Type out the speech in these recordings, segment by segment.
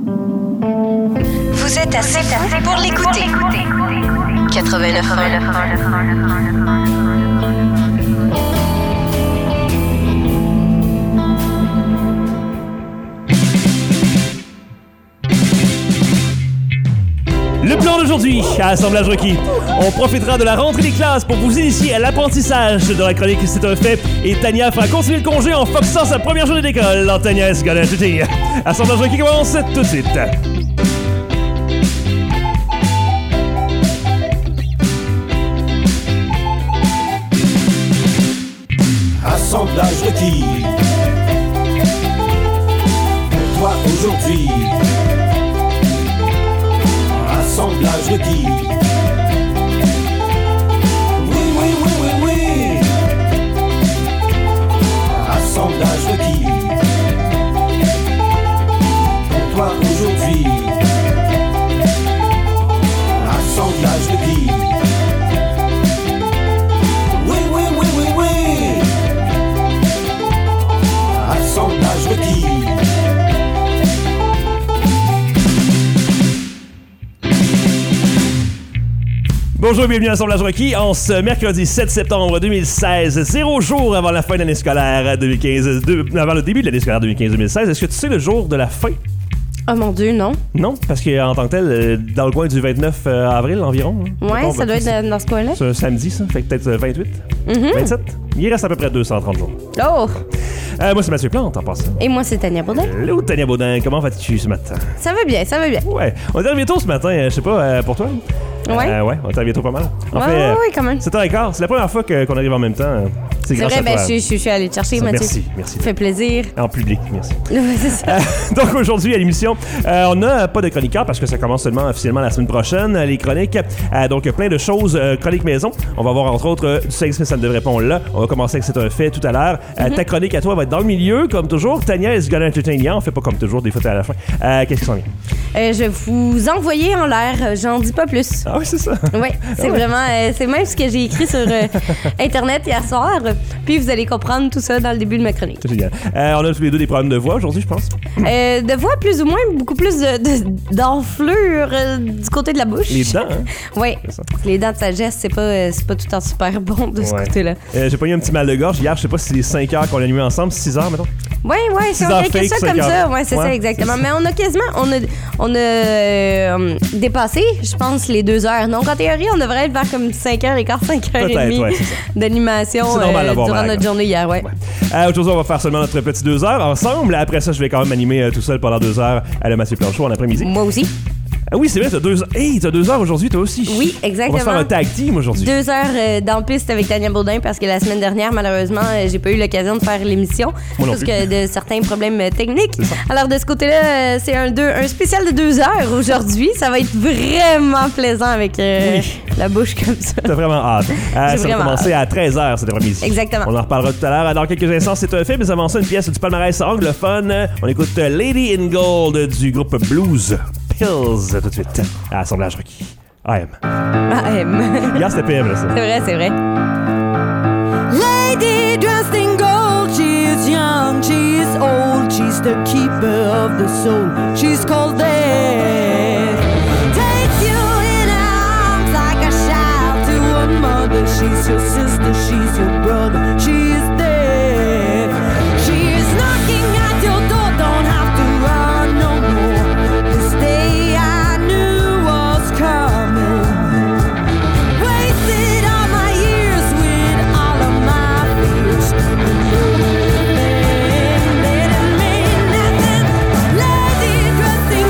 Vous êtes assez fou pour l'écouter. 89. Le plan d'aujourd'hui, à Assemblage requis. On profitera de la rentrée des classes pour vous initier à l'apprentissage de la chronique C'est un fait. Et Tania fera continuer le congé en foxant sa première journée d'école. Alors Tania is gonna tutti. Assemblage requis commence tout de suite. Assemblage requis. Pour toi aujourd'hui. Assemblage requis. Oui, oui, oui, oui, oui. Assemblage requis. Pour toi aujourd'hui. Assemblage requis. Oui, oui, oui, oui, oui. Assemblage requis. Bonjour et bienvenue à Assemblage requis en ce mercredi 7 septembre 2016, 0 jours avant la fin de l'année scolaire 2015, avant le début de l'année scolaire 2015-2016. Est-ce que tu sais le jour de la fin? Oh mon Dieu, non. Non, parce qu'en tant que tel, dans le coin du 29 avril environ. Ouais, ça doit être dans ce coin-là. C'est un samedi, ça. Fait que peut-être 28, 27. Il reste à peu près 230 jours. Oh! Moi, c'est Mathieu Plante, en passant. Et moi, c'est Tania Baudin. Hello, Tania Baudin. Comment vas-tu ce matin? Ça va bien, ça va bien. Ouais. On est bientôt ce matin, je sais pas, pour toi? Ouais. Ouais, on est bientôt pas mal. En fait, ouais, quand même. 7h15, c'est la première fois qu'on arrive en même temps. C'est grâce vrai, à toi. je suis allée te chercher, Mathieu. Merci. Ça fait plaisir. En public, merci. Ouais, c'est ça. Donc aujourd'hui à l'émission, on n'a pas de chroniqueur parce que ça commence seulement officiellement la semaine prochaine, les chroniques. Donc plein de choses, chronique maison. On va voir entre autres du sexe, mais ça ne devrait pas là. On va commencer avec C'est un fait tout à l'heure. Ta chronique à toi va être dans le milieu, comme toujours. Tania is gonna entertain you. On fait pas comme toujours, des fois t'es à la fin. Qu'est-ce qui s'en vient? Je vais vous envoyer en l'air, j'en dis pas plus. Ah oui, c'est ça. Oui, c'est vraiment, c'est même ce que j'ai écrit sur Internet hier soir. Puis vous allez comprendre tout ça dans le début de ma chronique. C'est génial. On a tous les deux des problèmes de voix aujourd'hui, je pense. De voix plus ou moins, beaucoup plus d'enflure du côté de la bouche. Les dents, hein? Oui, les dents de sagesse, c'est pas tout le temps super bon de ce côté-là. J'ai pas eu un petit mal de gorge hier, je sais pas si c'est 5 heures qu'on l'a animé ensemble, 6 heures, mettons. Oui, c'est quelque chose comme ça. Oui, c'est ça, exactement. Mais on a quasiment, on a dépassé, je pense, les 2 heures. Donc, en théorie, on devrait être vers comme 5h15, 5h30 d'animation durant notre journée hier, Aujourd'hui, on va faire seulement notre petit 2 heures ensemble. Après ça, je vais quand même animer tout seul pendant 2 heures à le Mathieu Plante Show en après-midi. Moi aussi. Ah oui, c'est vrai, t'as 2 heures. Hey, t'as 2 heures aujourd'hui, toi aussi. Oui, exactement. On va se faire un tag team aujourd'hui. 2 heures dans piste avec Tania Baudin parce que la semaine dernière, malheureusement, j'ai pas eu l'occasion de faire l'émission parce que de certains problèmes techniques. Alors, de ce côté-là, c'est un spécial de 2 heures aujourd'hui. Ça va être vraiment plaisant avec la bouche comme ça. T'as vraiment hâte. Ça va commencer à 13h cet après-midi. Exactement. On en reparlera tout à l'heure. Dans quelques instants, c'est un fait, mais avant ça, une pièce du palmarès anglophone. On écoute Lady in Gold du groupe Blues Pills tout de suite à Assemblage requis. AM. Hier, c'était PM, là, ça. C'est vrai. Lady dressed in gold, she is young, she is old, she's the keeper of the soul, she's called death. Takes you in her arms like a child to a mother, she's your sister, she's your brother, she is death. She is knocking at your door, don't have to run no more. This day I knew was coming. Wasted all my years with all of my fears. It didn't mean nothing. Lady dressed in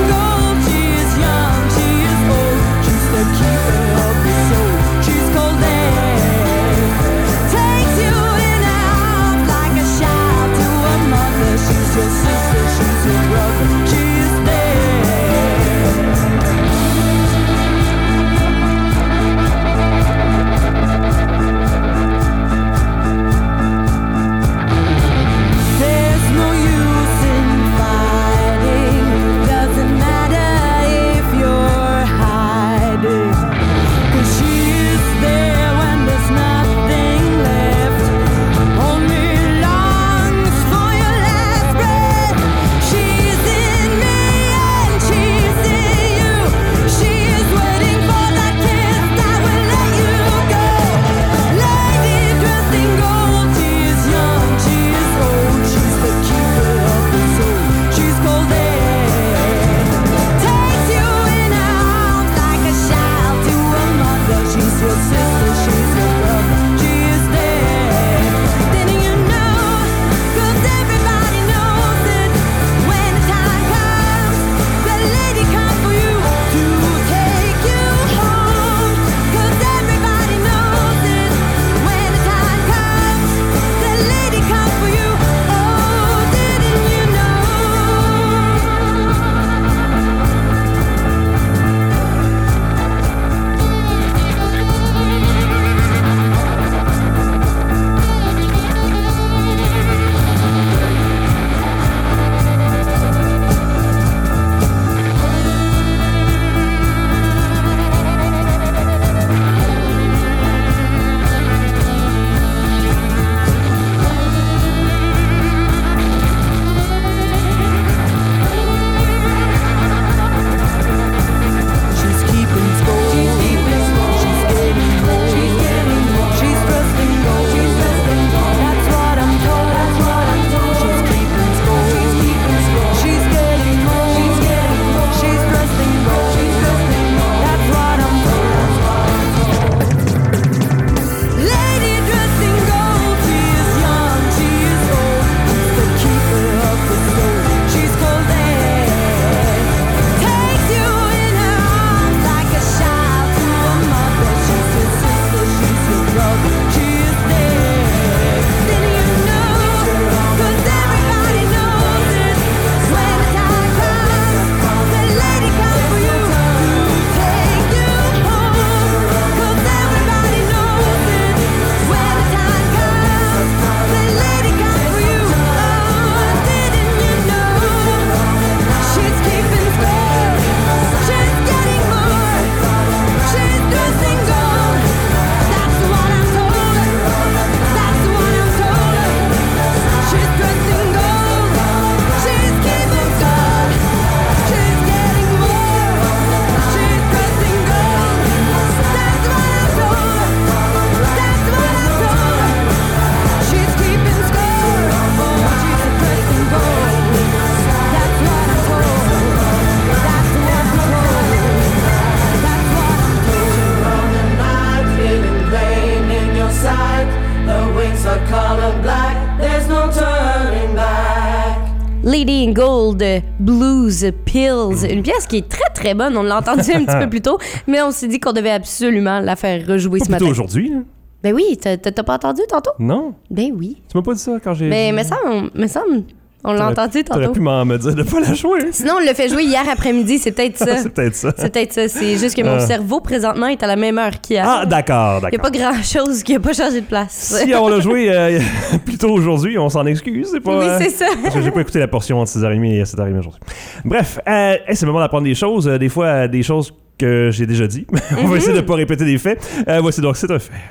Playing Gold Blues Pills. Une pièce qui est très très bonne. On l'a entendue un petit peu plus tôt, mais on s'est dit qu'on devait absolument la faire rejouer ce matin. Plutôt aujourd'hui, hein? Ben oui, t'as pas entendu tantôt? Non. Ben oui. Tu m'as pas dit ça quand j'ai... Ben, me semble, on l'a entendu tantôt. T'aurais pu me dire de pas la jouer. Sinon, on l'a fait jouer hier après-midi, c'est peut-être ça. C'est peut-être ça. C'est peut-être ça. C'est juste que mon cerveau, présentement, est à la même heure qu'hier. Ah, d'accord. Il n'y a pas grand-chose qui n'a pas changé de place. Si on l'a joué plus tôt aujourd'hui, on s'en excuse. C'est pas, oui, c'est ça. Parce que j'ai pas écouté la portion entre 6h30 et 7h30 aujourd'hui. Bref, c'est le moment d'apprendre des choses. Des fois, des choses que j'ai déjà dit. On va essayer de pas répéter des faits. Voici donc, c'est un fait.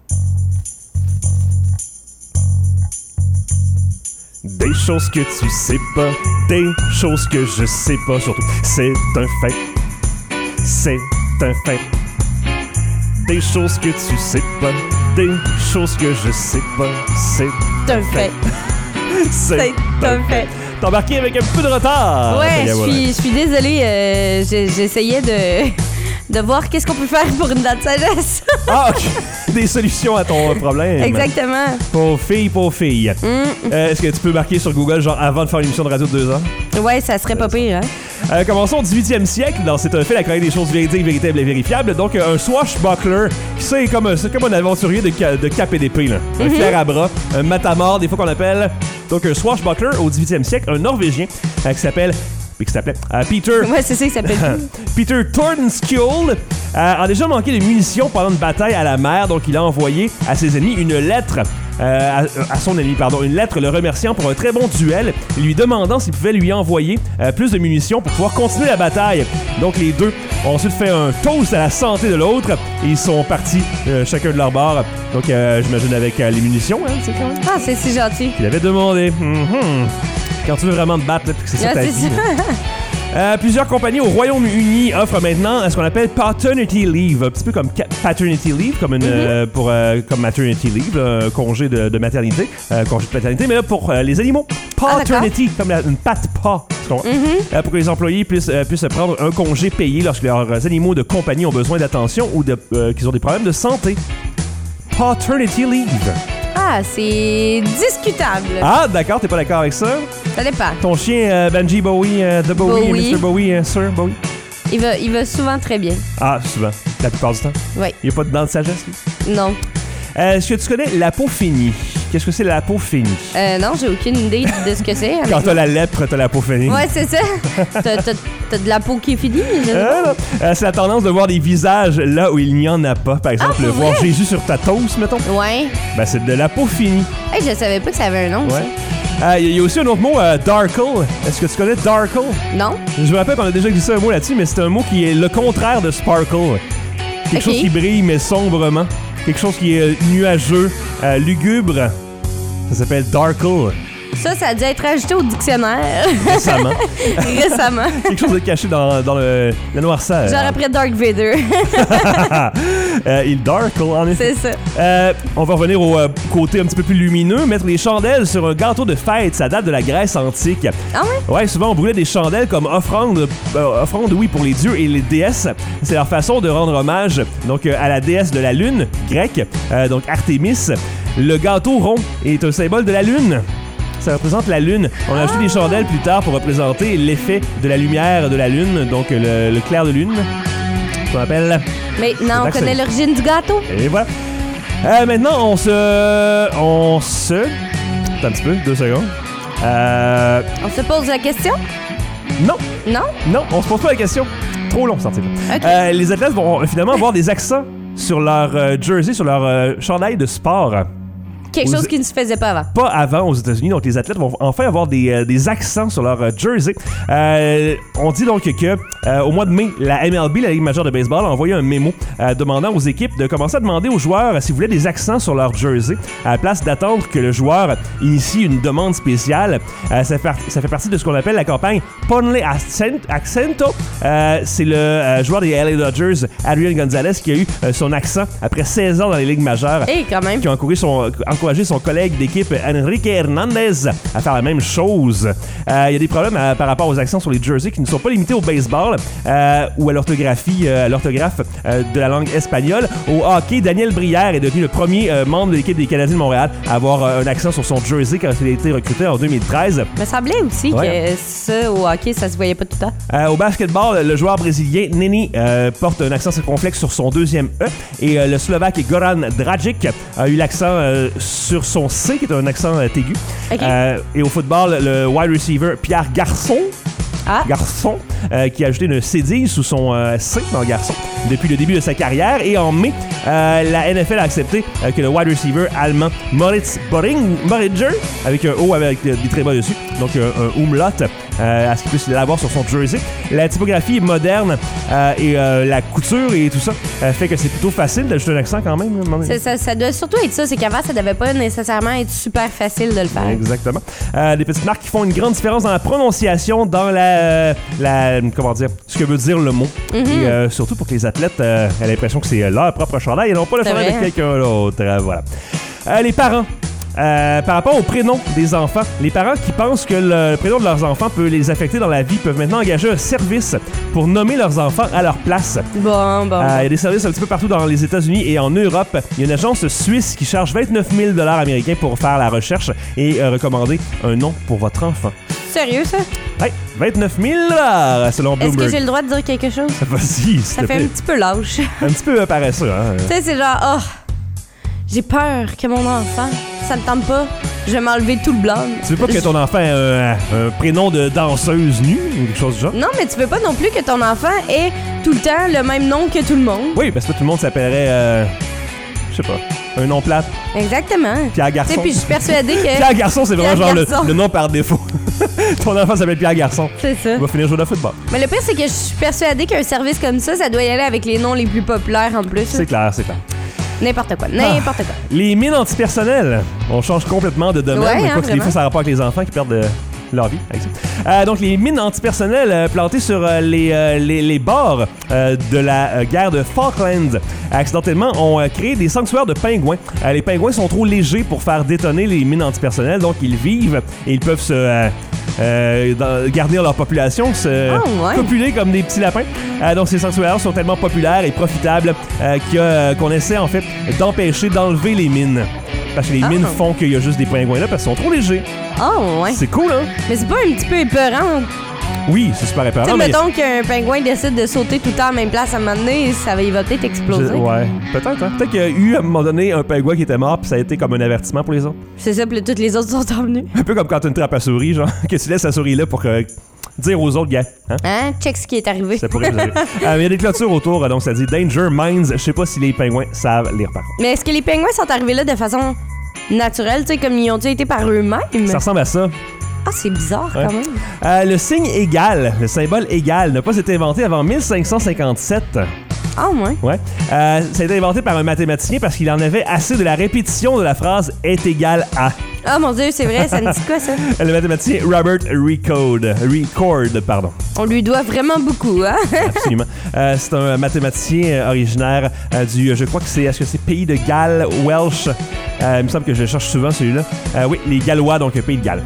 Des choses que tu sais pas, des choses que je sais pas surtout. C'est un fait. C'est un fait. Des choses que tu sais pas, des choses que je sais pas. C'est un fait. C'est un fait. T'es embarqué avec un peu de retard. Ouais, je suis désolée. J'essayais de voir qu'est-ce qu'on peut faire pour une date de sagesse. Ah, ok. Des solutions à ton problème. Exactement. Pauvre fille. Est-ce que tu peux marquer sur Google, genre, avant de faire une émission de radio de 2 heures? Ouais, ça serait pas pire, hein? Commençons au 18e siècle. Dans C'est un fait, la chronique des choses véridiques, véritables et vérifiables. Donc, un swashbuckler, qui c'est comme un aventurier de cap et d'épée, là. Un fer à bras, un matamor, des fois qu'on appelle. Donc, un swashbuckler au 18e siècle, un Norvégien qui s'appelait Peter. Ouais, c'est ça qui s'appelle. Peter Tordenskjold a déjà manqué de munitions pendant une bataille à la mer, donc il a envoyé à ses ennemis une lettre. À son ennemi, une lettre le remerciant pour un très bon duel et lui demandant s'il pouvait lui envoyer plus de munitions pour pouvoir continuer la bataille. Donc les deux ont ensuite fait un toast à la santé de l'autre et ils sont partis chacun de leur bord. Donc j'imagine avec les munitions, hein, c'est quand même. Ah, c'est si gentil. Il avait demandé. Quand tu veux vraiment te battre, là, puis que c'est ça ta vie. Plusieurs compagnies au Royaume-Uni offrent maintenant ce qu'on appelle paternity leave, un petit peu comme paternity leave, comme comme maternity leave, un congé de maternité, congé de paternité, mais là pour les animaux, paternity, comme une patte-pas, pour que les employés puissent prendre un congé payé lorsque leurs animaux de compagnie ont besoin d'attention ou qu'ils ont des problèmes de santé. Paternity leave. Ah, c'est discutable. Ah, d'accord, t'es pas d'accord avec ça? Ça dépend. Ton chien, Benji Bowie, The Bowie, Mr. Bowie, Sir Bowie? Il va souvent très bien. Ah, souvent. La plupart du temps? Oui. Il n'y a pas de dents de sagesse, lui? Non. Est-ce que tu connais l'apophénie? Qu'est-ce que c'est l'apophénie? Non, j'ai aucune idée de ce que c'est. Quand t'as la lèpre, t'as l'apophénie. Ouais, c'est ça. T'as de la peau qui est finie? C'est la tendance de voir des visages là où il n'y en a pas. Par exemple, voir Jésus sur ta toast, mettons. Ouais. Ben, c'est de l'apophénie. Hey, je savais pas que ça avait un nom, ça. Il y a aussi un autre mot, darkle. Est-ce que tu connais darkle? Non. Je me rappelle qu'on a déjà glissé un mot là-dessus, mais c'est un mot qui est le contraire de sparkle. Quelque chose qui brille, mais sombrement. Quelque chose qui est nuageux, lugubre. Ça s'appelle darkle. Ça a dû être ajouté au dictionnaire. Récemment. Récemment. Quelque chose de caché dans le noirceur. Genre après Dark Vader. Il darkle, en effet. C'est ça. On va revenir au côté un petit peu plus lumineux. Mettre les chandelles sur un gâteau de fête, ça date de la Grèce antique. Ah ouais? Ouais, souvent on brûlait des chandelles comme offrande, oui, pour les dieux et les déesses. C'est leur façon de rendre hommage donc à la déesse de la lune grecque, donc Artémis. Le gâteau rond est un symbole de la lune. Ça représente la lune. On a ajouté des chandelles plus tard pour représenter l'effet de la lumière de la lune, donc le clair de lune, qu'on appelle... Maintenant, on connaît l'origine du gâteau. Et voilà. Maintenant, on se... Attends un petit peu, 2 secondes. On se pose la question? Non. Non? Non, on se pose pas la question. Trop long, sortir. Okay. Les athlètes vont finalement avoir des accents sur leur jersey, sur leur chandail de sport. Quelque chose qui ne se faisait pas avant. Pas avant aux États-Unis, donc les athlètes vont enfin avoir des accents sur leur jersey. On dit donc que au mois de mai, la MLB, la Ligue majeure de baseball, a envoyé un mémo demandant aux équipes de commencer à demander aux joueurs s'ils voulaient des accents sur leur jersey, à la place d'attendre que le joueur initie une demande spéciale. Ça fait partie de ce qu'on appelle la campagne Ponle Accento. C'est le joueur des LA Dodgers, Adrian Gonzalez, qui a eu son accent après 16 ans dans les ligues majeures. Hey, quand même. Qui a encouru encourager son collègue d'équipe Enrique Hernandez à faire la même chose. Il y a des problèmes par rapport aux accents sur les jerseys qui ne sont pas limités au baseball ou à l'orthographe de la langue espagnole. Au hockey, Daniel Brière est devenu le premier membre de l'équipe des Canadiens de Montréal à avoir un accent sur son jersey quand il a été recruté en 2013. Il me semblait aussi que ça, au hockey, ça se voyait pas tout le temps. Au basketball, le joueur brésilien Neni porte un accent circonflexe sur son deuxième E et le Slovaque Goran Dragic a eu l'accent sur son C, qui est un accent aigu. Okay. Et au football, le wide receiver Pierre Garçon, qui a ajouté une cédille sous son C dans Garçon depuis le début de sa carrière. Et en mai, la NFL a accepté que le wide receiver allemand Moritz Boringer, avec un O avec des traits bas dessus, donc un umlaut, à ce qu'il puisse l'avoir sur son jersey. La typographie moderne et la couture et tout ça fait que c'est plutôt facile d'ajouter un accent quand même. Ça doit surtout être ça, c'est qu'avant, ça devait pas nécessairement être super facile de le faire. Exactement. Des petites marques qui font une grande différence dans la prononciation, dans comment dire, ce que veut dire le mot. Et surtout pour que les athlètes aient l'impression que c'est leur propre chandail et non pas le chandail de quelqu'un d'autre. Voilà. Les parents. Par rapport au prénom des enfants, les parents qui pensent que le prénom de leurs enfants peut les affecter dans la vie peuvent maintenant engager un service pour nommer leurs enfants à leur place. Bon. Il y a des services un petit peu partout dans les États-Unis et en Europe. Il y a une agence suisse qui charge 29 000 $ américains pour faire la recherche et recommander un nom pour votre enfant. Sérieux, ça? Oui, 29 000 $ selon Bloomberg. Est-ce que j'ai le droit de dire quelque chose? Vas-y, ça fait un petit peu lâche. Un petit peu paresseux, hein? Tu sais, c'est genre, j'ai peur que mon enfant, ça me tente pas, je vais m'enlever tout le blanc. Tu veux pas que ton enfant ait un prénom de danseuse nue ou quelque chose du genre? Non, mais tu veux pas non plus que ton enfant ait tout le temps le même nom que tout le monde. Oui, parce que tout le monde s'appellerait, je sais pas, un nom plate. Exactement. Pierre Garçon. Puis je suis persuadée que... Pierre Garçon, c'est vraiment genre le nom par défaut. Ton enfant s'appelle Pierre Garçon. C'est ça. Il va finir jouer de football. Mais le pire, c'est que je suis persuadée qu'un service comme ça doit y aller avec les noms les plus populaires en plus. C'est clair. N'importe quoi. Les mines antipersonnelles. On change complètement de domaine. Mais quoi que des fois, ça a rapport avec les enfants qui perdent leur vie. Donc, les mines antipersonnelles plantées sur les bords de la guerre de Falkland, accidentellement, ont créé des sanctuaires de pingouins. Les pingouins sont trop légers pour faire détonner les mines antipersonnelles, donc ils vivent et ils peuvent se... garnir leur population, copuler comme des petits lapins. Donc ces sanctuaires sont tellement populaires et profitables qu'on essaie en fait d'enlever les mines. Parce que les mines font qu'il y a juste des pingouins là parce qu'ils sont trop légers. C'est cool, hein? Mais c'est pas un petit peu épeurant? Oui, c'est super épeurant. Tu sais, mettons qu'un pingouin décide de sauter tout le temps à la même place à un moment donné, il va peut-être exploser. Ouais, peut-être. Hein? Peut-être qu'il y a eu à un moment donné un pingouin qui était mort puis ça a été comme un avertissement pour les autres. C'est ça, puis toutes les autres sont revenus. Un peu comme quand tu as une trappe à souris, genre, que tu laisses la souris là pour dire aux autres, gars. Hein? Check ce qui est arrivé. Ça pourrait arriver. Il y a des clôtures autour, donc ça dit Danger Mines. Je sais pas si les pingouins savent lire par contre. Mais est-ce que les pingouins sont arrivés là de façon naturelle, tu sais, comme ils ont été par eux-mêmes? Ça ressemble à ça. C'est bizarre quand même. Le signe égal, le symbole égal, n'a pas été inventé avant 1557. Ouais. Ça a été inventé par un mathématicien parce qu'il en avait assez de la répétition de la phrase est égal à. Ah mon Dieu, c'est vrai, ça me dit quoi ça? Le mathématicien Robert Record, pardon. On lui doit vraiment beaucoup, hein? Absolument. C'est un mathématicien originaire je crois que est-ce que c'est pays de Galles, Welsh? Il me semble que je cherche souvent celui-là. Oui, les Gallois, donc pays de Galles.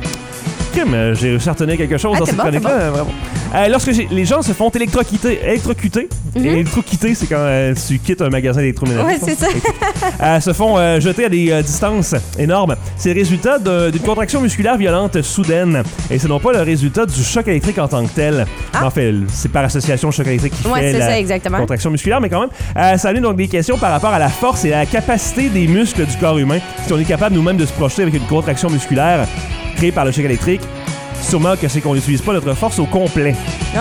J'ai réussi à retenir quelque chose dans cette chronique-là, vraiment. Lorsque les gens se font électrocuter, électrocuter, c'est quand tu quittes un magasin d'électroménager. Ouais, c'est ça. Se font jeter à des distances énormes. C'est le résultat d'une contraction musculaire violente soudaine. Et ce n'est pas le résultat du choc électrique en tant que tel. En fait, c'est par association choc électrique qui fait la contraction musculaire, mais quand même, ça allume donc des questions par rapport à la force et à la capacité des muscles du corps humain. Si on est capable nous-mêmes de se projeter avec une contraction musculaire créée par le choc électrique, sûrement que c'est qu'on n'utilise pas notre force au complet.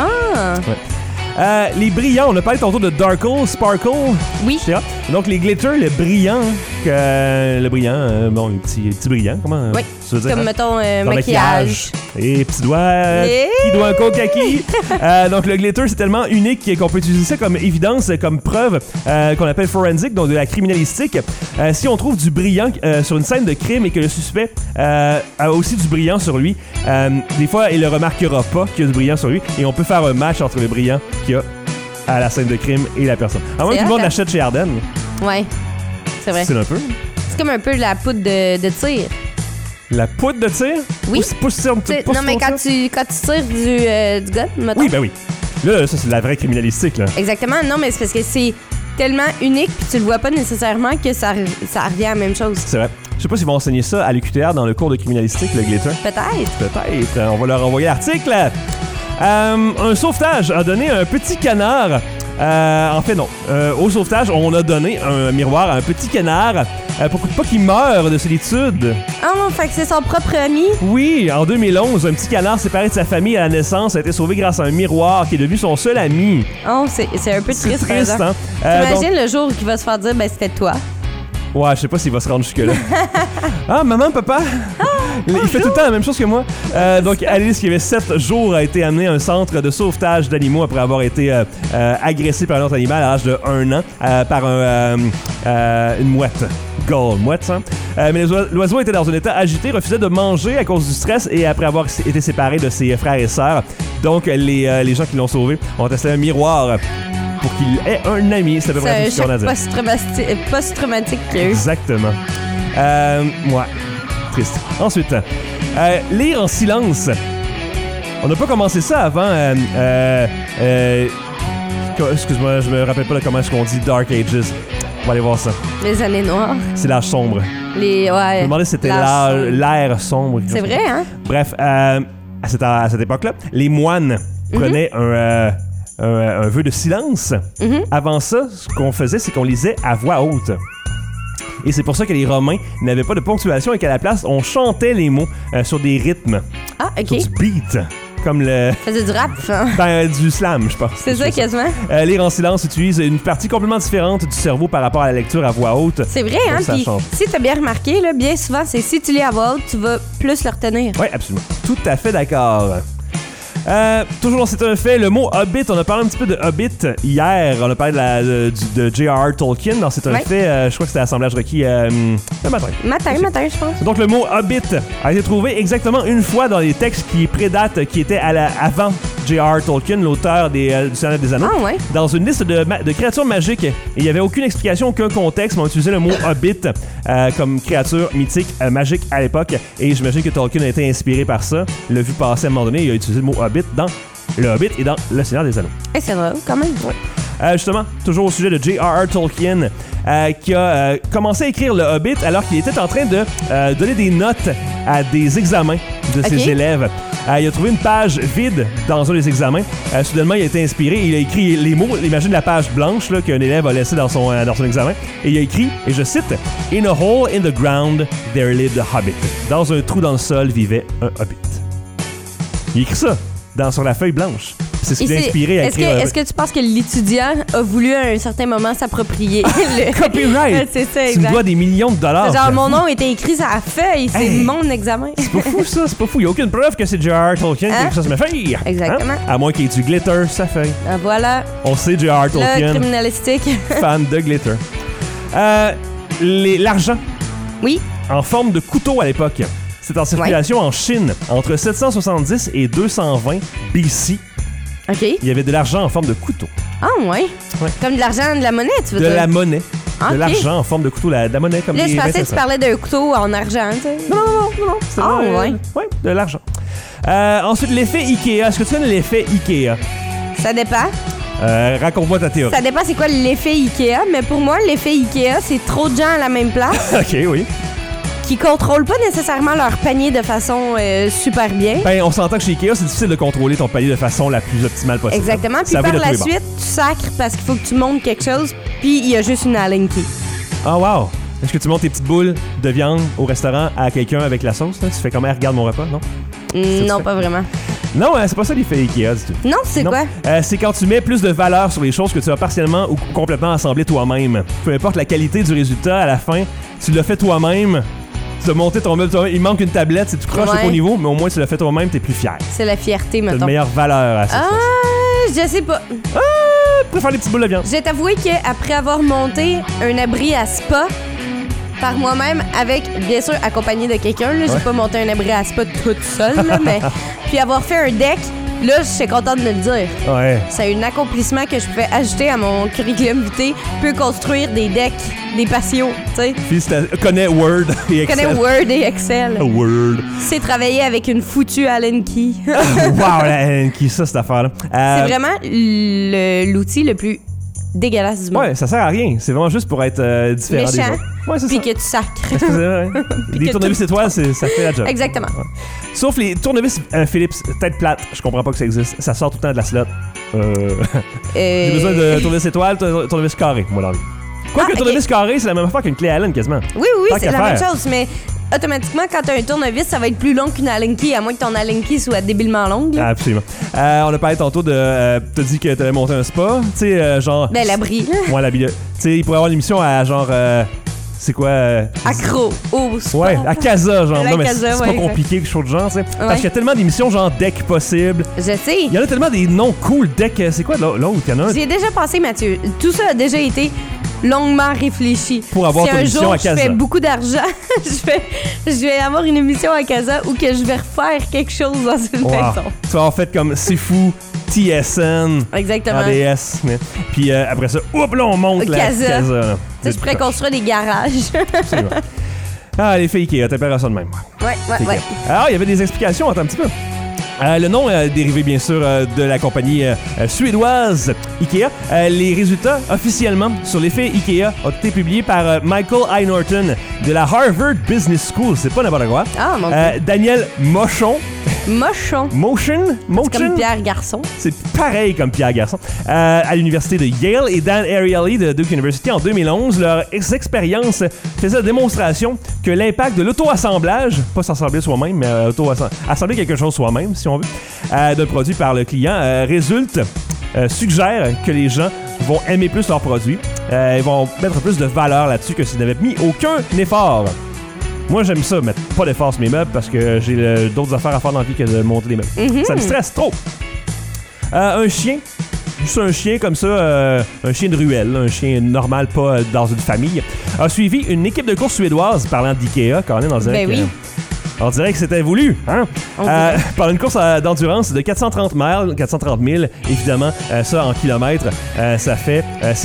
Les brillants, on a parlé tantôt de Darkle, Sparkle. Oui. Donc les glitter, le brillant, les petits brillants, comment oui. Tu veux dire, comme mettons maquillage. Et petits doigts, petits doigts encore kaki. Donc le glitter, c'est tellement unique qu'on peut utiliser ça comme évidence, comme preuve qu'on appelle forensic, donc de la criminalistique. Si on trouve du brillant sur une scène de crime et que le suspect a aussi du brillant sur lui, des fois il ne remarquera pas qu'il y a du brillant sur lui et on peut faire un match entre le brillant qu'il y a à la scène de crime et la personne. À moins que tout le monde l'achète chez Ardennes. Ouais, c'est vrai. C'est un peu. C'est comme un peu la poudre de tir. La poudre de tir? Oui. Non, mais quand tu tires du gun, mettons. Oui, ben oui. Là, ça, c'est de la vraie criminalistique, là. Exactement. Non, mais c'est parce que c'est tellement unique puis tu le vois pas nécessairement que ça revient à la même chose. C'est vrai. Je sais pas s'ils vont enseigner ça à l'UQTR dans le cours de criminalistique, le glitter. Peut-être. Peut-être. On va leur envoyer l'article. Un sauvetage a donné un petit canard. En fait, non. Au sauvetage, on a donné un miroir à un petit canard pour pas qu'il meure de solitude. Oh, fait que c'est son propre ami? Oui, en 2011, un petit canard séparé de sa famille à la naissance a été sauvé grâce à un miroir qui est devenu son seul ami. Oh, c'est un peu triste. C'est triste, hein? T'imagines le jour qu'il va se faire dire, ben c'était toi. Ouais, je sais pas s'il va se rendre jusque-là. Ah, maman, papa! Il fait tout le temps la même chose que moi. Donc, Alice, qui avait 7 jours, a été amenée à un centre de sauvetage d'animaux après avoir été agressée par un autre animal à l'âge de 1 an par une mouette. Gull, mouette, ça. Mais l'oiseau était dans un état agité, refusait de manger à cause du stress et après avoir été séparé de ses frères et sœurs. Donc, les gens qui l'ont sauvé ont testé un miroir pour qu'il ait un ami. C'est à peu près tout ce qu'on a dit. Post-traumatique. Exactement. Ouais. Triste. Ensuite, lire en silence. On n'a pas commencé ça avant. Excuse-moi, je me rappelle pas comment est-ce qu'on dit Dark Ages. On va aller voir ça. Les années noires. C'est l'âge sombre. Ouais. Je me demandais si c'était l'ère sombre. C'est vrai, hein? Bref, à cette époque-là, les moines prenaient un vœu de silence. Avant ça, ce qu'on faisait, c'est qu'on lisait à voix haute. Et c'est pour ça que les Romains n'avaient pas de ponctuation et qu'à la place, on chantait les mots sur des rythmes. Ah, OK. Sur du beat. Comme le... Faisait du rap, ça. Du slam, je pense. C'est ça, quasiment. Lire en silence utilise une partie complètement différente du cerveau par rapport à la lecture à voix haute. C'est vrai, hein? Puis si t'as bien remarqué, là, bien souvent, c'est si tu lis à voix haute, tu vas plus le retenir. Oui, absolument. Tout à fait d'accord. Toujours dans C'est un fait, le mot Hobbit, on a parlé un petit peu de Hobbit hier, on a parlé de J.R.R. Tolkien dans C'est un fait, je crois que c'était l'assemblage requis le matin. Matin, je pense. Donc le mot Hobbit a été trouvé exactement une fois dans les textes qui prédatent, qui étaient avant J.R.R. Tolkien, l'auteur du Seigneur des Anneaux, dans une liste de créatures magiques. Et il n'y avait aucune explication, aucun contexte, mais on utilisait le mot Hobbit comme créature mythique magique à l'époque. Et j'imagine que Tolkien a été inspiré par ça, l'a vu passer à un moment donné, il a utilisé le mot Hobbit dans Le Hobbit et dans Le Seigneur des Anneaux. C'est drôle, quand même. Ouais. Justement, toujours au sujet de J.R.R. Tolkien, qui a commencé à écrire Le Hobbit alors qu'il était en train de donner des notes à des examens de ses élèves. Il a trouvé une page vide dans un des examens. Soudainement, il a été inspiré et il a écrit les mots. Imagine la page blanche là, qu'un élève a laissée dans son examen. Et il a écrit, et je cite, « In a hole in the ground, there lived a hobbit. » Dans un trou dans le sol vivait un hobbit. Il écrit ça sur la feuille blanche. C'est ce qui l'a inspiré à écrire. Est-ce que tu penses que l'étudiant a voulu à un certain moment s'approprier le copyright? C'est ça, exact. Tu me dois des millions de dollars. Genre, mon nom était écrit sur la feuille, c'est mon examen. C'est pas fou, ça, c'est pas fou. Il n'y a aucune preuve que c'est J.R.R. Tolkien qui a écrit ça sur ma feuille. Exactement. À moins qu'il y ait du glitter sur sa feuille. Voilà. On sait J.R.R. Tolkien. Le criminalistique. Fan de glitter. L'argent. Oui. En forme de couteau à l'époque. C'est en circulation en Chine entre 770 et 220 BC. OK. Il y avait de l'argent en forme de couteau. Ah, ouais. Comme de l'argent, de la monnaie, tu veux dire? De la monnaie. Okay. De l'argent en forme de couteau, de la monnaie comme là, des... Là, je pensais que tu parlais d'un couteau en argent, tu sais. Non. Ouais, de l'argent. Ensuite, l'effet Ikea. Est-ce que tu connais l'effet Ikea? Ça dépend. Raconte-moi ta théorie. Ça dépend c'est quoi l'effet Ikea, mais pour moi, l'effet Ikea, c'est trop de gens à la même place. OK, oui. Qui contrôlent pas nécessairement leur panier de façon super bien. Ben, on s'entend que chez Ikea, c'est difficile de contrôler ton panier de façon la plus optimale possible. Exactement. Puis par la suite, tu sacres parce qu'il faut que tu montes quelque chose, puis il y a juste une Allen key. Ah, wow! Est-ce que tu montes tes petites boules de viande au restaurant à quelqu'un avec la sauce? Là? Tu fais comment? Regarde mon repas, non? Non, pas vraiment. Non, c'est pas ça l'effet Ikea du tout. Non, c'est quoi? C'est quand tu mets plus de valeur sur les choses que tu as partiellement ou complètement assemblées toi-même. Peu importe la qualité du résultat, à la fin, tu l'as fait toi-même. Tu as monté ton meuble toi-même. Il manque une tablette, c'est tu croches au niveau, mais au moins tu l'as fait toi-même, t'es plus fier. C'est la fierté, mettons. T'as une meilleure valeur à ça. Je sais pas. Je préfère les petits boules de viande. Je vais t'avouer qu'après avoir monté un abri à spa par moi-même, avec, bien sûr, accompagné de quelqu'un, là, j'ai pas monté un abri à spa toute seule, là, mais puis avoir fait un deck Là, je suis contente de le dire. Ouais. C'est un accomplissement que je pouvais ajouter à mon curriculum vitae. Peut construire des decks, des patios, tu sais. Puis connais Word et Excel. Connais Word et Excel. Word. C'est travailler avec une foutue Allen Key. Wow, la Allen Key, ça, cette affaire-là. C'est vraiment l'outil le plus dégueulasse du monde. Ouais, ça sert à rien. C'est vraiment juste pour être différent des Méchant. autres. Ouais, c'est Puis ça. que tu sacres. Ouais. Puis Les que tournevis étoiles, ça fait la job. Exactement. Ouais. Sauf les tournevis Philips tête plate. Je comprends pas que ça existe. Ça sort tout le temps de la slot. J'ai besoin de tournevis étoiles, tournevis carré, moi, dans la vie. Quoique tournevis carré, c'est la même affaire qu'une clé Allen, quasiment. Oui, Tant c'est qu'à la même faire. chose, mais automatiquement, quand t'as un tournevis, ça va être plus long qu'une Allen Key, à moins que ton Allen Key soit débilement longue. là. Absolument. On a parlé tantôt de. T'as dit que t'avais monté un spa. Tu sais, genre. Ben, l'abri. Ouais, la bille. Tu sais, il pourrait y avoir une émission à genre. C'est quoi? Accro au spa. Ouais, à Casa, genre. La Non, mais Casa, c'est ouais, pas compliqué, quelque chose de genre, tu sais. Parce Ouais. qu'il y a tellement d'émissions, genre deck possible. Je sais. Il y en a tellement des noms cool, deck. C'est quoi l'autre? Il y en a un. J'y ai déjà pensé, Mathieu. Tout ça a déjà été longuement réfléchi. Pour avoir si ton un émission jour à je Casa. fais beaucoup d'argent, je vais avoir une émission à Casa où que je vais refaire quelque chose dans une Wow. maison. Tu vas en fait comme C'est fou, TSN, Exactement. RDS. Puis après ça, oups, là, on monte la Casa. Casa. là. Tu sais, je pourrais construire des garages. Absolument. Ah, les filles Ikea, t'appelleras ça de même. ouais. Alors, il y avait des explications, attends un petit peu. Le nom est dérivé bien sûr de la compagnie suédoise Ikea. Les résultats officiellement sur l'effet Ikea ont été publiés par Michael I. Norton de la Harvard Business School. C'est pas n'importe quoi. Ah, mon Dieu. Daniel Mochon. Mochon. Motion? C'est comme Pierre Garçon. C'est pareil comme Pierre Garçon. À l'université de Yale et Dan Ariely de Duke University en 2011, leur expérience faisait la démonstration que l'impact de l'auto-assemblage, pas s'assembler soi-même, mais assembler quelque chose soi-même, si on veut, d'un produit par le client, suggère que les gens vont aimer plus leurs produits. Ils vont mettre plus de valeur là-dessus que s'ils n'avaient mis aucun effort. Moi, j'aime ça, mettre pas d'effort sur mes meubles parce que j'ai d'autres affaires à faire dans la vie que de monter des meubles. Mm-hmm. Ça me stresse trop. Un chien, juste un chien comme ça, un chien de ruelle, un chien normal, pas dans une famille, a suivi une équipe de course suédoise parlant d'Ikea, quand même, on dirait Ben oui. on dirait que c'était voulu, hein? Par une course d'endurance de 430 000, évidemment, ça en kilomètres, ça fait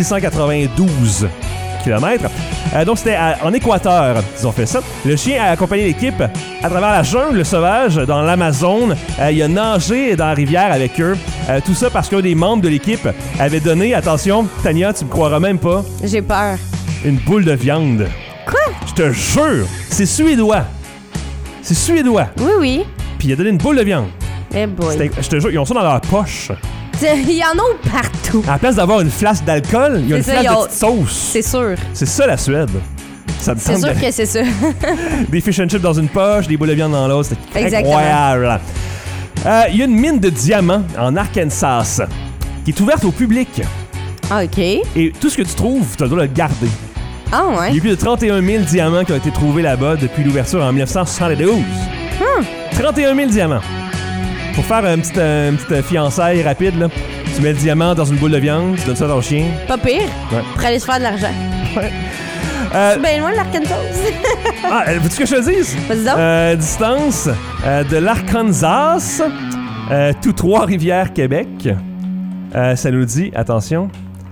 692 kilomètres. Donc, c'était en Équateur qu'ils ont fait ça. Le chien a accompagné l'équipe à travers la jungle sauvage dans l'Amazone. Il a nagé dans la rivière avec eux. Tout ça parce qu'un des membres de l'équipe avait donné, attention, Tania, tu me croiras même pas, J'ai peur. une boule de viande. Quoi? Je te jure, c'est suédois. C'est suédois. Oui. Puis il a donné une boule de viande. Eh boy. Je te jure, ils ont ça dans leur poche. Il y en a partout. À la place d'avoir une flasque d'alcool, il y a une C'est ça, flasque ils ont- de petite sauce. C'est sûr. C'est ça la Suède. Ça me C'est tente sûr de- que c'est ça. Des fish and chips dans une poche, des boules de viande dans l'autre. C'était Exactement. incroyable. Il y a une mine de diamants en Arkansas qui est ouverte au public. Ah, OK. Et tout ce que tu trouves, tu as le droit de le garder. Ah, Il y ouais. a plus de 31 000 diamants qui ont été trouvés là-bas depuis l'ouverture en 1972. 31 000 diamants. Pour faire une petite fiançailles rapide, là, tu mets le diamant dans une boule de viande, tu donnes ça à ton chien. Pas pire. Ouais. Pour aller se faire de l'argent. Euh, C'est bien loin de l'Arkansas. veux-tu que je te dise? Vas-y donc. Distance de l'Arkansas, tout Trois-Rivières, Québec. Ça nous dit, attention,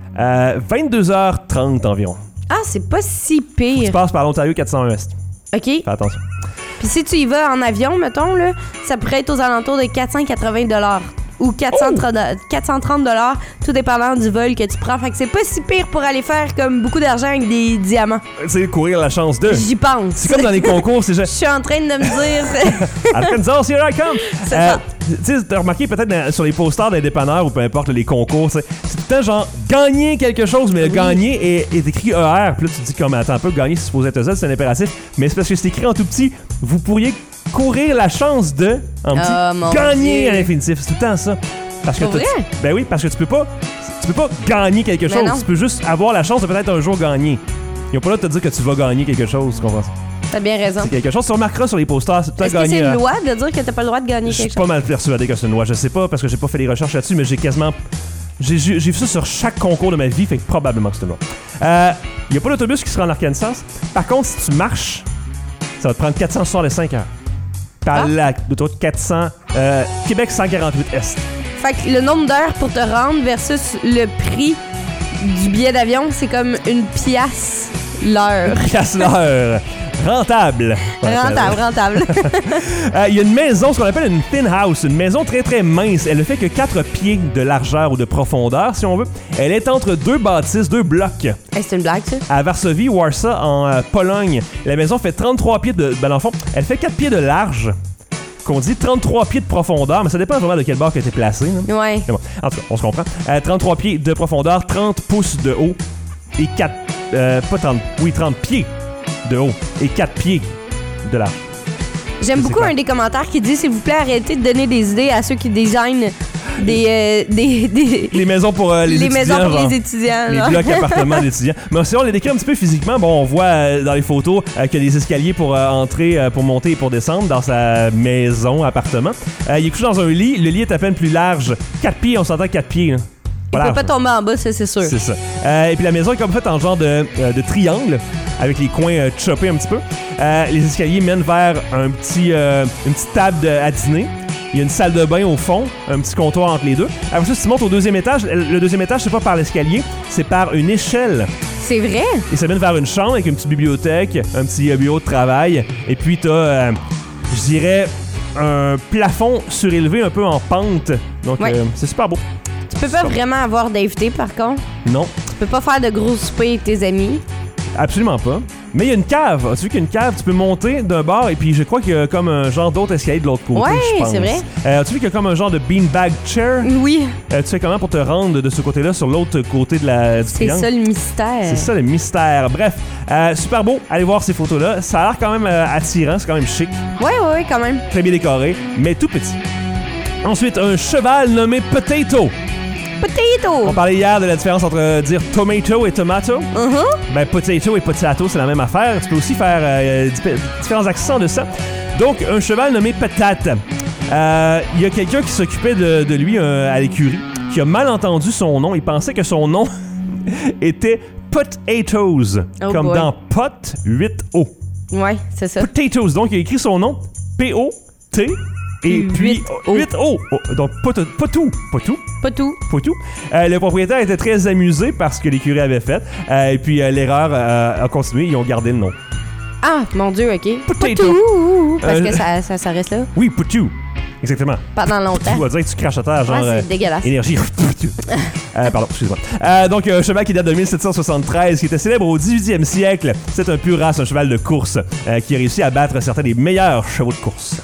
22h30 environ. Ah, c'est pas si Tu pire. passes par l'Ontario 401 Ouest. OK. Fais attention. Puis si tu y vas en avion, mettons, là, ça pourrait être aux alentours de 480 ou 430 tout dépendant du vol que tu prends. Fait que c'est pas si pire pour aller faire comme beaucoup d'argent avec des diamants. C'est courir la chance de. J'y pense. C'est comme dans les concours, c'est Je juste suis en train de me dire... Arkansas, here I come! C'est ça. Tu sais, t'as remarqué peut-être sur les posters des dépanneurs ou peu importe les concours, c'est tout le temps genre gagner quelque chose, mais le gagner est écrit ER. Puis là, tu te dis comme attends un peu, gagner c'est supposé être Z, c'est un impératif. Mais c'est parce que c'est écrit en tout petit. Vous pourriez courir la chance de en petit Oh, mon gagner Dieu. à l'infinitif. C'est tout le temps ça. Parce que Pour vrai? ben oui, parce que tu peux pas gagner quelque Ben chose. non. Tu peux juste avoir la chance de peut-être un jour gagner. Ils ont pas là de te dire que tu vas gagner quelque chose, tu comprends ça? T'as bien raison. C'est quelque chose. Tu remarqueras sur les posters, c'est tout le Est-ce temps que c'est gagner. une loi de dire que t'as pas le droit de gagner Je suis quelque pas chose? mal persuadé que c'est une loi. Je sais pas parce que j'ai pas fait les recherches là-dessus, mais j'ai quasiment. J'ai vu ça sur chaque concours de ma vie, fait que probablement que c'est une loi. Il y a pas d'autobus qui sera en Arkansas. Par contre, si tu marches, ça va te prendre 465 heures. Par l'autoroute 401. Québec 148 Est. Fait que le nombre d'heures pour te rendre versus le prix du billet d'avion, c'est comme une pièce l'heure. Pièce l'heure. Rentable. Rentable. Il y a une maison, ce qu'on appelle une thin house, une maison très très mince. Elle ne fait que 4 pieds de largeur ou de profondeur, si on veut. Elle est entre 2 bâtisses, 2 blocs. Hey, c'est une blague, ça? À Varsovie, Warsaw, en Pologne. La maison fait 33 pieds de... Ben, dans le fond, elle fait 4 pieds de large, qu'on dit 33 pieds de profondeur, mais ça dépend vraiment de quel bord que tu es placé. Hein? Ouais. Bon, en tout cas, on se comprend. 33 pieds de profondeur, 30 pouces de haut et 4... pas 30... Oui, 30 pieds de haut et 4 pieds de large. J'aime beaucoup un des commentaires qui dit « S'il vous plaît, arrêtez de donner des idées à ceux qui designent des les maisons pour les étudiants. maisons pour genre, les étudiants. les là. blocs appartements d'étudiants. Mais si on les décrit un petit peu physiquement, bon, on voit dans les photos qu'il y a des escaliers pour entrer, pour monter et pour descendre dans sa maison, appartement. Il est couché dans un lit. Le lit est à peine plus large. 4 pieds, on s'entend 4 pieds. Là. Il peut pas tomber en bas, ça, c'est sûr. C'est ça. Et puis la maison est comme faite en genre de triangle, avec les coins choppés un petit peu. Les escaliers mènent vers une petite table à dîner. Il y a une salle de bain au fond, un petit comptoir entre les deux. Après ça, si tu montes au 2e étage, le 2e étage, c'est pas par l'escalier, c'est par une échelle. C'est vrai? Et ça mène vers une chambre avec une petite bibliothèque, un petit bureau de travail. Et puis t'as, je dirais, un plafond surélevé un peu en pente. Donc c'est super beau. Tu peux pas vraiment avoir d'invités, par contre. Non. Tu peux pas faire de gros soupers avec tes amis. Absolument pas. Mais il y a une cave. As-tu vu qu'il y a une cave? Tu peux monter d'un bord et puis je crois qu'il y a comme un genre d'autre escalier de l'autre côté, Ouais, je pense. c'est vrai. As-tu vu qu'il y a comme un genre de beanbag chair? Oui. Tu sais comment pour te rendre de ce côté-là sur l'autre côté du C'est triangle? ça le mystère. C'est ça le mystère. Bref, super beau. Allez voir ces photos-là. Ça a l'air quand même attirant. C'est quand même chic. Ouais, quand même. Très bien décoré, mais tout petit. Ensuite, un cheval nommé Potato. Potato! On parlait hier de la différence entre dire tomato et tomato. Ben, potato et potato, c'est la même affaire. Tu peux aussi faire différents accents de ça. Donc, un cheval nommé Patate. Il y a quelqu'un qui s'occupait de lui à l'écurie, qui a mal entendu son nom. Il pensait que son nom était Potatoes, comme boy. dans pot 8O. Ouais, c'est ça. Potatoes. Donc, il a écrit son nom P-O-T et puis 8O. Donc, Potou. Pas tout. Le propriétaire était très amusé par ce que l'écurie avait fait. Et puis, l'erreur a continué. Ils ont gardé le nom. Ah, mon Dieu, OK. Potato. Parce que ça reste là. Oui, Potou. Exactement. Pendant longtemps. Tu vas dire que tu craches à terre, genre... Ouais, c'est dégueulasse. Énergie. Pardon, excusez-moi. Donc, un cheval qui date de 1773, qui était célèbre au 18e siècle. C'est un pur race, un cheval de course, qui a réussi à battre certains des meilleurs chevaux de course.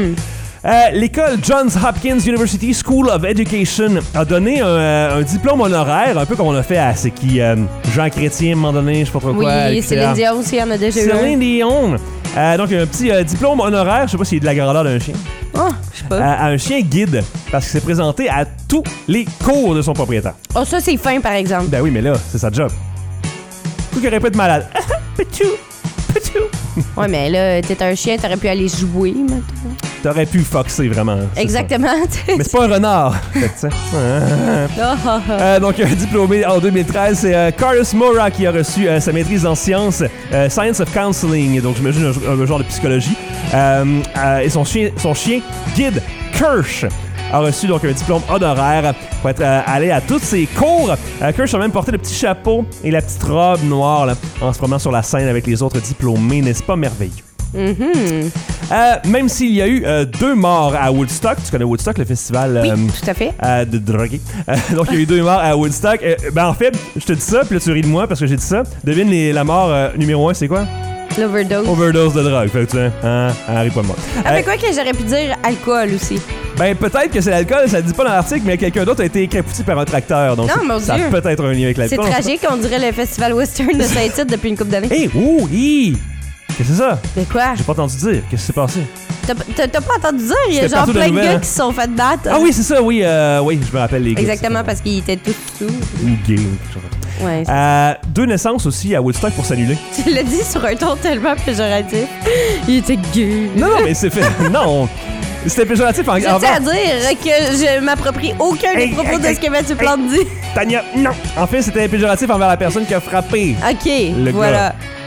L'école Johns Hopkins University School of Education a donné un diplôme honoraire, un peu comme on a fait à c'est qui Jean Chrétien à un moment donné, je sais pas trop quoi. Oui, Céline Dion aussi en a déjà eu. Céline Dion. Donc un petit diplôme honoraire, je sais pas s'il est de la grandeur d'un chien. Oh, je sais pas. À un chien guide, parce qu'il s'est présenté à tous les cours de son propriétaire. Oh, ça, c'est fin, par exemple. Ben oui, mais là, c'est sa job. Coup qu'il aurait pas été malade. Pichou. Ouais, mais là, t'es un chien, t'aurais pu aller jouer, maintenant. T'aurais pu foxer, vraiment. Exactement. Mais c'est pas un renard. Donc, diplômé en 2013, c'est Carlos Mora qui a reçu sa maîtrise en sciences, Science of Counseling, donc j'imagine un genre de psychologie. Et son chien guide, Kirsch, a reçu donc un diplôme honoraire pour être allé à tous ses cours. Kirsch a même porté le petit chapeau et la petite robe noire là, en se promenant sur la scène avec les autres diplômés. N'est-ce pas merveilleux? Même s'il y a eu 2 morts à Woodstock, tu connais Woodstock, le festival Oui, tout à fait. de drogués. Donc il y a eu 2 morts à Woodstock. Ben en fait, je te dis ça, puis là tu ris de moi parce que j'ai dit ça. Devine la mort numéro 1, c'est quoi? L'overdose. Overdose de drogue. Fait que tu sais, ris pas de moi. Avec quoi que j'aurais pu dire alcool aussi? Ben peut-être que c'est l'alcool, ça le dit pas dans l'article, mais quelqu'un d'autre a été écrapouti par un tracteur. Donc Non, mon ça Dieu. a peut-être un lien avec l'alcool. C'est tragique, on dirait le festival western de Saint-Tite depuis une couple d'années. Hey, qu'est-ce que c'est ça? Mais quoi? J'ai pas entendu dire. Qu'est-ce qui s'est passé? T'as pas entendu dire? Il y a C'était genre partout plein dans de les gars nouvelles. qui se sont fait battre. Ah oui, c'est ça, oui, je me rappelle les gars. Exactement, parce qu'ils étaient tous sous. Ou gay, ou quelque chose. Ouais. 2 naissances aussi à Woodstock pour s'annuler. Tu l'as dit sur un ton tellement péjoratif. Il était gay. Non, mais c'est fait. Non! C'était péjoratif en Je tiens à dire que je m'approprie aucun des propos de ce que Mathieu Plante dit. Tania, non! En fait, c'était péjoratif envers la personne qui a frappé. OK, Le voilà. gars.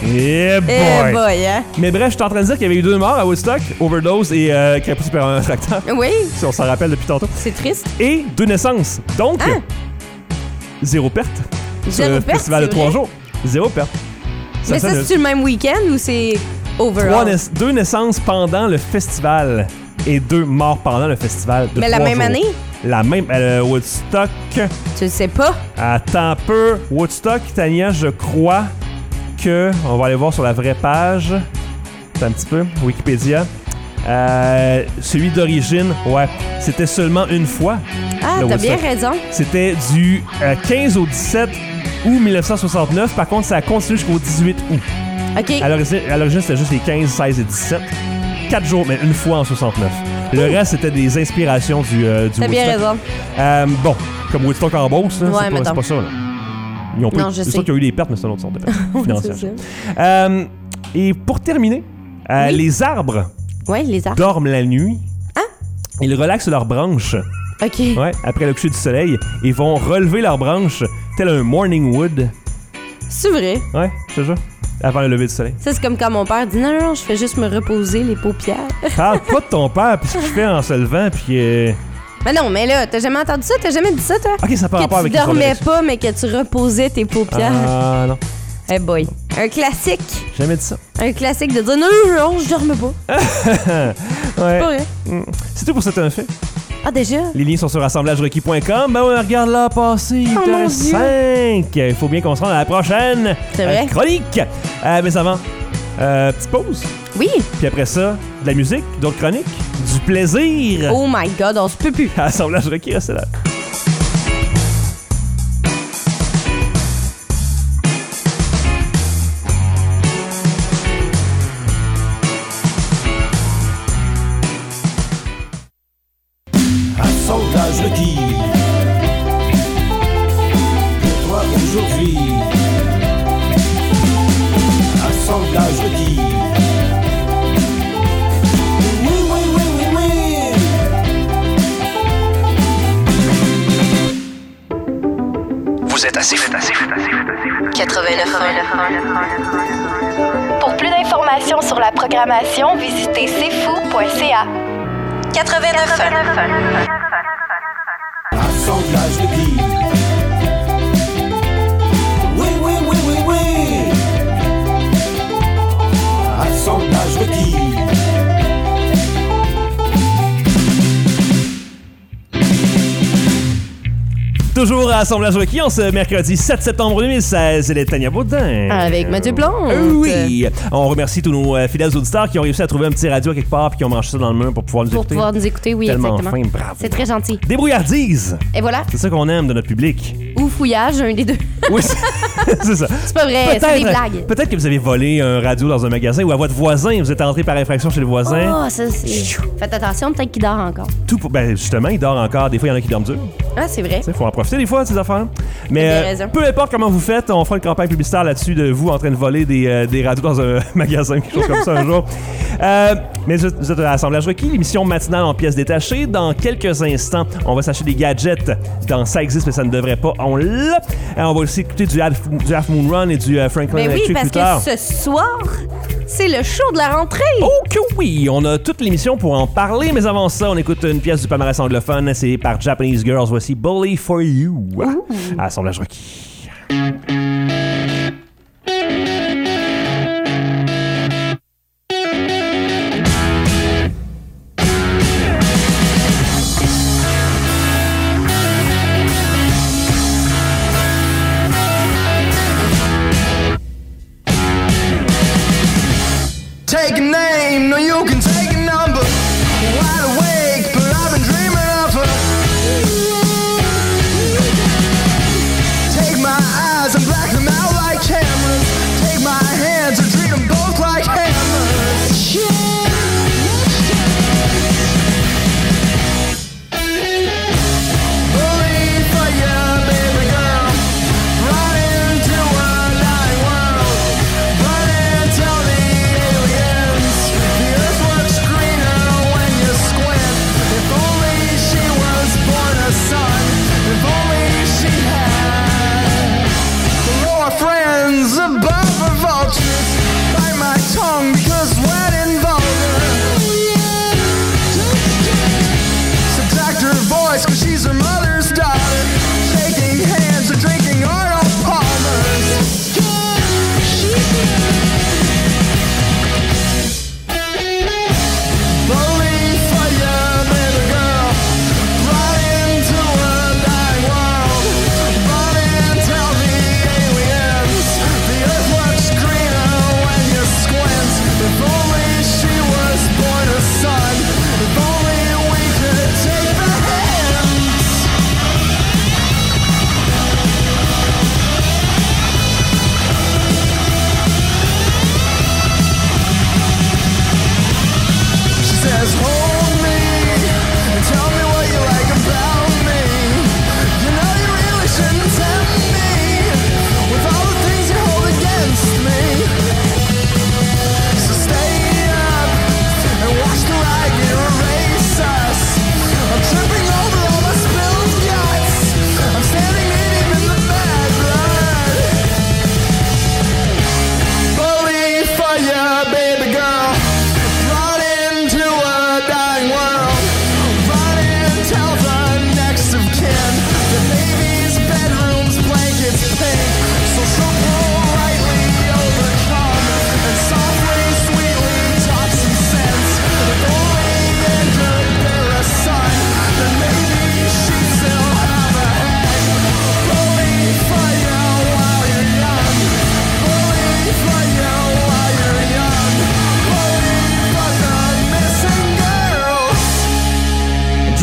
Yeah Eh boy! boy, hein? Mais bref, je suis en train de dire qu'il y avait eu 2 morts à Woodstock, overdose et crépuscule par un tracteur. Oui, Si on s'en rappelle depuis tantôt. c'est triste. Et 2 naissances. Donc, Ah. 0 perte. Zéro Sur le perte, festival de c'est 3 vrai? jours. 0 perte. Mais ça, c'est-tu le même week-end ou c'est overall? 2 naissances pendant le festival et 2 morts pendant le festival de Mais la 3 même jours. année? La même. Woodstock. Tu le sais pas? Attends un peu. Woodstock, Tania, je crois que. On va aller voir sur la vraie page. Attends un petit peu. Wikipédia. Celui d'origine, ouais, c'était seulement une fois. Ah, le t'as bien Woodstock. raison. C'était du 15 au 17 août 1969. Par contre, ça a continué jusqu'au 18 août. OK. À l'origine, c'était juste les 15, 16 et 17. 4 jours, mais une fois en 69. Le reste, c'était des inspirations du T'as bien Woodstock. raison. Bon, comme Woodstock en Beauce, là, Ouais, c'est mettons. pas ça. Là. Ils ont Non, je c'est sais. sûr qu'il y a eu des pertes, mais c'est une autre sorte de perte financière. C'est ça. Et pour terminer, Oui. les arbres Ouais, les arbres. dorment la nuit. Hein? Ils relaxent leurs branches. OK. Ouais, après le coucher du soleil, ils vont relever leurs branches tel un morning wood. C'est vrai. Ouais, je te jure. Avant le lever du soleil. Ça, c'est comme quand mon père dit non, non, je fais juste me reposer les paupières. Parle pas de ton père, puis ce qu'il fait en se levant, puis. Mais non, mais là, t'as jamais entendu ça? T'as jamais dit ça, toi? Ok, ça peut rapport Que avec tu les dormais directions. pas, mais que tu reposais tes paupières. Ah, non. Eh boy. Un classique. J'ai jamais dit ça. Un classique de dire non, non, non, je dormais pas. Ouais. Pas vrai. C'est tout pour cet un fait. Ah, déjà? Les liens sont sur assemblagerequis.com. Ben ouais, regarde là, passer. Il Oh, te mon reste Dieu. 5. Il faut bien qu'on se rende à la prochaine C'est vrai. chronique. Mais avant, petite pause. Oui. Puis après ça, de la musique, d'autres chroniques, du plaisir. Oh my God, on se peut plus. Assemblage requis, restez là. Assemblage requis. Pour toi aujourd'hui. Assemblage requis. Oui, oui, oui, oui, oui. Vous êtes assez fou. 89. Pour plus d'informations sur la programmation, visitez cfou.ca. 89. Assemblage requis. Oui, oui, oui, oui, oui. Assemblage requis. Toujours à Assemblage requis, on ce mercredi 7 septembre 2016. C'est Tania Baudin. Avec Mathieu Plante. Oui. On remercie tous nos fidèles auditeurs qui ont réussi à trouver un petit radio quelque part puis qui ont marché ça dans le mur pour pouvoir nous Pour écouter. pouvoir nous écouter, oui, Tellement exactement. fin, bravo. C'est très gentil. Débrouillardise. Et voilà. C'est ça qu'on aime de notre public. Ou fouillage, un des deux. Oui, c'est ça. C'est pas vrai, c'est des blagues. Peut-être que vous avez volé un radio dans un magasin ou à votre voisin, vous êtes entré par infraction chez le voisin. Oh, ça, c'est. Faites attention, peut-être qu'il dort encore. Tout pour... Ben justement, il dort encore. Des fois, il y en a qui dorment dur. Ah, c'est vrai. Il faut en profiter des fois de ces affaires. T'as Mais bien raison. peu importe comment vous faites, on fera une campagne publicitaire là-dessus de vous en train de voler des radios dans un magasin, quelque chose comme ça un jour. Mais vous êtes à l'Assemblage requis, l'émission matinale en pièces détachées. Dans quelques instants, on va s'acheter des gadgets. Dans Ça existe, mais ça ne devrait pas. On l'a. On va aussi écouter du Half Moon Run et du Franklin Ben oui, Electric parce plus tard. que ce soir, c'est le show de la rentrée. Oh que oui! On a toute l'émission pour en parler, mais avant ça, on écoute une pièce du palmarès anglophone. C'est par Japanese Girls. Voici Bully for You. Assemblage requis. Take a name, no you can take a number. Wide awake, but I've been dreaming of her. Take my eyes and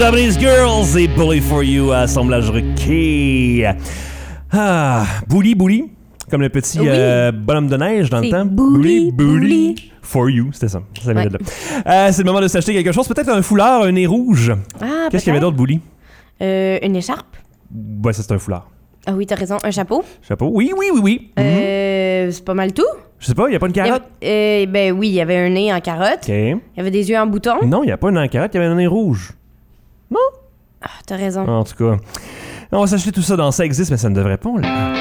Japanese Girls et Bully for You, assemblage requis. Bully, comme le petit bonhomme de neige dans le temps. Bully for You, c'était ça. Ça vient de là. C'est le moment de s'acheter quelque chose, peut-être un foulard, un nez rouge. Qu'est-ce qu'il y avait d'autre, Bully? Une écharpe. Ouais, ça c'est un foulard. Ah oui, t'as raison. Un chapeau. Oui. C'est pas mal tout. Je sais pas, il n'y a pas une carotte? Ben oui, il y avait un nez en carotte. OK. Il y avait des yeux en bouton. Non, il n'y a pas un nez en carotte, il y avait un nez rouge. Non? Ah, t'as raison. En tout cas, on va s'acheter tout ça dans Ça existe, mais ça ne devrait pas, là.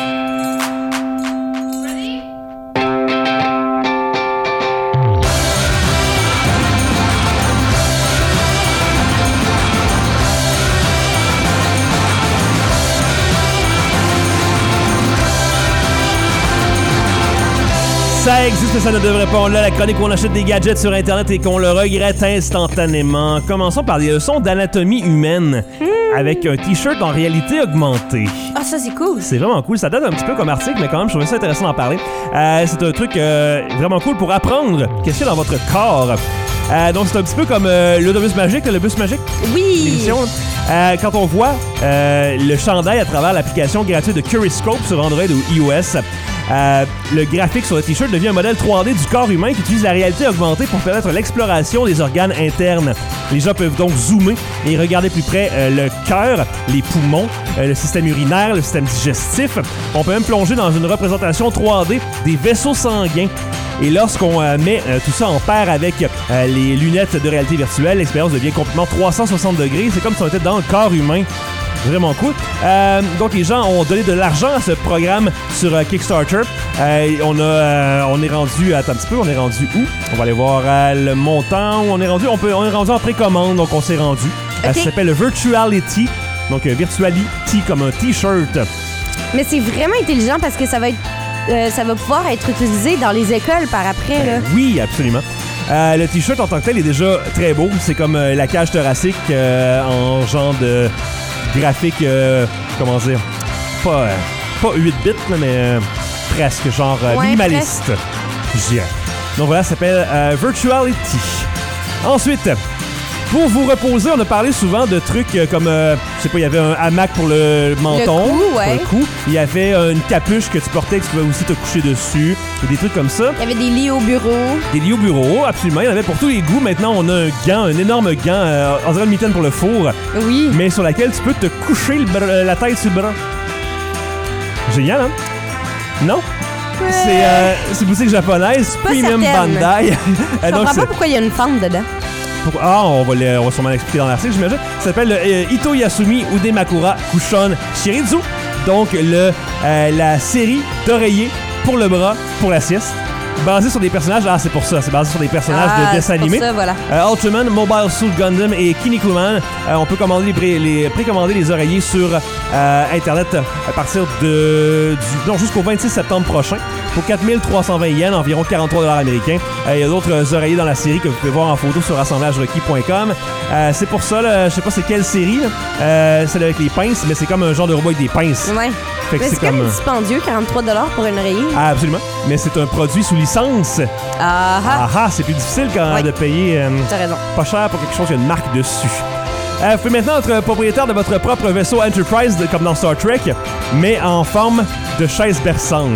Ça existe, mais ça ne devrait pas. On a la chronique où on achète des gadgets sur Internet et qu'on le regrette instantanément. Commençons par des leçons d'anatomie humaine avec un T-shirt en réalité augmentée. Ah, ça, c'est cool. C'est vraiment cool. Ça date un petit peu comme article, mais quand même, je trouvais ça intéressant d'en parler. C'est un truc vraiment cool pour apprendre qu'est-ce qu'il y a dans votre corps. Donc, c'est un petit peu comme l'autobus magique, le bus magique. Oui! L'émission. Quand on voit le chandail à travers l'application gratuite de Curiscope sur Android ou iOS, le graphique sur le t-shirt devient un modèle 3D du corps humain qui utilise la réalité augmentée pour permettre l'exploration des organes internes. Les gens peuvent donc zoomer et regarder plus près le cœur, les poumons, le système urinaire, le système digestif. On peut même plonger dans une représentation 3D des vaisseaux sanguins. Et lorsqu'on met tout ça en paire avec les lunettes de réalité virtuelle, l'expérience devient complètement 360 degrés. C'est comme si on était dans le corps humain. Vraiment cool. Donc, les gens ont donné de l'argent à ce programme sur Kickstarter. On est rendu... Attends un petit peu, on est rendu où? On va aller voir le montant où on est rendu. On est rendu en précommande, donc on s'est rendu. Okay. Ça s'appelle Virtuality. Donc, Virtuality comme un T-shirt. Mais c'est vraiment intelligent parce que ça va pouvoir être utilisé dans les écoles par après. Là. Oui, absolument. Le T-shirt en tant que tel est déjà très beau. C'est comme la cage thoracique en genre de graphique, comment dire, pas 8 bits, là, mais presque, genre minimaliste. Je dirais. Donc voilà, ça s'appelle Virtuality. Ensuite, pour vous reposer, on a parlé souvent de trucs comme, je sais pas, il y avait un hamac pour le menton, le cou, ouais. pour le cou. Il y avait une capuche que tu portais, que tu pouvais aussi te coucher dessus, et des trucs comme ça. Il y avait des lits au bureau. Des lits au bureau, absolument. Il y en avait pour tous les goûts. Maintenant, on a un gant, un énorme gant, on dirait une mitaine pour le four. Oui. Mais sur laquelle tu peux te coucher la tête sur le bras. Génial, hein? Non? Ouais. C'est une boutique japonaise, Premium Bandai. Je comprends pas pourquoi il y a une femme dedans. On va sûrement l'expliquer dans l'article, j'imagine. Ça s'appelle Ito Yasumi Udemakura Kushon Shirizu. Donc, la série d'oreillers pour le bras, pour la sieste. Basé sur des personnages, c'est pour ça, c'est basé sur des personnages de dessins animés. Ça, voilà. Ultraman, Mobile Suit Gundam et Kinnikuman. On peut commander précommander les oreillers sur Internet à partir jusqu'au 26 septembre prochain pour 4320 yens, environ 43$ américains. Il y a d'autres oreillers dans la série que vous pouvez voir en photo sur assemblagerequis.com. C'est pour ça, là, je sais pas c'est quelle série, celle avec les pinces, mais c'est comme un genre de robot avec des pinces. Ouais. Fait que c'est comme dispendieux, 43$ pour une oreiller. Ah, absolument. Mais c'est un produit sous licence. C'est plus difficile de payer t'as raison. Pas cher pour quelque chose qui a une marque dessus. Vous pouvez maintenant être propriétaire de votre propre vaisseau Enterprise, comme dans Star Trek, mais en forme de chaise berçante.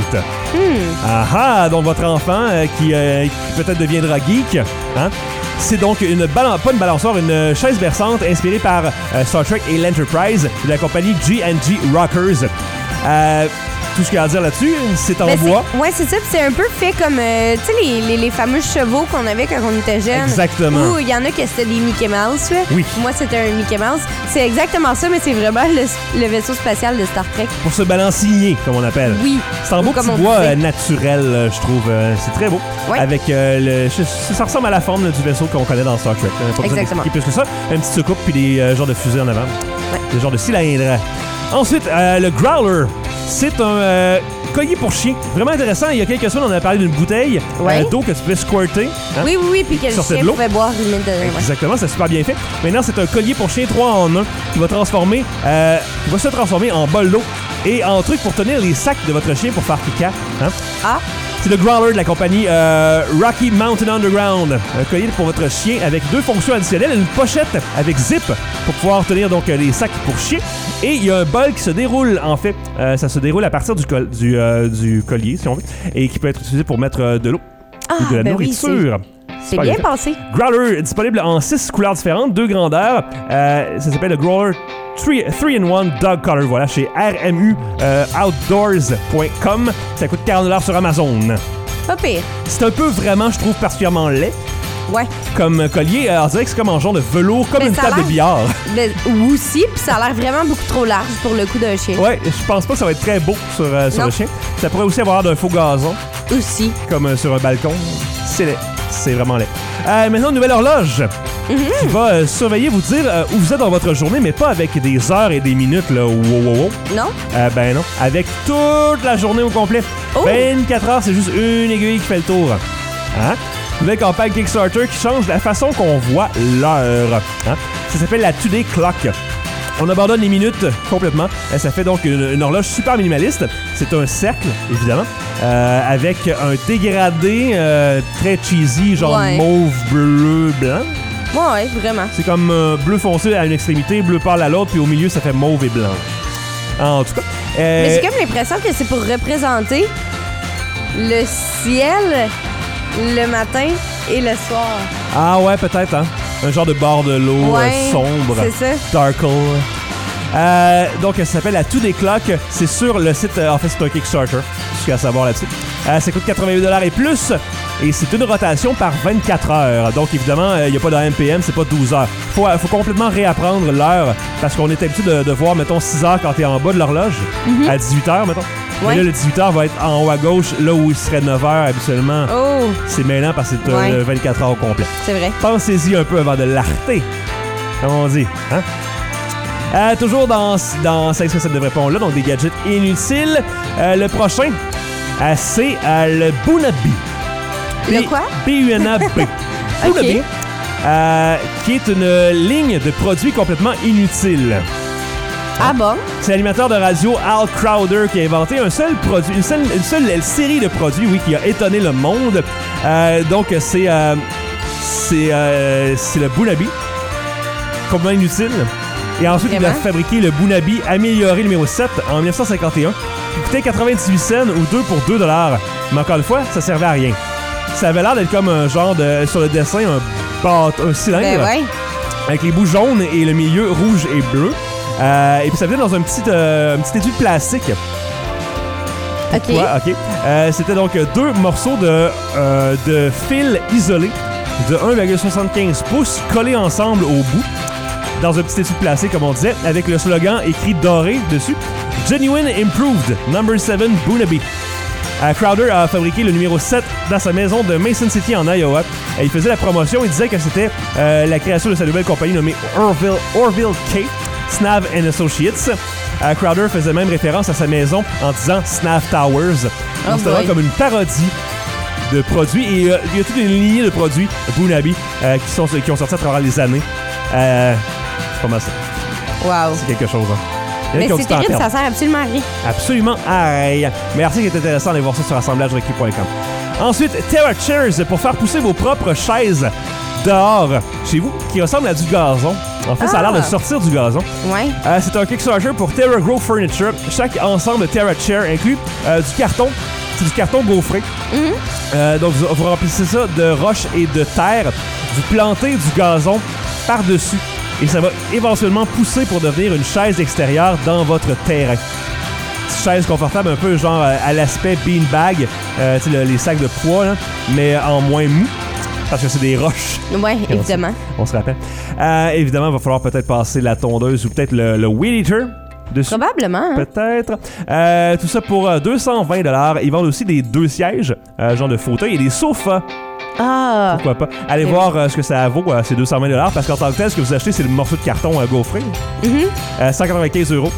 Donc votre enfant qui peut-être deviendra geek, hein? C'est donc pas une balançoire, une chaise berçante inspirée par Star Trek et l'Enterprise de la compagnie G&G Rockers. Tout ce qu'il y a à dire là-dessus, c'est en bois. Ouais, c'est ça. Puis c'est un peu fait comme, tu sais, les fameux chevaux qu'on avait quand on était jeune. Exactement. Ou il y en a qui c'était des Mickey Mouse. Là. Oui. Moi, c'était un Mickey Mouse. C'est exactement ça, mais c'est vraiment le vaisseau spatial de Star Trek. Pour se balanciner, comme on appelle. Oui. C'est un beau petit bois naturel, je trouve. C'est très beau. Ouais. Avec ça ressemble à la forme du vaisseau qu'on connaît dans Star Trek. Pas besoin d'expliquer plus que ça. Une petite soucoupe puis des genres de fusées en avant. Ouais. Des genres de cylindres. Ensuite, le Growler. C'est un collier pour chien. Vraiment intéressant. Il y a quelques semaines, on avait parlé d'une bouteille d'eau que tu pouvais squirter. Hein? Oui, puis que le chien pouvait boire une minute de... Exactement, c'est super bien fait. Maintenant, c'est un collier pour chien 3 en 1 qui va se transformer en bol d'eau et en truc pour tenir les sacs de votre chien pour faire caca. Hein? C'est le Growler de la compagnie Rocky Mountain Underground. Un collier pour votre chien avec 2 fonctions additionnelles. Une pochette avec zip pour pouvoir tenir donc les sacs pour chien. Et il y a un bol qui se déroule, en fait. Ça se déroule à partir du collier, si on veut, et qui peut être utilisé pour mettre de l'eau ou de la nourriture. C'est bien pensé. Growler, disponible en 6 couleurs différentes, 2 grandeurs. Ça s'appelle le Growler 3-in-1 Dog Color. Voilà, chez RMUOutdoors.com. Ça coûte 40$ sur Amazon. Pas pire. C'est un peu vraiment, je trouve, particulièrement laid. Ouais. Comme collier, on dirait que c'est comme un genre de velours, comme une table de billard. Aussi, puis ça a l'air vraiment beaucoup trop large pour le coup d'un chien. Ouais, je pense pas que ça va être très beau sur le chien. Ça pourrait aussi avoir l'air d'un faux gazon. Aussi. Comme sur un balcon. C'est laid. C'est vraiment laid. Maintenant, une nouvelle horloge qui va surveiller, vous dire où vous êtes dans votre journée, mais pas avec des heures et des minutes, là. Wow. Non? Ben non. Avec toute la journée au complet. 24 heures, c'est juste une aiguille qui fait le tour. Hein? Nouvelle campagne Kickstarter qui change la façon qu'on voit l'heure. Hein? Ça s'appelle la Today Clock. On abandonne les minutes complètement. Ça fait donc une horloge super minimaliste. C'est un cercle, évidemment, avec un dégradé très cheesy, genre mauve, bleu, blanc. Ouais, vraiment. C'est comme bleu foncé à une extrémité, bleu pâle à l'autre, puis au milieu, ça fait mauve et blanc. En tout cas... Mais j'ai comme l'impression que c'est pour représenter le ciel le matin et le soir. Ah ouais, peut-être, hein? Un genre de bord de l'eau sombre. C'est ça. Darkle. Donc, ça s'appelle la Today Clock. C'est sur le site... en fait, c'est un Kickstarter. Ce qu'il y a à savoir là-dessus. Ça coûte 88$ et plus. Et c'est une rotation par 24 heures. Donc, évidemment, il n'y a pas de AMPM, c'est pas 12 heures. Faut complètement réapprendre l'heure parce qu'on est habitué de voir, mettons, 6 heures quand t'es en bas de l'horloge, à 18 heures, mettons. Ouais. Mais là, le 18 heures va être en haut à gauche, là où il serait 9 heures habituellement. Oh! C'est mêlant parce que c'est 24 heures au complet. C'est vrai. Pensez-y un peu avant de l'arrêter. Comme on dit, hein? Toujours dans 5 que ça devrait pas là, donc des gadgets inutiles. Le prochain, c'est le Bunabi. Le quoi? B-U-N-A-B. Bunabi, qui est une ligne de produits complètement inutiles. Ah bon? C'est l'animateur de radio Al Crowder qui a inventé un seul produit, une seule série de produits, qui a étonné le monde. Donc, c'est le Bunabi, complètement inutile. Et ensuite, il a fabriqué le Bunabi amélioré numéro 7 en 1951, qui coûtait 98 cents ou 2 pour $2. Mais encore une fois, ça servait à rien. Ça avait l'air d'être comme un genre de, sur le dessin, un cylindre avec les bouts jaunes et le milieu rouge et bleu. Et puis ça venait dans un petit étui de plastique. Pourquoi? OK. C'était donc 2 morceaux de fil isolé de 1,75 pouces collés ensemble au bout dans un petit étui de plastique, comme on disait, avec le slogan écrit doré dessus. Genuine Improved, Number 7 Bunabi. Crowder a fabriqué le numéro 7 dans sa maison de Mason City en Iowa. Il faisait la promotion, il disait que c'était la création de sa nouvelle compagnie nommée Orville K. Snav & Associates. Crowder faisait même référence à sa maison en disant Snav Towers. Donc, c'était vraiment comme une parodie de produits. Et il y a toute une lignée de produits Bunabi qui ont sorti à travers les années. C'est pas mal ça. Wow. C'est quelque chose, hein. Mais c'est terrible, ça sert absolument à rien. Absolument à rien. Mais l'article est intéressant, allez voir ça sur assemblagerequis.com. Ensuite, Terra Chairs pour faire pousser vos propres chaises dehors chez vous, qui ressemblent à du gazon. En fait, ça a l'air de sortir du gazon. Ouais. C'est un Kickstarter pour Terra Grow Furniture. Chaque ensemble de Terra Chair inclut du carton. C'est du carton gaufré. Donc, vous remplissez ça de roches et de terre. Vous plantez du gazon par-dessus. Et ça va éventuellement pousser pour devenir une chaise extérieure dans votre terrain. Petite chaise confortable, un peu genre à l'aspect beanbag, tu sais, les sacs de poids, là, mais en moins mou. Parce que c'est des roches. Oui, évidemment. On se rappelle. Évidemment, il va falloir peut-être passer la tondeuse ou peut-être le weed eater dessus. Probablement. Hein? Peut-être. Tout ça pour $220. Ils vendent aussi des 2 sièges, genre de fauteuil et des sofas. Ah! Pourquoi pas? Allez voir ce que ça vaut, ces $220, parce qu'en tant que tel, ce que vous achetez, c'est le morceau de carton gaufré. 195 €.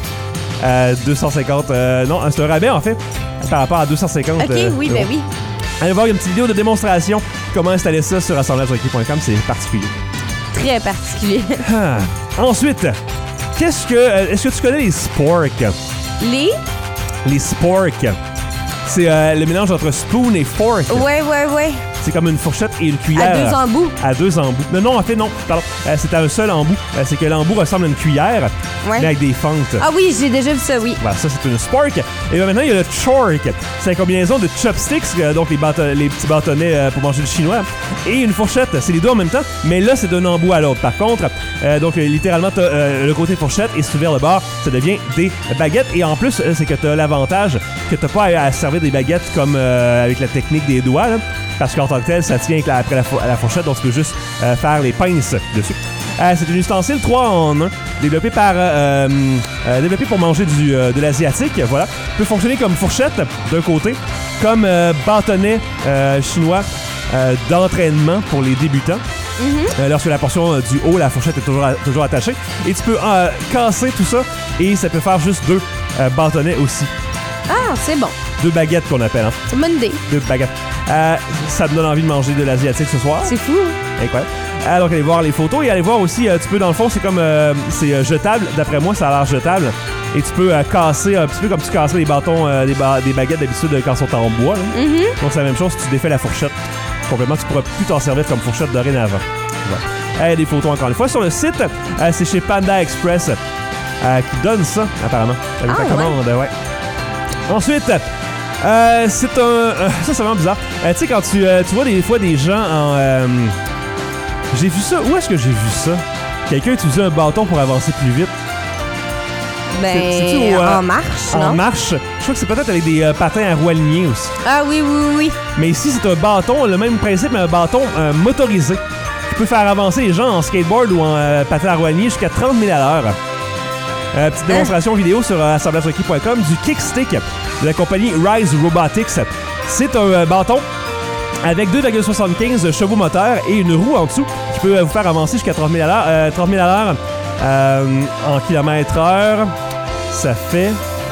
250. Non, c'est un rabais, en fait, par rapport à 250. OK, oui, ben oui. Allez voir une petite vidéo de démonstration comment installer ça sur assemblagerequis.com, c'est particulier. Très particulier. Ensuite, est-ce que tu connais les sporks? Les sporks. C'est le mélange entre spoon et fork. Ouais. C'est comme une fourchette et une cuillère. À 2 embouts. À 2 embouts. Non, en fait, non. Pardon. C'est à un seul embout. C'est que l'embout ressemble à une cuillère, Ouais. mais avec des fentes. Ah oui, j'ai déjà vu ça, oui. Voilà, ça, c'est une spork. Et bien, maintenant, il y a le chork. C'est la combinaison de chopsticks, donc les petits bâtonnets pour manger du chinois, et une fourchette. C'est les deux en même temps, mais là, c'est d'un embout à l'autre. Par contre, donc, littéralement, t'as le côté fourchette, et si tu ouvres le bord, ça devient des baguettes. Et en plus, c'est que t'as l'avantage que t'as pas à servir des baguettes comme avec la technique des doigts, là, parce qu'en tant que tel, ça tient après la fourchette, donc tu peux juste faire les pinces dessus. C'est un ustensile 3 en 1, développé pour manger de l'asiatique, voilà. Peut fonctionner comme fourchette d'un côté, comme bâtonnet chinois d'entraînement pour les débutants. Lorsque la portion du haut, la fourchette est toujours attachée. Et tu peux casser tout ça et ça peut faire juste 2 bâtonnets aussi. Ah, c'est bon. 2 baguettes qu'on appelle, hein. C'est une bonne idée. 2 baguettes. Ça me donne envie de manger de l'asiatique ce soir. C'est fou. Incroyable. Donc, allez voir les photos et allez voir aussi, tu peux, dans le fond, c'est comme, c'est jetable. D'après moi, ça a l'air jetable. Et tu peux casser, un petit peu comme tu casses les bâtons, des baguettes d'habitude quand ils sont en bois. Là. Donc, c'est la même chose si tu défais la fourchette. Complètement, tu pourras plus t'en servir comme fourchette dorénavant. Voilà. Des photos encore une fois. Sur le site, c'est chez Panda Express qui donne ça, apparemment. Avec ta commande, ouais. Ensuite, c'est un... ça, c'est vraiment bizarre. Tu sais, quand tu vois des fois des gens en... j'ai vu ça. Où est-ce que j'ai vu ça? Quelqu'un utilisait un bâton pour avancer plus vite. Ben, en marche, non? En marche. Je crois que c'est peut-être avec des patins à roues alignées aussi. Ah oui. Mais ici, c'est un bâton, le même principe, mais un bâton motorisé qui peut faire avancer les gens en skateboard ou en patin à roues alignées jusqu'à 30 000 à l'heure. Petite démonstration vidéo sur assemblagerequis.com du Kickstick de la compagnie Rise Robotics. C'est un bâton avec 2,75 chevaux moteurs et une roue en dessous qui peut vous faire avancer jusqu'à 30 000 à l'heure. 30 000 à l'heure en km/h, ça fait...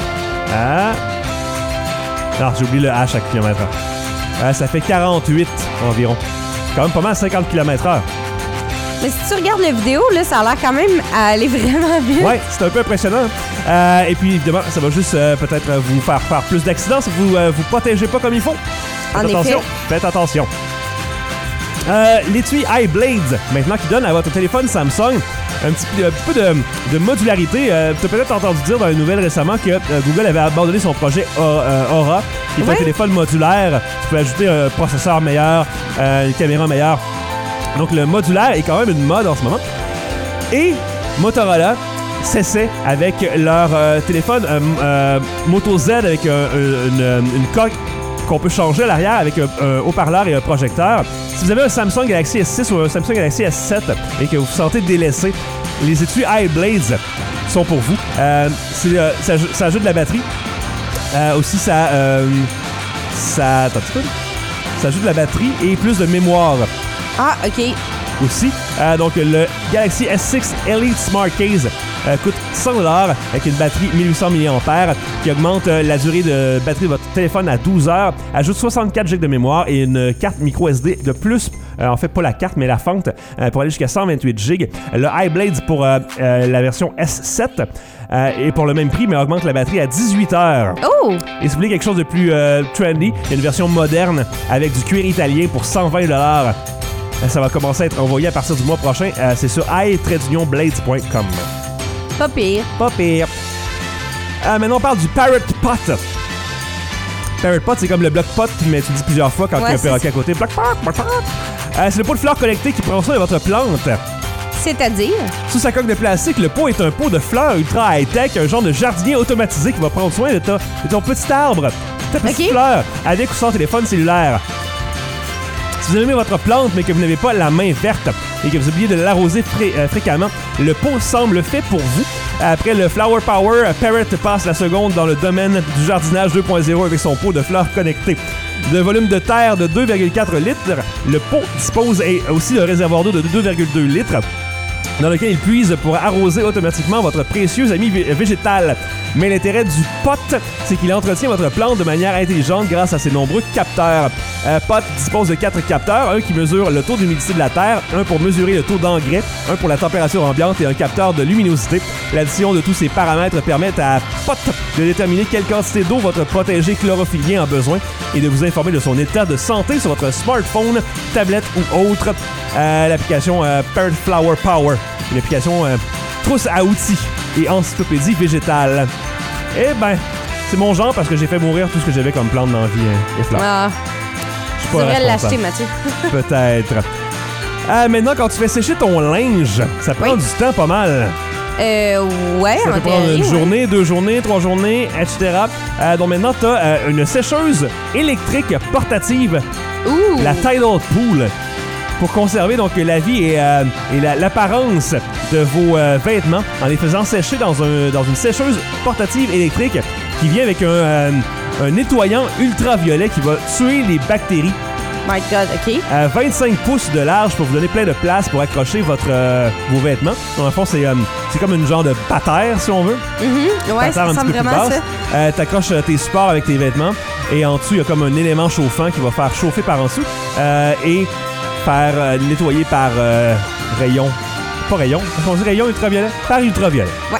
Non, j'ai oublié le H à km/h. Ça fait 48 environ. Quand même pas mal, 50 km/h. Mais si tu regardes la vidéo, là, ça a l'air quand même à aller vraiment vite. Ouais, c'est un peu impressionnant. Et puis, évidemment, ça va juste peut-être vous faire plus d'accidents si vous vous protégez pas comme il faut. Faites attention. L'étui iBlades, maintenant, qui donne à votre téléphone Samsung un petit peu de modularité. Tu as peut-être entendu dire dans les nouvelles récemment que Google avait abandonné son projet Aura, qui est un téléphone modulaire. Tu peux ajouter un processeur meilleur, une caméra meilleure. Donc, le modulaire est quand même une mode en ce moment. Et Motorola s'essaie avec leur téléphone Moto Z avec une coque qu'on peut changer à l'arrière avec un haut-parleur et un projecteur. Si vous avez un Samsung Galaxy S6 ou un Samsung Galaxy S7 et que vous vous sentez délaissé, les étuis iBlades sont pour vous. Ça ajoute de la batterie. Aussi, ça ajoute de la batterie et plus de mémoire. Ah, OK. Aussi. Donc, le Galaxy S6 Elite Smart Case coûte $100 avec une batterie 1800 mAh qui augmente la durée de batterie de votre téléphone à 12 heures, ajoute 64 GB de mémoire et une carte micro SD de plus. En fait, pas la carte, mais la fente pour aller jusqu'à 128 GB. Le iBlades pour la version S7 est pour le même prix, mais augmente la batterie à 18 heures. Oh! Et si vous voulez quelque chose de plus trendy, il y a une version moderne avec du cuir italien pour $120. Ça va commencer à être envoyé à partir du mois prochain. C'est sur i-blades.com. Pas pire. Pas pire. Maintenant, on parle du Parrot Pot. Parrot Pot, c'est comme le bloc pot, mais tu dis plusieurs fois quand il y a un perroquet à côté. Bloc pot. C'est le pot de fleurs connecté qui prend soin de votre plante. C'est-à-dire? Sous sa coque de plastique, le pot est un pot de fleurs ultra high-tech, un genre de jardinier automatisé qui va prendre soin de ton petit arbre, ta petite fleur, avec ou sans téléphone cellulaire. Si vous aimez votre plante, mais que vous n'avez pas la main verte et que vous oubliez de l'arroser fréquemment, le pot semble fait pour vous. Après le Flower Power, Parrot passe la seconde dans le domaine du jardinage 2.0 avec son pot de fleurs connecté. De volume de terre de 2,4 litres, le pot dispose aussi d'un réservoir d'eau de 2,2 litres. dans lequel il puise pour arroser automatiquement votre précieux ami végétal. Mais l'intérêt du pot, c'est qu'il entretient votre plante de manière intelligente grâce à ses nombreux capteurs. Pot dispose de 4 capteurs, un qui mesure le taux d'humidité de la terre, un pour mesurer le taux d'engrais, un pour la température ambiante et un capteur de luminosité. L'addition de tous ces paramètres permet à Pot de déterminer quelle quantité d'eau votre protégé chlorophyllien a besoin et de vous informer de son état de santé sur votre smartphone, tablette ou autre. L'application Bird Flower Power, une application trousse à outils et encyclopédie végétale. Eh ben, c'est mon genre parce que j'ai fait mourir tout ce que j'avais comme plante dans la vie et fleurs. Ah, tu devrais l'acheter, Mathieu. Peut-être. Maintenant, quand tu fais sécher ton linge, ça prend du temps pas mal. Ouais, ça peut prendre une journée, 2 journées, 3 journées, etc. Donc maintenant, tu as une sécheuse électrique portative, la Tidal Pool, pour conserver donc la vie et l'apparence de vos vêtements en les faisant sécher dans une sécheuse portative électrique qui vient avec un nettoyant ultraviolet qui va tuer les bactéries. My God, OK. 25 pouces de large pour vous donner plein de place pour accrocher vos vêtements. Dans le fond, c'est comme une genre de patère, si on veut. Ouais, ça ressemble vraiment à ça. T'accroches tes supports avec tes vêtements et en dessous, il y a comme un élément chauffant qui va faire chauffer par en dessous et faire nettoyer par rayon. Pas rayon, on dit rayon ultraviolet? Par ultraviolet. Ouais.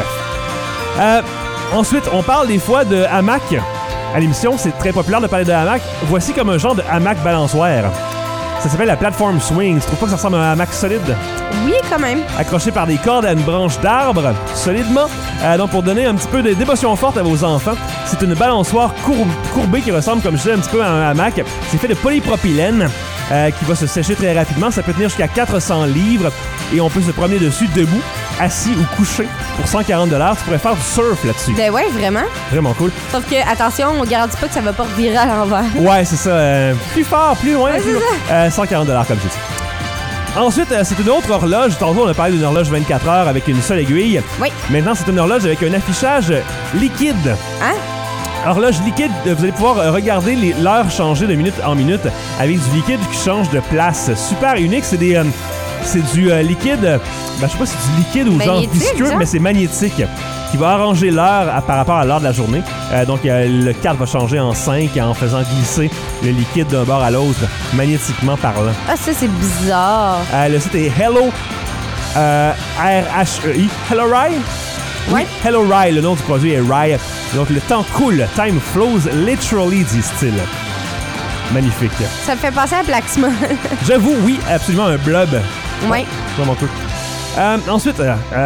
Bref. Ensuite, on parle des fois de hamac. À l'émission, c'est très populaire de parler de hamac. Voici comme un genre de hamac balançoire. Ça s'appelle la plateforme swing. Tu trouves pas que ça ressemble à un hamac solide? Oui, quand même. Accroché par des cordes à une branche d'arbre, solidement. Donc, pour donner un petit peu d'émotion forte à vos enfants, c'est une balançoire courbée qui ressemble, comme je disais, un petit peu à un hamac. C'est fait de polypropylène qui va se sécher très rapidement. Ça peut tenir jusqu'à 400 livres et on peut se promener dessus debout, assis ou couché pour 140 $. Tu pourrais faire du surf là-dessus. Ben ouais, vraiment. Vraiment cool. Sauf que, attention, on garantit pas que ça va pas revirer à l'envers. Ouais, c'est ça. Plus fort, plus loin. Ouais, plus loin. 140 $ comme je dis. Ensuite, c'est une autre horloge. Tantôt, on a parlé d'une horloge 24 heures avec une seule aiguille. Oui. Maintenant, c'est une horloge avec un affichage liquide. Hein? Horloge liquide, vous allez pouvoir regarder l'heure changer de minute en minute avec du liquide qui change de place. Super unique. C'est du liquide. Je sais pas si c'est du liquide ou genre visqueux, mais c'est magnétique qui va arranger l'heure par rapport à l'heure de la journée. Donc, le cadre va changer en 5 en faisant glisser le liquide d'un bord à l'autre, magnétiquement parlant. Ah, ça, c'est bizarre. Le site est Hello, R-H-E-I, Hello Rye? Oui, Hello Rye, le nom du produit est Rye. Donc, le temps coule, time flows literally, disent-ils. Magnifique. Ça me fait penser à Blacksmith. J'avoue, oui, absolument, un blob. Oui. Vraiment cool. Ensuite,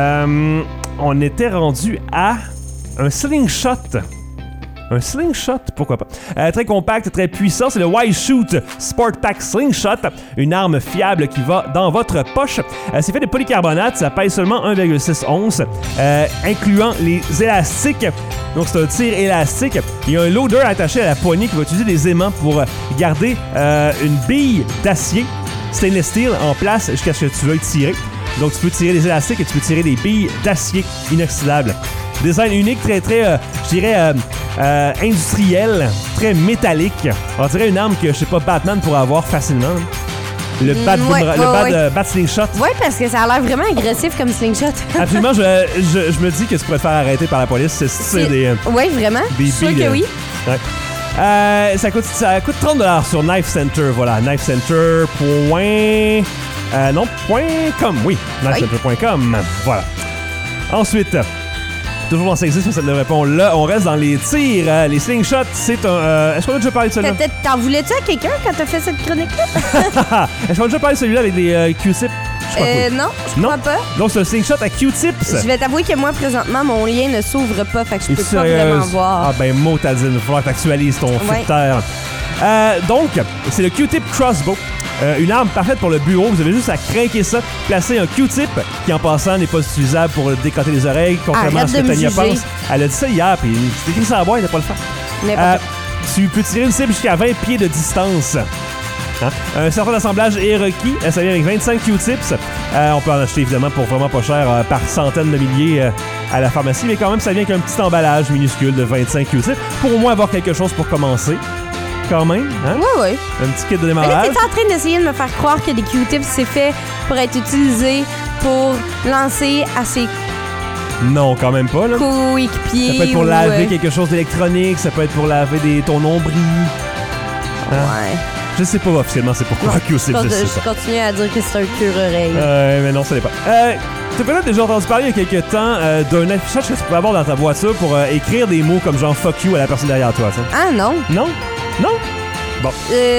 on était rendu à un slingshot. Un slingshot, pourquoi pas. Très compact, très puissant, c'est le Wild-Shoot Sport Pack Slingshot, une arme fiable qui va dans votre poche. C'est fait de polycarbonate, ça pèse seulement 1,6 onces, incluant les élastiques. Donc c'est un tir élastique. Il y a un loader attaché à la poignée qui va utiliser des aimants pour garder une bille d'acier stainless steel en place jusqu'à ce que tu veuilles tirer. Donc tu peux tirer des élastiques et tu peux tirer des billes d'acier inoxydables. Design unique, très, je dirais, industriel, très métallique. On dirait une arme que, je sais pas, Batman pourrait avoir facilement. Le Bat Slingshot. Oui, parce que ça a l'air vraiment agressif comme slingshot. Absolument, je me dis que tu pourrais te faire arrêter par la police si c'est des... Oui, vraiment. Des je suis sûr que oui. Ouais. Ça coûte 30 $ sur Knife Center, voilà, knifecenter.com, oui, knifecenter.com, voilà. Ensuite, toujours dans sexisme, ça ne répond là. On reste dans les tirs. Les slingshots, c'est un... Est-ce qu'on a déjà parlé de celui-là? T'en voulais-tu à quelqu'un quand t'as fait cette chronique-là? Est-ce qu'on a déjà parlé de celui-là avec des Q-tips? Non, je crois pas. Donc, c'est un slingshot à Q-tips. Je vais t'avouer que moi, présentement, mon lien ne s'ouvre pas, fait que je peux pas vraiment voir. Ah ben, motadine, il va falloir que t'actualises ton filter. Donc, c'est le Q-tip Crossbow. Une arme parfaite pour le bureau. Vous avez juste à craquer ça, placer un Q-tip qui, en passant, n'est pas utilisable pour décoter les oreilles, contrairement à ce que Tania pense. Elle a dit ça hier, puis c'est écrit ça à boire, il n'a pas le faire. Tu peux tirer une cible jusqu'à 20 pieds de distance. Hein? Un certain assemblage est requis. Ça vient avec 25 Q-tips. On peut en acheter évidemment pour vraiment pas cher par centaines de milliers à la pharmacie, mais quand même, ça vient avec un petit emballage minuscule de 25 Q-tips pour au moins avoir quelque chose pour commencer. Quand même, hein? Oui. Un petit kit de démarrage. T'es en train d'essayer de me faire croire que des Q-tips, c'est fait pour être utilisé pour lancer à ses Non, quand même pas, là. coéquipiers. Ça peut être pour ou, laver quelque chose d'électronique, ça peut être pour laver ton nombril. Hein? Ouais. Je sais pas officiellement c'est pourquoi Q-Sip, je sais Je pas. continue à dire que c'est un cure-oreille. Mais non, ça n'est pas. T'as peut-être déjà entendu parler il y a quelques temps d'un affichage que tu peux avoir dans ta voiture pour écrire des mots comme genre fuck you à la personne derrière toi, ça. Ah non. Non? Non? Bon.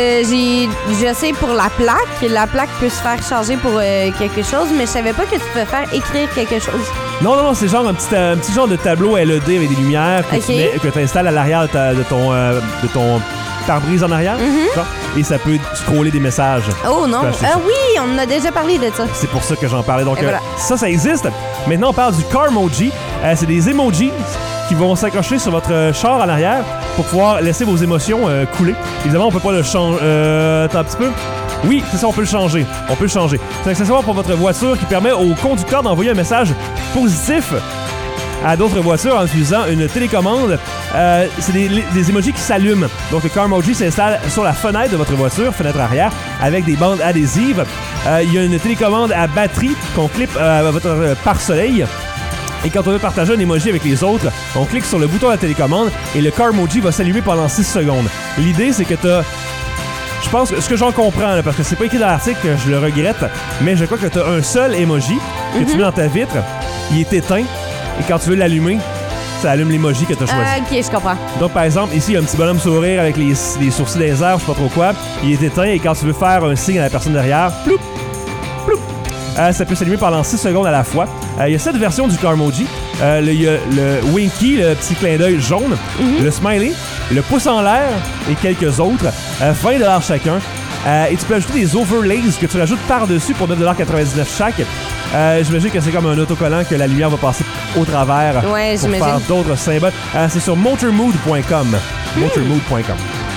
Je sais pour la plaque peut se faire charger pour quelque chose, mais je savais pas que tu peux faire écrire quelque chose. Non, c'est genre un petit genre de tableau LED avec des lumières que tu installes à l'arrière de ton pare-brise en arrière. Genre, et ça peut scroller des messages. Oh non. Oui, on en a déjà parlé de ça. C'est pour ça que j'en parlais. Donc, voilà. ça existe. Maintenant, on parle du Carmoji. C'est des emojis qui vont s'accrocher sur votre char en arrière pour pouvoir laisser vos émotions couler. Évidemment, on peut pas le changer. Attends un petit peu. Oui, c'est ça, on peut le changer. C'est un accessoire pour votre voiture qui permet au conducteur d'envoyer un message positif à d'autres voitures en utilisant une télécommande. C'est des emojis qui s'allument. Donc, le Carmoji s'installe sur la fenêtre de votre voiture, fenêtre arrière, avec des bandes adhésives. Il y a une télécommande à batterie qu'on clip à votre pare-soleil. Et quand on veut partager un emoji avec les autres, on clique sur le bouton de la télécommande et le Carmoji va s'allumer pendant 6 secondes. L'idée, c'est que je pense que ce que j'en comprends, là, parce que c'est pas écrit dans l'article, je le regrette, mais je crois que tu as un seul emoji que tu mets dans ta vitre, il est éteint, et quand tu veux l'allumer, ça allume l'emoji que tu as choisi. Ok, je comprends. Donc, par exemple, ici, il y a un petit bonhomme sourire avec les sourcils des airs, je sais pas trop quoi. Il est éteint, et quand tu veux faire un signe à la personne derrière, ploup, ploup, ça peut s'allumer pendant 6 secondes à la fois. Il y a 7 versions du Carmoji. Il y a le Winky, le petit clin d'œil jaune, le Smiley, le pouce en l'air et quelques autres. 20$ chacun. Et tu peux ajouter des overlays que tu rajoutes par-dessus pour 9,99$ chaque. J'imagine que c'est comme un autocollant que la lumière va passer au travers pour faire d'autres symboles. C'est sur motormood.com. Motormood.com.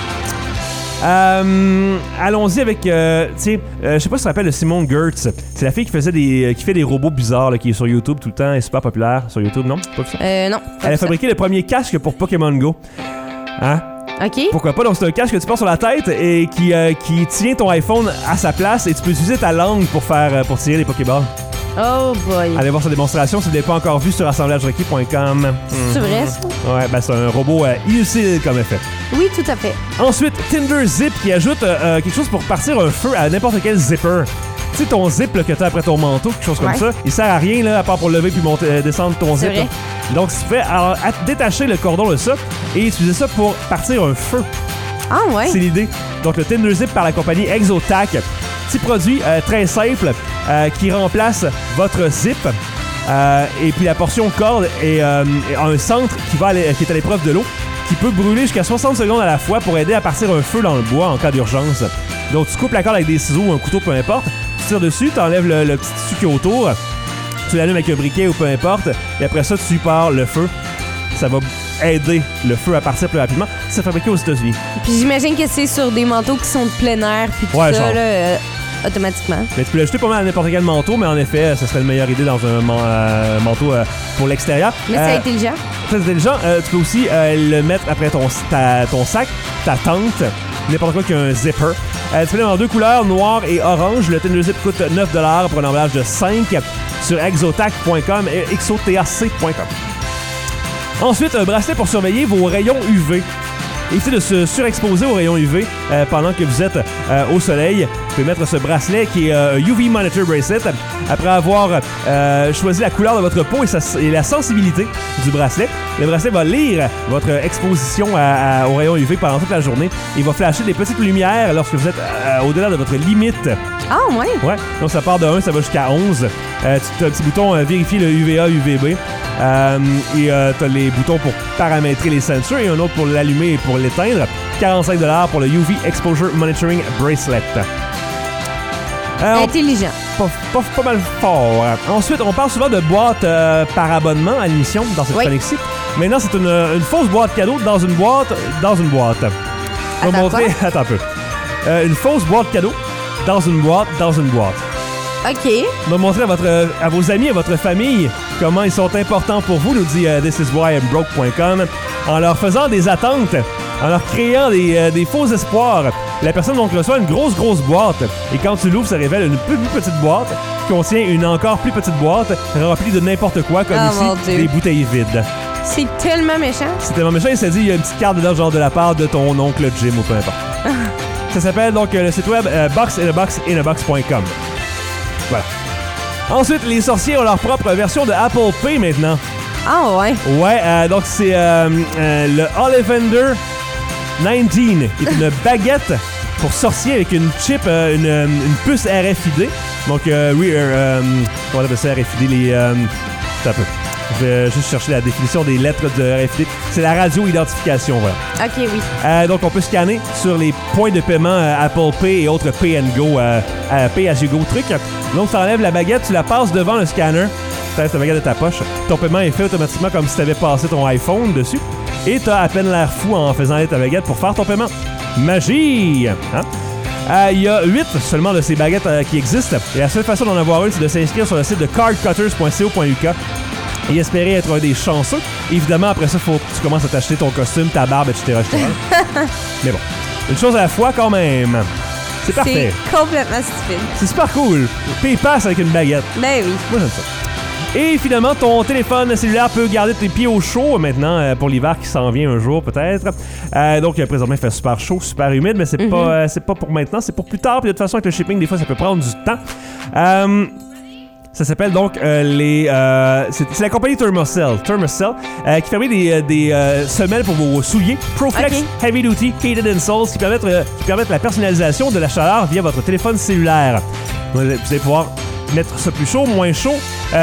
Allons-y avec, je sais pas si tu te rappelles de Simone Gertz. C'est la fille qui fait des robots bizarres, là, qui est sur YouTube tout le temps, elle est super populaire sur YouTube, non? Pas ça? Non. Elle a fabriqué le premier casque pour Pokémon Go. Hein? OK. Pourquoi pas? Donc, c'est un casque que tu portes sur la tête et qui tient ton iPhone à sa place et tu peux utiliser ta langue pour tirer les Pokéballs. Oh boy. Allez voir sa démonstration si vous ne l'avez pas encore vu sur assemblagerequis.com. C'est vrai, ça? Ouais, c'est un robot inutile comme effet. Oui, tout à fait. Ensuite, Tinder Zip qui ajoute quelque chose pour partir un feu à n'importe quel zipper. Tu sais, ton zip là, que tu as après ton manteau, quelque chose comme ça, il sert à rien là, à part pour lever puis descendre ton zip. Vrai. Donc, tu fais détacher le cordon de ça et utiliser ça pour partir un feu. Ah ouais? C'est l'idée. Donc, le Tinder Zip par la compagnie Exotac. Petit produit très simple qui remplace votre zip. Et puis la portion corde est un centre qui est à l'épreuve de l'eau, qui peut brûler jusqu'à 60 secondes à la fois pour aider à partir un feu dans le bois en cas d'urgence. Donc tu coupes la corde avec des ciseaux ou un couteau, peu importe. Tu tires dessus, tu enlèves le petit tissu qui est autour, tu l'allumes avec un briquet ou peu importe, et après ça, tu pars le feu. Ça va aider le feu à partir plus rapidement. C'est fabriqué aux États-Unis. Puis j'imagine que c'est sur des manteaux qui sont de plein air, puis tout ça, là, automatiquement. Mais tu peux l'ajouter pas mal à n'importe quel manteau, mais en effet, ça serait une meilleure idée dans un manteau pour l'extérieur. Mais c'est intelligent. C'est intelligent. Tu peux aussi le mettre après ton sac, ta tente, n'importe quoi qui a un zipper. Tu peux dans 2 couleurs, noir et orange. Le Tinder Zip coûte 9$ pour un emballage de 5 sur exotac.com et xotac.com. Ensuite, un bracelet pour surveiller vos rayons UV. Évitez de se surexposer aux rayons UV pendant que vous êtes au soleil. Vous pouvez mettre ce bracelet qui est un UV Monitor Bracelet. Après avoir choisi la couleur de votre peau et la sensibilité du bracelet, le bracelet va lire votre exposition aux rayons UV pendant toute la journée. Il va flasher des petites lumières lorsque vous êtes au-delà de votre limite. Ah, ouais? Ouais. Donc, ça part de 1, ça va jusqu'à 11. Tu as un petit bouton vérifier le UVA, UVB. Et t'as les boutons pour paramétrer les sensors et un autre pour l'allumer et pour l'éteindre. 45$ pour le UV Exposure Monitoring Bracelet. Intelligent. Pas mal fort. Ensuite, on parle souvent de boîtes par abonnement à l'émission dans cette chronique-ci. Maintenant, c'est une fausse boîte cadeau dans une boîte. Je vais montrer. Attends un peu. Une fausse boîte cadeau dans une boîte. OK. On va montrer à vos amis, à votre famille, comment ils sont importants pour vous, nous dit thisiswhyimbroke.com, en leur faisant des attentes en leur créant des faux espoirs. La personne donc reçoit une grosse boîte et quand tu l'ouvres, ça révèle une plus petite boîte qui contient une encore plus petite boîte remplie de n'importe quoi, comme ici, des bouteilles vides. C'est tellement méchant. C'est tellement méchant. Il s'est dit, il y a une petite carte dedans, genre de la part de ton oncle Jim ou peu importe. Ça s'appelle donc le site web boxinabox.com. Voilà. Ensuite, les sorciers ont leur propre version de Apple Pay maintenant. Ah ouais? Ouais, donc c'est le Ollivander 19, qui est une baguette pour sorcier avec une chip, une puce RFID. Donc, oui, on appelle ça RFID, c'est un peu. Je vais juste chercher la définition des lettres de RFID. C'est la radio-identification, voilà. OK, oui. Donc, on peut scanner sur les points de paiement Apple Pay et autres Pay and Go, Pay as you go truc. Donc, tu enlèves la baguette, tu la passes devant le scanner, tu laisses la baguette de ta poche. Ton paiement est fait automatiquement comme si tu avais passé ton iPhone dessus. Et tu as à peine l'air fou en faisant aller ta baguette pour faire ton paiement. Magie! Hein? Il y a 8 seulement de ces baguettes qui existent. Et la seule façon d'en avoir une, c'est de s'inscrire sur le site de cardcutters.co.uk et espérer être un des chanceux. Évidemment, après ça, faut que tu commences à t'acheter ton costume, ta barbe, etc. Mais bon, une chose à la fois quand même. C'est parfait. C'est complètement stupide. C'est super cool. PayPass avec une baguette. Ben oui. Moi, j'aime ça. Et finalement, ton téléphone cellulaire peut garder tes pieds au chaud maintenant pour l'hiver qui s'en vient un jour peut-être. Donc présentement, il fait super chaud, super humide, mais c'est pas pour maintenant, c'est pour plus tard. Puis de toute façon, avec le shipping, des fois, ça peut prendre du temps. Ça s'appelle donc c'est la compagnie Thermacell qui permet des semelles pour vos souliers ProFlex Heavy Duty Heated Insoles qui permettent la personnalisation de la chaleur via votre téléphone cellulaire. Vous allez pouvoir mettre ça plus chaud, moins chaud,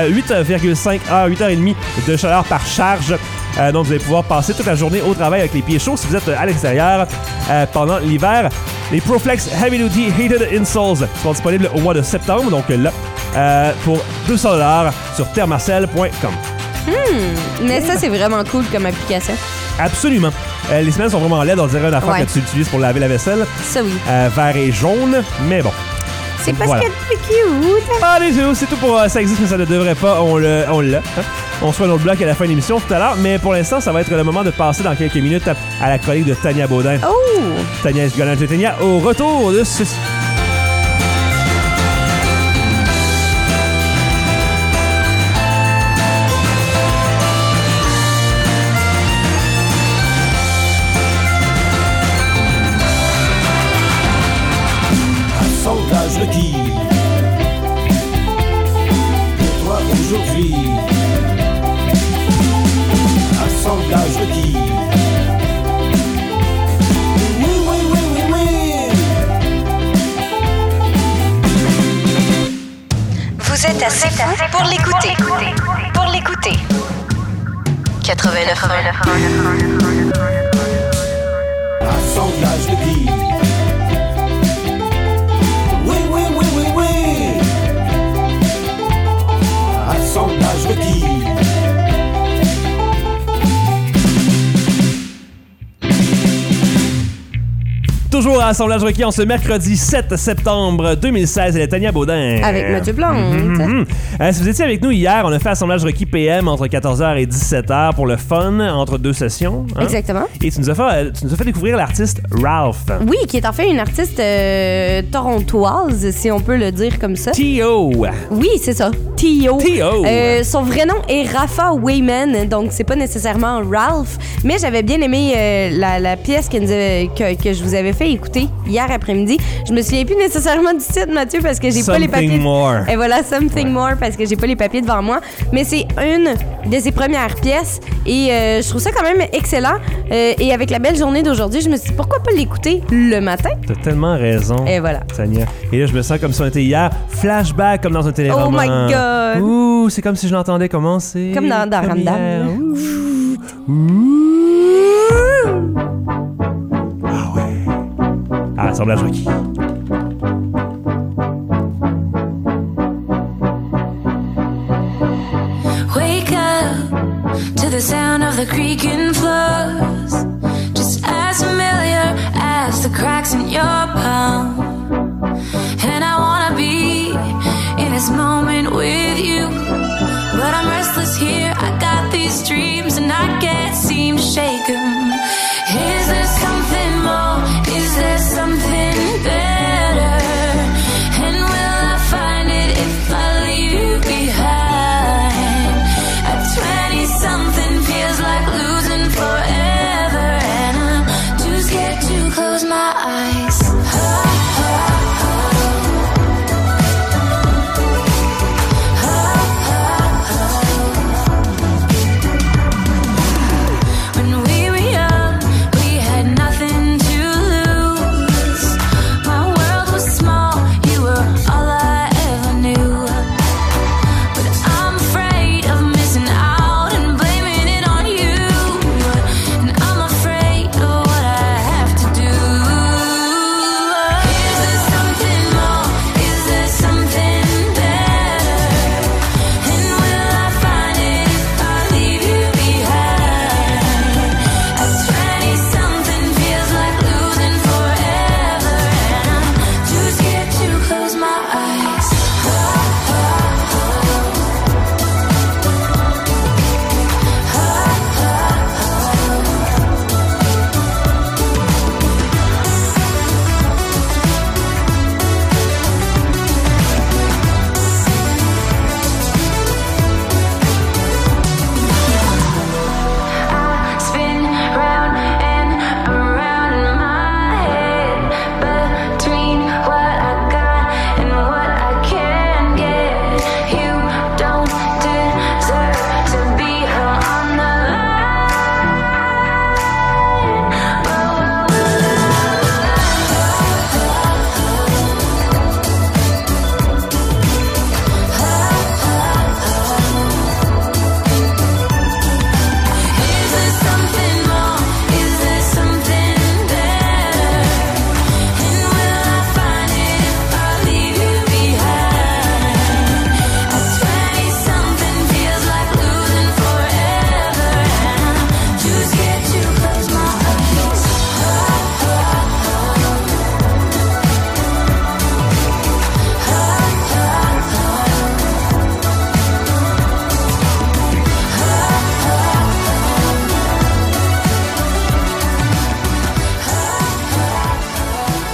8,5 heures, 8h30 de chaleur par charge. Donc vous allez pouvoir passer toute la journée au travail avec les pieds chauds si vous êtes à l'extérieur pendant l'hiver. Les ProFlex Heavy Duty Heated Insoles sont disponibles au mois de septembre, donc là, pour $200 sur thermacell.com. Mais ça, c'est vraiment cool comme application. Absolument. Les semelles sont vraiment laides, on dirait une affaire que tu utilises pour laver la vaisselle. Ça, oui. Vert et jaune, mais bon. C'est parce qu'elle est cute. Allez, c'est tout pour ça existe, mais ça ne devrait pas. On l'a. Hein? On se voit dans le bloc à la fin de l'émission tout à l'heure, mais pour l'instant, ça va être le moment de passer dans quelques minutes à la chronique de Tania Baudin. Oh! Tania Esgolante et Tania, au retour de ceci. Assemblage requis pour toi aujourd'hui. Assemblage requis. Oui, oui, oui, oui, oui. Vous êtes assez fou pour l'écouter. Pour l'écouter. 89. Assemblage requis. Assemblage requis. Toujours à Assemblage requis en ce mercredi 7 septembre 2016. Elle est Tania Baudin. Avec Mathieu Plante. Si vous étiez avec nous hier, on a fait Assemblage requis PM entre 14h et 17h pour le fun, entre deux sessions. Hein? Exactement. Et tu nous as fait découvrir l'artiste Ralph. Oui, qui est en fait une artiste torontoise, si on peut le dire comme ça. T.O. Oui, c'est ça. T.O. T.O. Son vrai nom est Rafa Wayman, donc c'est pas nécessairement Ralph, mais j'avais bien aimé la pièce que je vous avais fait écouter hier après-midi. Je me souviens plus nécessairement du titre, Mathieu, parce que j'ai pas les papiers. Something More. Et voilà, Something More, parce que j'ai pas les papiers devant moi. Mais c'est une de ses premières pièces et je trouve ça quand même excellent. Et avec la belle journée d'aujourd'hui, je me suis dit pourquoi pas l'écouter le matin? T'as tellement raison. Et voilà. Tania. Et là, je me sens comme si on était hier. Flashback comme dans un téléroman. Oh my God! Ouh, c'est comme si je l'entendais commencer. Comme dans Ramdam. Ah ouais. Assemblage requis. Wake up to the sound of the creaking floors, just as familiar as the cracks in your palm. And I wanna be in this moment with you, but I'm restless here. I got these dreams and I can't seem to shake them. Is there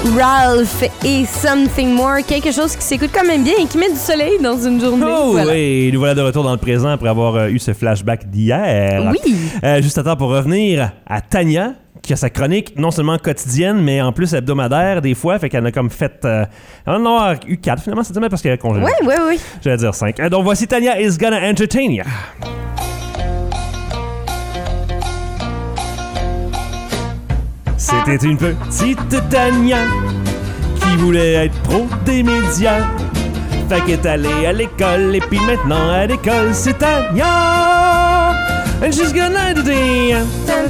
Ralph et Something More, quelque chose qui s'écoute quand même bien et qui met du soleil dans une journée. Oh voilà. oui, nous voilà de retour dans le présent après avoir eu ce flashback d'hier. Oui. Juste à temps pour revenir à Tania, qui a sa chronique non seulement quotidienne, mais en plus hebdomadaire des fois, fait qu'elle a comme fait... on en a eu 4 finalement cette semaine parce qu'elle a congé. Oui. J'allais dire 5. Donc voici Tania is gonna entertain ya. C'était une petite Tania qui voulait être pro des médias. Fait qu'elle est allée à l'école et puis maintenant à l'école c'est Tania. And she's gonna entertain ya.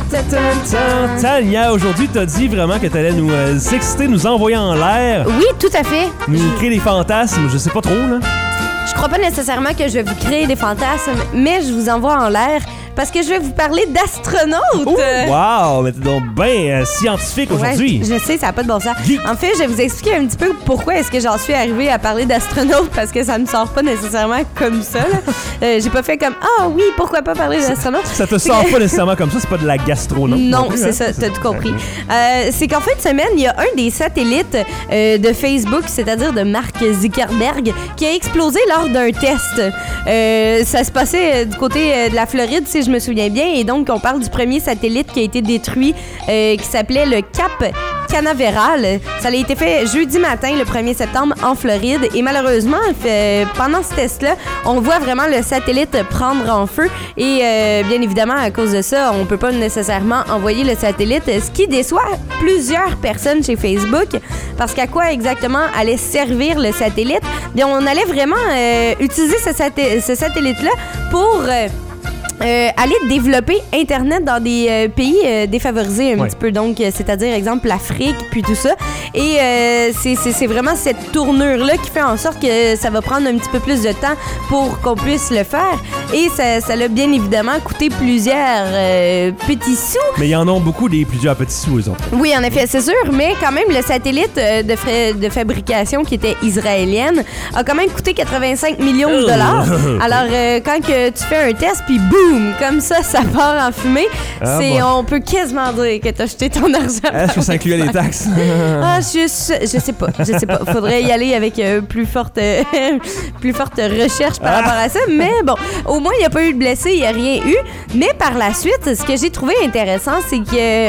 Tania, aujourd'hui t'as dit vraiment que t'allais nous exciter, nous envoyer en l'air. Oui, tout à fait. Nous créer des fantasmes, je sais pas trop là. Je crois pas nécessairement que je vais vous créer des fantasmes, mais je vous envoie en l'air parce que je vais vous parler d'astronautes. Wow, mais t'es donc bien scientifique aujourd'hui. Ouais, je sais, ça n'a pas de bon sens. Geek. En fait, je vais vous expliquer un petit peu pourquoi est-ce que j'en suis arrivée à parler d'astronautes parce que ça ne sort pas nécessairement comme ça. J'ai pas fait comme « Ah oui, pourquoi pas parler d'astronautes? » Ça te sort pas nécessairement comme ça, c'est pas de la gastro, non? Non, plus, c'est ça, t'as tout compris. C'est qu'en fin de semaine, il y a un des satellites de Facebook, c'est-à-dire de Mark Zuckerberg, qui a explosé lors d'un test. Ça se passait du côté de la Floride, si je me souviens bien, et donc on parle du premier satellite qui a été détruit, qui s'appelait le Cap Canaveral. Ça a été fait jeudi matin, le 1er septembre, en Floride, et malheureusement, pendant ce test-là, on voit vraiment le satellite prendre en feu, et bien évidemment, à cause de ça, on peut pas nécessairement envoyer le satellite, ce qui déçoit plusieurs personnes chez Facebook, parce qu'à quoi exactement allait servir le satellite? Bien, on allait vraiment utiliser ce satellite-là pour... aller développer Internet dans des pays défavorisés un petit peu, donc c'est-à-dire exemple l'Afrique puis tout ça, et c'est vraiment cette tournure-là qui fait en sorte que ça va prendre un petit peu plus de temps pour qu'on puisse le faire, et ça l'a bien évidemment coûté plusieurs petits sous. Mais il y en a beaucoup des plusieurs petits sous, eux autres. Oui, en effet, c'est sûr, mais quand même le satellite de fabrication qui était israélienne a quand même coûté 85 millions de dollars. Alors quand que tu fais un test puis boum, comme ça part en fumée. On peut quasiment dire que t'as jeté ton argent. Est-ce que ça incluait les taxes? Je sais pas. Faudrait y aller avec plus forte recherche par rapport à ça. Mais bon, au moins, il n'y a pas eu de blessés, il n'y a rien eu. Mais par la suite, ce que j'ai trouvé intéressant, c'est que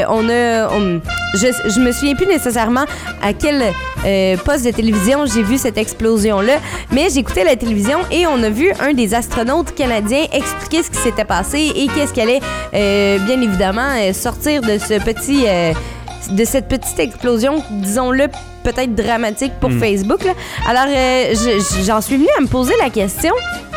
je me souviens plus nécessairement à quel poste de télévision j'ai vu cette explosion-là, mais j'écoutais la télévision et on a vu un des astronautes canadiens expliquer ce qui s'était passé et qu'est-ce qui allait bien évidemment sortir de de cette petite explosion, disons-le, peut-être dramatique pour Facebook, là. Alors, j'en suis venue à me poser la question...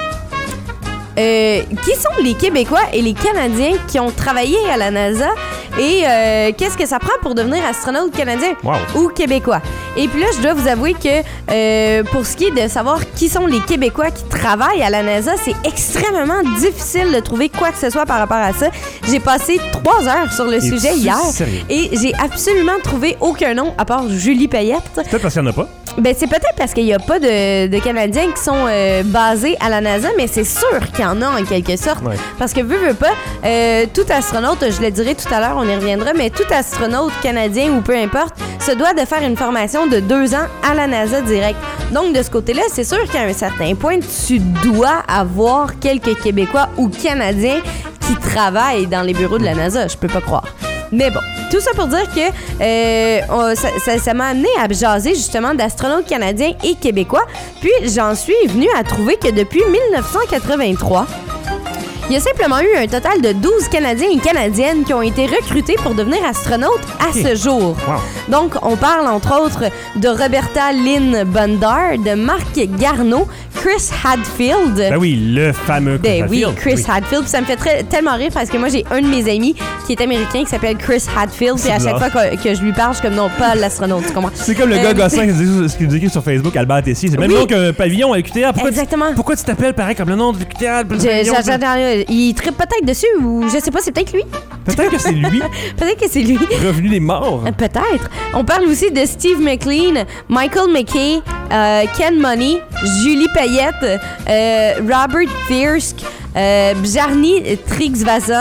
qui sont les Québécois et les Canadiens qui ont travaillé à la NASA et qu'est-ce que ça prend pour devenir astronaute canadien ou québécois? Et puis là, je dois vous avouer que pour ce qui est de savoir qui sont les Québécois qui travaillent à la NASA, c'est extrêmement difficile de trouver quoi que ce soit par rapport à ça. J'ai passé 3 heures sur le sujet hier et j'ai absolument trouvé aucun nom à part Julie Payette. Peut-être parce qu'il n'y en a pas. Ben, c'est peut-être parce qu'il n'y a pas de Canadiens qui sont basés à la NASA, mais c'est sûr qu'il y en a en quelque sorte. Ouais. Parce que veux pas, tout astronaute, je le dirai tout à l'heure, on y reviendra, mais tout astronaute canadien ou peu importe, se doit de faire une formation de 2 ans à la NASA direct. Donc, de ce côté-là, c'est sûr qu'à un certain point, tu dois avoir quelques Québécois ou Canadiens qui travaillent dans les bureaux de la NASA. Je peux pas croire. Mais bon, tout ça pour dire que ça m'a amené à jaser justement d'astronautes canadiens et québécois. Puis j'en suis venue à trouver que depuis 1983, il y a simplement eu un total de 12 Canadiens et Canadiennes qui ont été recrutés pour devenir astronautes à ce jour. Wow. Donc, on parle entre autres de Roberta Lynn Bondar, de Marc Garneau, Chris Hadfield. Ben oui, le fameux Chris Hadfield. Oui, Chris Hadfield. Puis ça me fait tellement rire parce que moi, j'ai un de mes amis qui est américain qui s'appelle Chris Hadfield. Puis à chaque fois que je lui parle, je suis comme non, pas l'astronaute, tu comprends? C'est comme le gars gossant qui nous écrit sur Facebook, Albert Tessier. C'est même nom qu'un pavillon à l'UQTR. Exactement. Pourquoi tu t'appelles pareil comme le nom de l'UQTR? Il trippe peut-être dessus ou je sais pas, c'est peut-être lui. Peut-être que c'est lui. Peut-être que c'est lui. Revenu des morts. Peut-être. On parle aussi de Steve McLean, Michael McKay, Ken Money, Julie Payette, Robert Thirsk, Bjarni Trygvasson,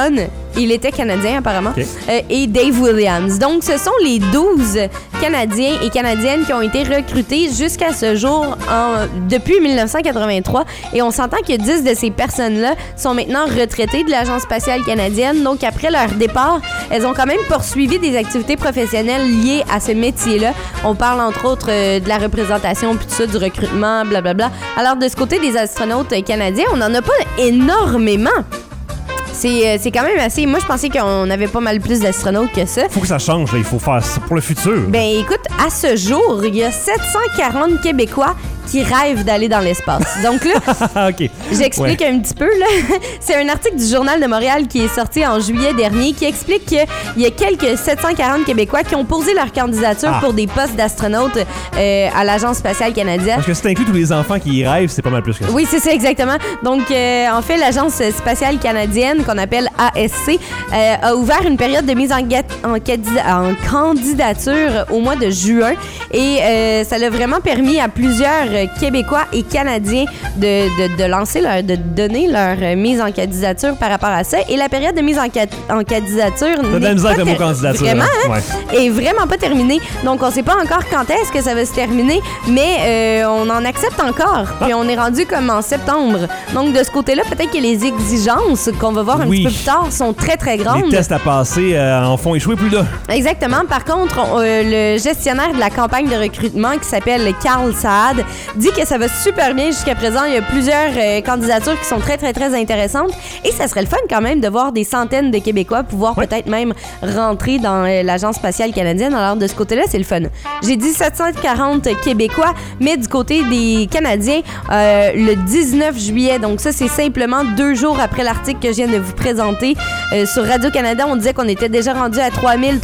Il était canadien, apparemment. Okay. Et Dave Williams. Donc, ce sont les 12 Canadiens et Canadiennes qui ont été recrutés jusqu'à ce jour depuis 1983. Et on s'entend que 10 de ces personnes-là sont maintenant retraitées de l'Agence spatiale canadienne. Donc, après leur départ, elles ont quand même poursuivi des activités professionnelles liées à ce métier-là. On parle, entre autres, de la représentation, puis tout ça, du recrutement, blablabla. Alors, de ce côté des astronautes canadiens, on n'en a pas énormément. C'est quand même assez... Moi, je pensais qu'on avait pas mal plus d'astronautes que ça. Faut que ça change, là. Il faut faire ça pour le futur. Ben, écoute, à ce jour, il y a 740 Québécois qui rêvent d'aller dans l'espace. Donc là, OK. J'explique un petit peu. Là. C'est un article du Journal de Montréal qui est sorti en juillet dernier qui explique qu'il y a quelques 740 Québécois qui ont posé leur candidature pour des postes d'astronautes à l'Agence spatiale canadienne. Parce que si t'inclus tous les enfants qui y rêvent, c'est pas mal plus que ça. Oui, c'est ça, exactement. Donc, en fait, l'Agence spatiale canadienne, qu'on appelle ASC, a ouvert une période de mise en candidature au mois de juin. Et ça l'a vraiment permis à plusieurs Québécois et Canadiens de donner leur mise en candidature par rapport à ça. Et la période de mise en candidature vraiment, est vraiment pas terminée. Donc, on sait pas encore quand est-ce que ça va se terminer, mais on en accepte encore. Puis on est rendu comme en septembre. Donc, de ce côté-là, peut-être que les exigences qu'on va voir un petit peu plus tard sont très, très grandes. Les tests à passer en font échouer plus d'un. Exactement. Par contre, le gestionnaire de la campagne de recrutement, qui s'appelle Carl Saad, dit que ça va super bien jusqu'à présent. Il y a plusieurs candidatures qui sont très, très, très intéressantes. Et ça serait le fun quand même de voir des centaines de Québécois pouvoir peut-être même rentrer dans l'Agence spatiale canadienne. Alors, de ce côté-là, c'est le fun. J'ai dit 740 Québécois, mais du côté des Canadiens, le 19 juillet, donc ça, c'est simplement 2 jours après l'article que je viens de vous présenter. Sur Radio-Canada, on disait qu'on était déjà rendu à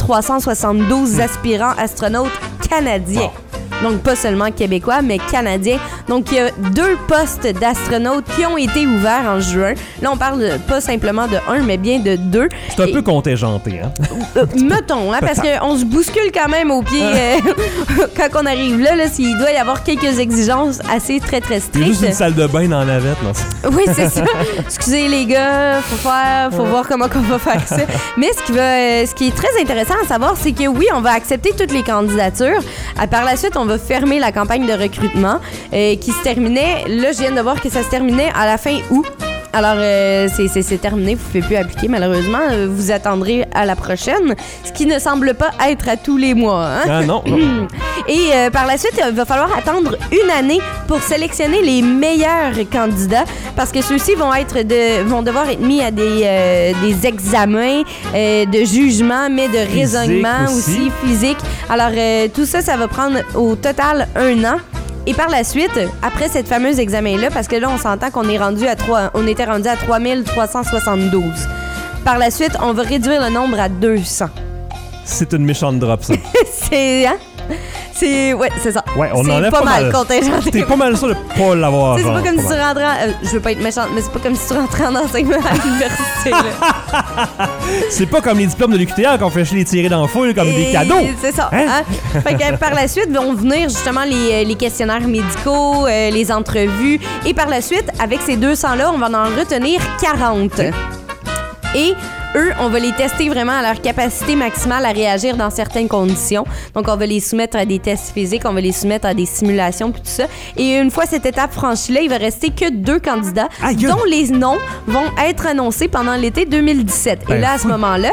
3372 aspirants astronautes canadiens. Wow. Donc, pas seulement québécois, mais canadiens. Donc, il y a 2 postes d'astronautes qui ont été ouverts en juin. Là, on parle pas simplement de 1, mais bien de 2. C'est un peu contingenté, hein? Mettons, hein, parce qu'on se bouscule quand même au pied quand on arrive là. Il doit y avoir quelques exigences assez très, très strictes. Il y a juste une salle de bain dans la navette, là. Oui, c'est ça. Excusez, les gars, faut voir comment on va faire ça. Mais ce qui est très intéressant à savoir, c'est que oui, on va accepter toutes les candidatures. Par la suite, on va fermer la campagne de recrutement qui se terminait. Là, je viens de voir que ça se terminait à la fin août. Alors, c'est terminé. Vous ne pouvez plus appliquer, malheureusement. Vous attendrez à la prochaine, ce qui ne semble pas être à tous les mois. Hein? Ah non. Et par la suite, il va falloir attendre une année pour sélectionner les meilleurs candidats parce que ceux-ci vont devoir être mis à des examens de jugement, mais de raisonnement aussi physique. Alors, tout ça, ça va prendre au total 1 an. Et par la suite, après cette fameuse examen-là, parce que là, on s'entend qu'on était rendu à 3372. Par la suite, on va réduire le nombre à 200. C'est une méchante drop, ça. Ouais, c'est ça. Ouais, on c'est enlève pas mal contingenté. T'es pas mal sûr de pas l'avoir. C'est pas comme si tu rentrais je veux pas être méchante, mais c'est pas comme si tu rentrais en enseignement à l'université. C'est pas comme les diplômes de l'UQTR qu'on fait les tirer dans la foule comme des cadeaux. C'est ça. Hein? Fait que par la suite vont venir justement les questionnaires médicaux, les entrevues. Et par la suite, avec ces 200-là, on va en retenir 40. Et eux, on va les tester vraiment à leur capacité maximale à réagir dans certaines conditions. Donc, on va les soumettre à des tests physiques, on va les soumettre à des simulations, puis tout ça. Et une fois cette étape franchie-là, il va rester que 2 candidats dont les noms vont être annoncés pendant l'été 2017. Et là, à ce moment-là,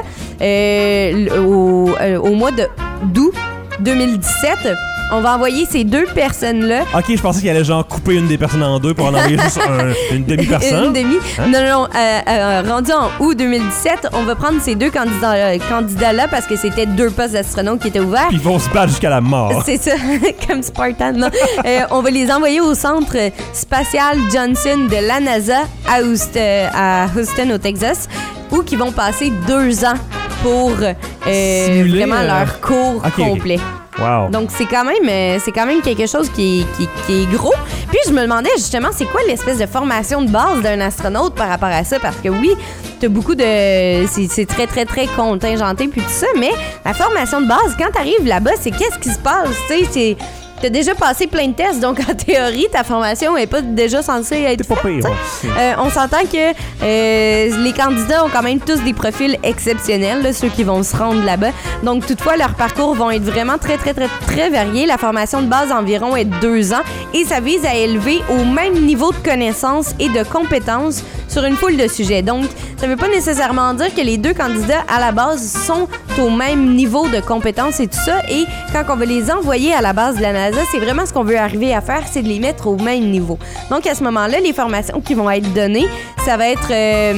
au mois d'août 2017... on va envoyer ces 2 personnes-là. OK, je pensais qu'il allait genre couper une des personnes en 2 pour en envoyer juste une demi-personne. Une demi. Hein? Non. Rendu en août 2017, on va prendre ces 2 candidats-là parce que c'était 2 postes d'astronautes qui étaient ouverts. Puis ils vont se battre jusqu'à la mort. C'est ça, comme Spartan. Non. On va les envoyer au centre spatial Johnson de la NASA à Houston, au Texas, où ils vont passer 2 ans pour vraiment leur cours complet. Wow. Donc, c'est quand même quelque chose qui est gros. Puis, je me demandais justement, c'est quoi l'espèce de formation de base d'un astronaute par rapport à ça? Parce que oui, t'as beaucoup de... C'est très, très, très contingenté puis tout ça, mais la formation de base, quand t'arrives là-bas, c'est qu'est-ce qui se passe? Tu sais, t'as déjà passé plein de tests, donc en théorie, ta formation est pas déjà censée être T'es pas faite, pire. t'sais. Ouais. On s'entend que les candidats ont quand même tous des profils exceptionnels, là, ceux qui vont se rendre là-bas. Donc, toutefois, leurs parcours vont être vraiment très, très, très, très variés. La formation de base environ est 2 ans et ça vise à élever au même niveau de connaissances et de compétences sur une foule de sujets. Donc, ça veut pas nécessairement dire que les deux candidats, à la base, sont au même niveau de compétences et tout ça. Et quand on va les envoyer à la base de la NASA, c'est vraiment ce qu'on veut arriver à faire, c'est de les mettre au même niveau. Donc, à ce moment-là, les formations qui vont être données, ça va être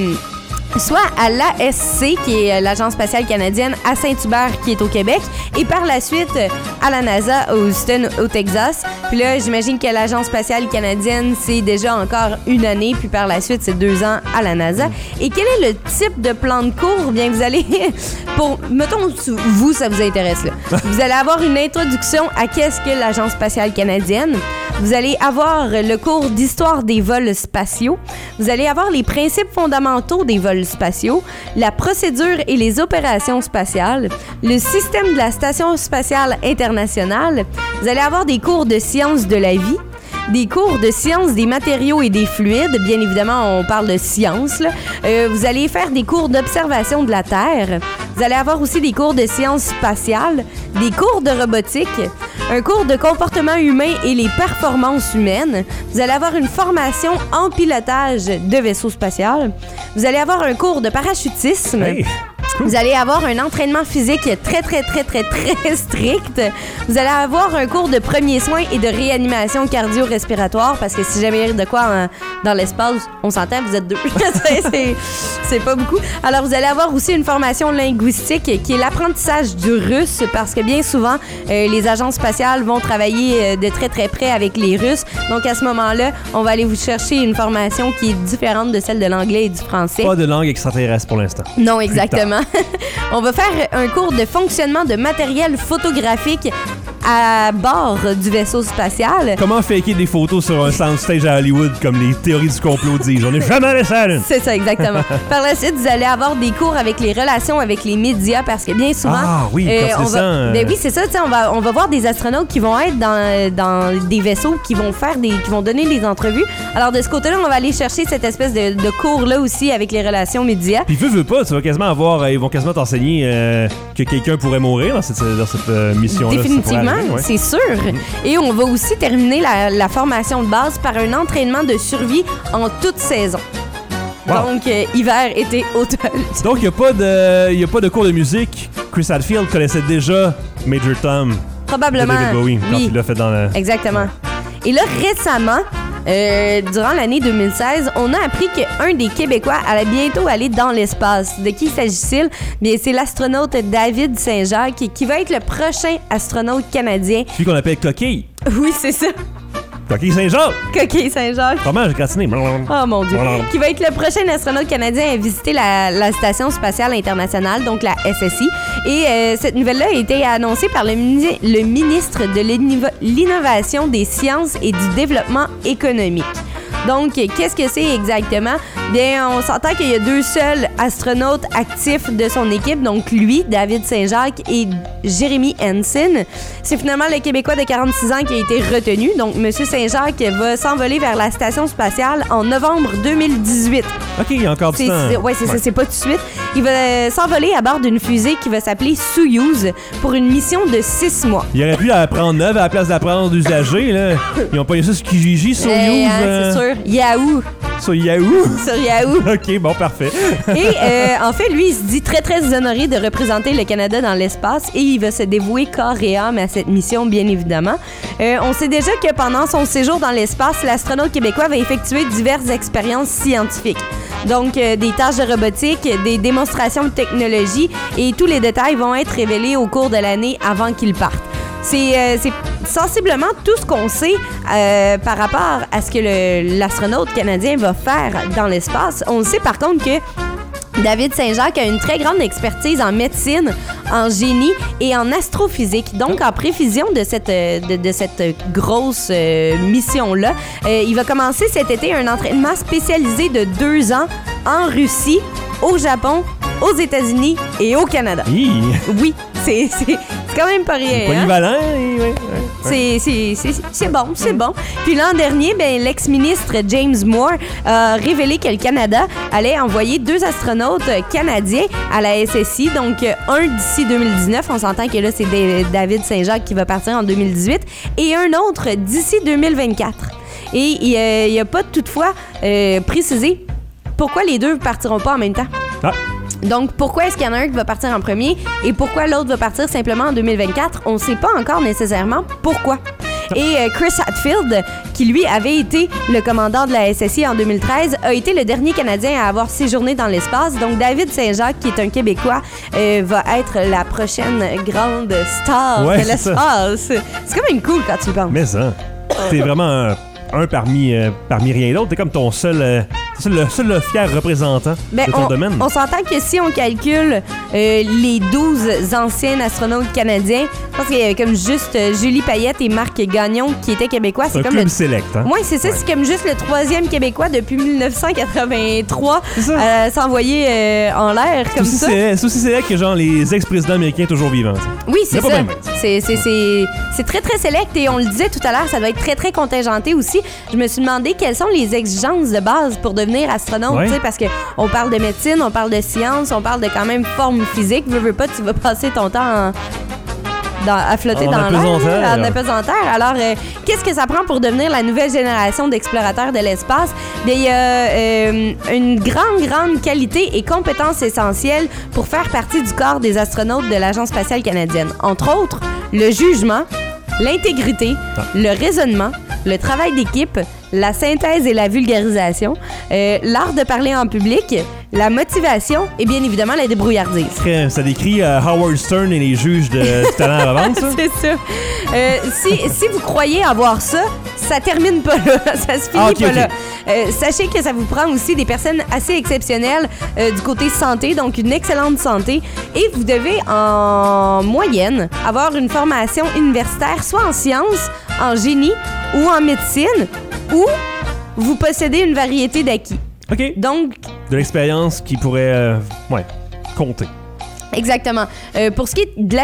soit à l'ASC, qui est l'Agence spatiale canadienne, à Saint-Hubert, qui est au Québec, et par la suite à la NASA à Houston, au Texas. Puis là, j'imagine que l'Agence spatiale canadienne, c'est déjà encore 1 année, puis par la suite, c'est 2 ans à la NASA. Et quel est le type de plan de cours? Bien, vous allez, mettons, vous, ça vous intéresse, là. Vous allez avoir une introduction à qu'est-ce que l'Agence spatiale canadienne. Vous allez avoir le cours d'histoire des vols spatiaux. Vous allez avoir les principes fondamentaux des vols spatiaux, la procédure et les opérations spatiales, le système de la Station spatiale internationale. Vous allez avoir des cours de sciences de la vie, des cours de sciences des matériaux et des fluides. Bien évidemment, on parle de sciences, là. Vous allez faire des cours d'observation de la Terre. Vous allez avoir aussi des cours de sciences spatiales, des cours de robotique, un cours de comportement humain et les performances humaines. Vous allez avoir une formation en pilotage de vaisseau spatial. Vous allez avoir un cours de parachutisme. Hey. Vous allez avoir un entraînement physique très, très, très, très, très strict. Vous allez avoir un cours de premiers soins et de réanimation cardio-respiratoire parce que si jamais il y a de quoi dans l'espace, on s'entend, vous êtes 2. c'est pas beaucoup. Alors, vous allez avoir aussi une formation linguistique qui est l'apprentissage du russe parce que bien souvent, les agences spatiales vont travailler de très, très près avec les Russes. Donc, à ce moment-là, on va aller vous chercher une formation qui est différente de celle de l'anglais et du français. Pas de langue extraterrestre pour l'instant. Non, exactement. On va faire un cours de fonctionnement de matériel photographique à bord du vaisseau spatial. Comment faker des photos sur un soundstage à Hollywood comme les théories du complot disent? On n'est jamais allé ça, là. C'est ça, exactement. Par la suite, vous allez avoir des cours avec les relations avec les médias parce que bien souvent... Ah oui, quand on c'est va, ça... ben oui, c'est ça. On va voir des astronautes qui vont être dans des vaisseaux, qui vont donner des entrevues. Alors, de ce côté-là, on va aller chercher cette espèce de cours-là aussi avec les relations médias. Puis veux pas, tu vas quasiment avoir... ils vont quasiment t'enseigner que quelqu'un pourrait mourir dans cette mission-là. Définitivement, ouais. c'est sûr. Et on va aussi terminer la formation de base par un entraînement de survie en toute saison. Wow. Donc, hiver, été, automne. Donc, il n'y a pas de cours de musique. Chris Hadfield connaissait déjà Major Tom Probablement. de David Bowie quand Oui, il l'a fait dans le... exactement. Et là, récemment, durant l'année 2016, on a appris qu'un des Québécois allait bientôt aller dans l'espace. De qui s'agit-il? Bien, c'est l'astronaute David Saint-Jacques qui va être le prochain astronaute canadien. Celui qu'on appelle Coquille. Oui, c'est ça. Coquille Saint-Jacques. Coquille Saint-Jacques. Comment j'ai gratiné? Oh mon Dieu. Qui va être le prochain astronaute canadien à visiter la Station spatiale internationale, donc la SSI. Et cette nouvelle-là a été annoncée par le ministre de l'Innovation, des Sciences et du Développement économique. Donc, qu'est-ce que c'est exactement? Bien, on s'entend qu'il y a 2 seuls astronautes actifs de son équipe, donc lui, David Saint-Jacques, et Jérémy Hansen. C'est finalement le Québécois de 46 ans qui a été retenu. Donc, M. Saint-Jacques va s'envoler vers la Station spatiale en novembre 2018. OK, il y a encore du temps. Oui, c'est ça, c'est pas tout de suite. Il va s'envoler à bord d'une fusée qui va s'appeler Soyouz pour une mission de 6 mois. Il aurait pu apprendre 9 à la place d'apprendre d'usager, là. Ils ont pas eu ça sur Kijiji, Soyouz. C'est sûr. Yahoo! Sur Yahoo? Sur Yahoo! OK, bon, parfait. Et en fait, lui, il se dit très, très honoré de représenter le Canada dans l'espace et il va se dévouer corps et âme à cette mission, bien évidemment. On sait déjà que pendant son séjour dans l'espace, l'astronaute québécois va effectuer diverses expériences scientifiques. Donc, des tâches de robotique, des démonstrations de technologie et tous les détails vont être révélés au cours de l'année avant qu'il parte. C'est sensiblement tout ce qu'on sait par rapport à ce que l'astronaute canadien va faire dans l'espace. On sait par contre que David Saint-Jacques a une très grande expertise en médecine, en génie et en astrophysique. Donc, en prévision de cette grosse mission-là, il va commencer cet été un entraînement spécialisé de 2 ans en Russie, au Japon, aux États-Unis et au Canada. Hi. Oui, c'est quand même pas rien. Polyvalent, ouais. C'est bon, c'est bon. Puis l'an dernier, l'ex-ministre James Moore a révélé que le Canada allait envoyer 2 astronautes canadiens à la SSI. Donc, un d'ici 2019, on s'entend que là, c'est David Saint-Jacques qui va partir en 2018, et un autre d'ici 2024. Et il n'a pas toutefois précisé pourquoi les deux ne partiront pas en même temps. Ah. Donc, pourquoi est-ce qu'il y en a un qui va partir en premier et pourquoi l'autre va partir simplement en 2024? On ne sait pas encore nécessairement pourquoi. Et Chris Hadfield, qui lui avait été le commandant de la SSI en 2013, a été le dernier Canadien à avoir séjourné dans l'espace. Donc, David Saint-Jacques, qui est un Québécois, va être la prochaine grande star de l'espace. C'est quand même cool quand tu le penses. Mais ça, t'es vraiment un parmi rien d'autre. T'es comme ton seul... C'est le seul fier représentant de ton domaine. On s'entend que si on calcule les 12 anciens astronautes canadiens, je pense qu'il y avait comme juste Julie Payette et Marc Gagnon qui étaient québécois. C'est comme club select. Hein? Oui, c'est ça. Ouais. C'est comme juste le 3e Québécois depuis 1983 s'envoyer en l'air comme ça. C'est aussi select que genre les ex-présidents américains toujours vivants. Oui, c'est ça. C'est très, très select et on le disait tout à l'heure, ça doit être très, très contingenté aussi. Je me suis demandé quelles sont les exigences de base pour devenir astronaute, parce qu'on parle de médecine, on parle de science, on parle de quand même forme physique. Veux pas, tu vas passer ton temps à flotter dans l'air, en apesanteur. Alors, qu'est-ce que ça prend pour devenir la nouvelle génération d'explorateurs de l'espace? Bien, il y a une grande qualité et compétence essentielle pour faire partie du corps des astronautes de l'Agence spatiale canadienne. Entre autres, le jugement, l'intégrité, le raisonnement, le travail d'équipe, la synthèse et la vulgarisation, l'art de parler en public, la motivation et bien évidemment la débrouillardise. Ça décrit Howard Stern et les juges de talent à vendre, ça? C'est ça. Si vous croyez avoir ça, ça termine pas là. Ça se finit pas là. Sachez que ça vous prend aussi des personnes assez exceptionnelles du côté santé, donc une excellente santé. Et vous devez, en moyenne, avoir une formation universitaire, soit en sciences, en génie ou en médecine, ou vous possédez une variété d'acquis. OK. Donc, de l'expérience qui pourrait compter. Exactement. Pour ce qui est de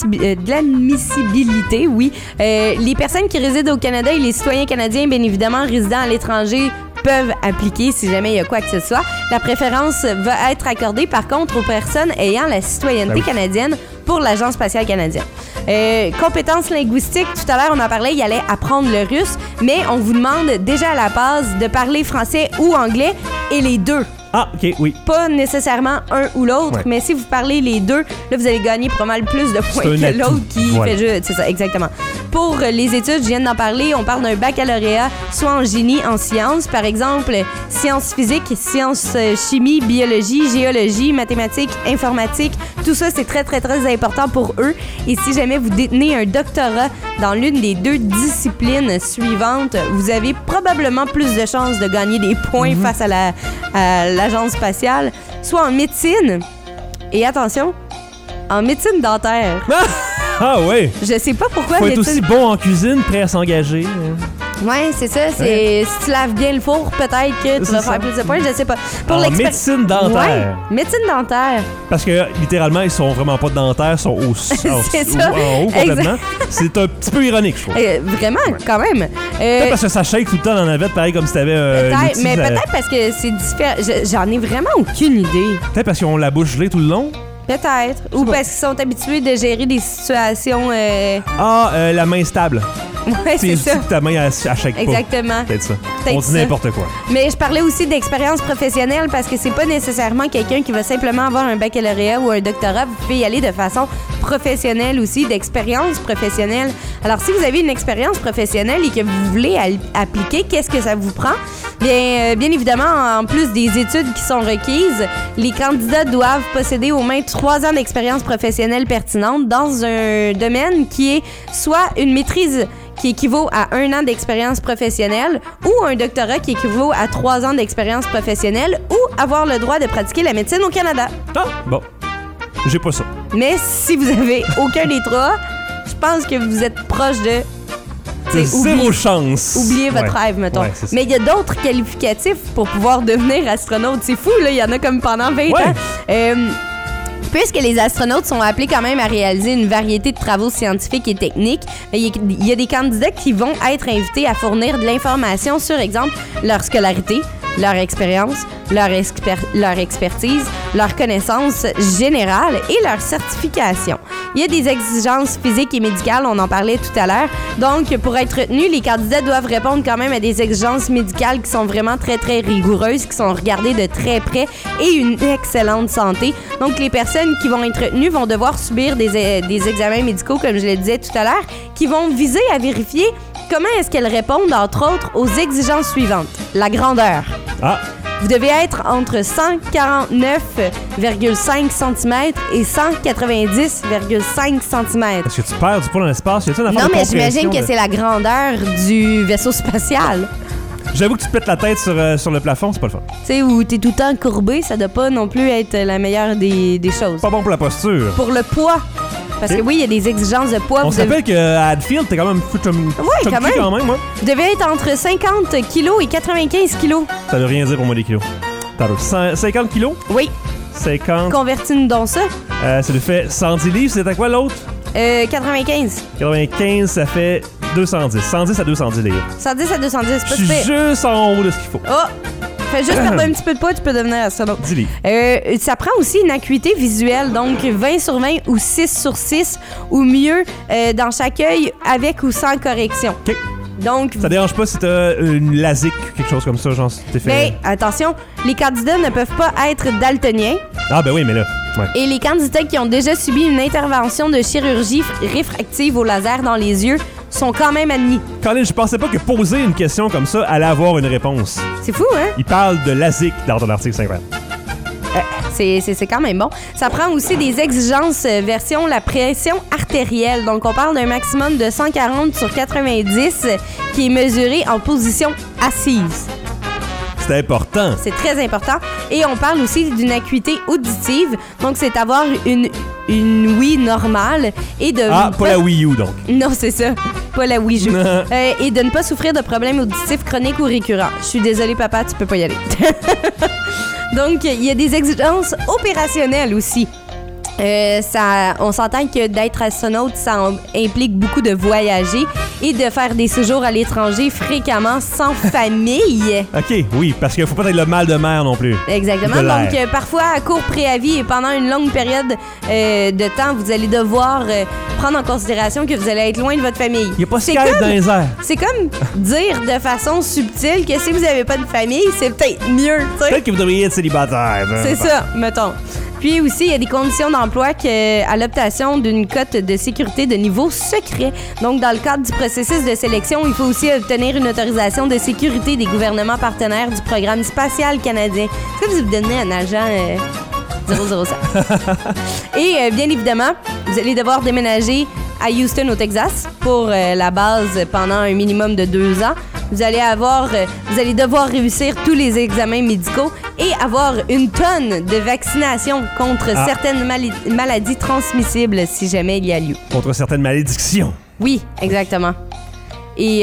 l'admissibilité, oui, les personnes qui résident au Canada et les citoyens canadiens, bien évidemment, résidant à l'étranger, peuvent appliquer si jamais il y a quoi que ce soit. La préférence va être accordée, par contre, aux personnes ayant la citoyenneté canadienne pour l'Agence spatiale canadienne. Compétences linguistiques, tout à l'heure, on en parlait, il allait apprendre le russe, mais on vous demande déjà à la base de parler français ou anglais, et les deux. Ah, OK, oui. Pas nécessairement un ou l'autre, mais si vous parlez les deux, là, vous allez gagner pas mal plus de points que l'autre qui fait juste. C'est ça, exactement. Pour les études, je viens d'en parler, on parle d'un baccalauréat, soit en génie, en sciences, par exemple, sciences physiques, sciences chimie, biologie, géologie, mathématiques, informatique. Tout ça, c'est très, très, très important pour eux. Et si jamais vous détenez un doctorat dans l'une des 2 disciplines suivantes, vous avez probablement plus de chances de gagner des points face à l'agence spatiale, soit en médecine, et attention, en médecine dentaire. Ah oui! Je sais pas pourquoi. Faut être aussi bon en cuisine, prêt à s'engager. Ouais, c'est ça. Si tu laves bien le four, peut-être que tu vas faire plus de points, je sais pas. Pour médecine dentaire. Ouais, médecine dentaire. Parce que littéralement, ils sont vraiment pas dentaires, ils sont en haut complètement. C'est un petit peu ironique, je trouve. Vraiment, quand même. Peut-être parce que ça shake tout le temps dans la navette, pareil comme si t'avais mais peut-être parce que c'est différent. J'en ai vraiment aucune idée. Peut-être parce qu'ils ont la bouche gelée tout le long. Peut-être. Ou parce qu'ils sont habitués de gérer des situations... la main stable. Ouais, c'est ça. Que ta main à chaque pas. Exactement. Peut-être ça. On dit n'importe quoi. Mais je parlais aussi d'expérience professionnelle parce que c'est pas nécessairement quelqu'un qui va simplement avoir un baccalauréat ou un doctorat. Vous pouvez y aller de façon professionnelle aussi, d'expérience professionnelle. Alors, si vous avez une expérience professionnelle et que vous voulez appliquer, qu'est-ce que ça vous prend? Bien évidemment, en plus des études qui sont requises, les candidats doivent posséder au moins 3 ans d'expérience professionnelle pertinente dans un domaine qui est soit une maîtrise qui équivaut à 1 an d'expérience professionnelle ou un doctorat qui équivaut à 3 ans d'expérience professionnelle ou avoir le droit de pratiquer la médecine au Canada. Ah, bon. J'ai pas ça. Mais si vous avez aucun des 3, je pense que vous êtes proche de... Zéro chance. Oubliez votre rêve, mettons. Ouais, mais il y a d'autres qualificatifs pour pouvoir devenir astronaute. C'est fou, là. Il y en a comme pendant 20 ans. Puisque les astronautes sont appelés quand même à réaliser une variété de travaux scientifiques et techniques, il y a des candidats qui vont être invités à fournir de l'information sur, exemple, leur scolarité, leur expérience, leur expertise, leur connaissance générale et leur certification. Il y a des exigences physiques et médicales, on en parlait tout à l'heure. Donc, pour être retenus, les candidats doivent répondre quand même à des exigences médicales qui sont vraiment très, très rigoureuses, qui sont regardées de très près et une excellente santé. Donc, les personnes qui vont être retenues vont devoir subir des examens médicaux, comme je le disais tout à l'heure, qui vont viser à vérifier comment est-ce qu'elles répondent, entre autres, aux exigences suivantes. La grandeur. Ah! Vous devez être entre 149,5 cm et 190,5 cm. Est-ce que tu perds du poids dans l'espace? Y a-t-il une affaire Non, de mais j'imagine compression, que c'est la grandeur du vaisseau spatial. J'avoue que tu te pètes la tête sur le plafond, c'est pas le fun. Tu sais, où t'es tout le temps courbé, ça doit pas non plus être la meilleure des choses. Pas bon pour la posture. Pour le poids. Parce que oui, il y a des exigences de poids. On se rappelle qu'à Hadfield, t'es quand même chunky quand même. Ouais. Vous devez être entre 50 kg et 95 kg. Ça veut rien dire pour moi, des kilos. T'as 50 kilos? Oui. 50. Convertis-nous dans ça. Ça nous fait 110 livres. C'était quoi l'autre? 95. 95, ça fait 210. 110 à 210 livres. 110 à 210, c'est pas Je suis super. juste en haut de ce qu'il faut. Oh! Fais juste perdre un petit peu de poids, tu peux devenir astronaute. 10 livres. Ça prend aussi une acuité visuelle, donc 20 sur 20 ou 6 sur 6, ou mieux, dans chaque œil, avec ou sans correction. OK. Donc, ça dérange pas si t'as une LASIK ou quelque chose comme ça, genre si t'es fait... Mais attention, les candidats ne peuvent pas être daltoniens. Ah ben oui, mais là, ouais. Et les candidats qui ont déjà subi une intervention de chirurgie réfractive au laser dans les yeux sont quand même admis. Colin, je pensais pas que poser une question comme ça allait avoir une réponse. C'est fou, hein? Il parle de LASIK dans ton article 50. C'est quand même bon. Ça prend aussi des exigences version la pression artérielle. Donc, on parle d'un maximum de 140 sur 90 qui est mesuré en position assise. C'est important. C'est très important. Et on parle aussi d'une acuité auditive. Donc, c'est avoir une ouïe normale et de... Ah, pas la Wii U, donc. Non, c'est ça. Pas la Wii U. Et de ne pas souffrir de problèmes auditifs chroniques ou récurrents. Je suis désolée, papa, tu peux pas y aller. Donc, il y a des exigences opérationnelles aussi. On s'entend que d'être astronaute, ça implique beaucoup de voyager et de faire des séjours à l'étranger fréquemment sans famille. OK, oui, parce qu'il faut pas être le mal de mer non plus. Exactement. Donc, parfois, à court préavis et pendant une longue période de temps, vous allez devoir prendre en considération que vous allez être loin de votre famille. Il n'y a pas Skype dans les airs. C'est comme dire de façon subtile que si vous n'avez pas de famille, c'est peut-être mieux. T'sais. Peut-être que vous devriez être célibataire. C'est ça, mettons. Puis aussi, il y a des conditions d'emploi à l'optation d'une cote de sécurité de niveau secret. Donc, dans le cadre du processus de sélection, il faut aussi obtenir une autorisation de sécurité des gouvernements partenaires du programme spatial canadien. Est-ce que vous devenez un agent 007? Et bien évidemment, vous allez devoir déménager à Houston, au Texas, pour la base pendant un minimum de 2 ans. Vous allez devoir réussir tous les examens médicaux et avoir une tonne de vaccination contre certaines maladies transmissibles si jamais il y a lieu. Contre certaines malédictions. Oui, exactement. Et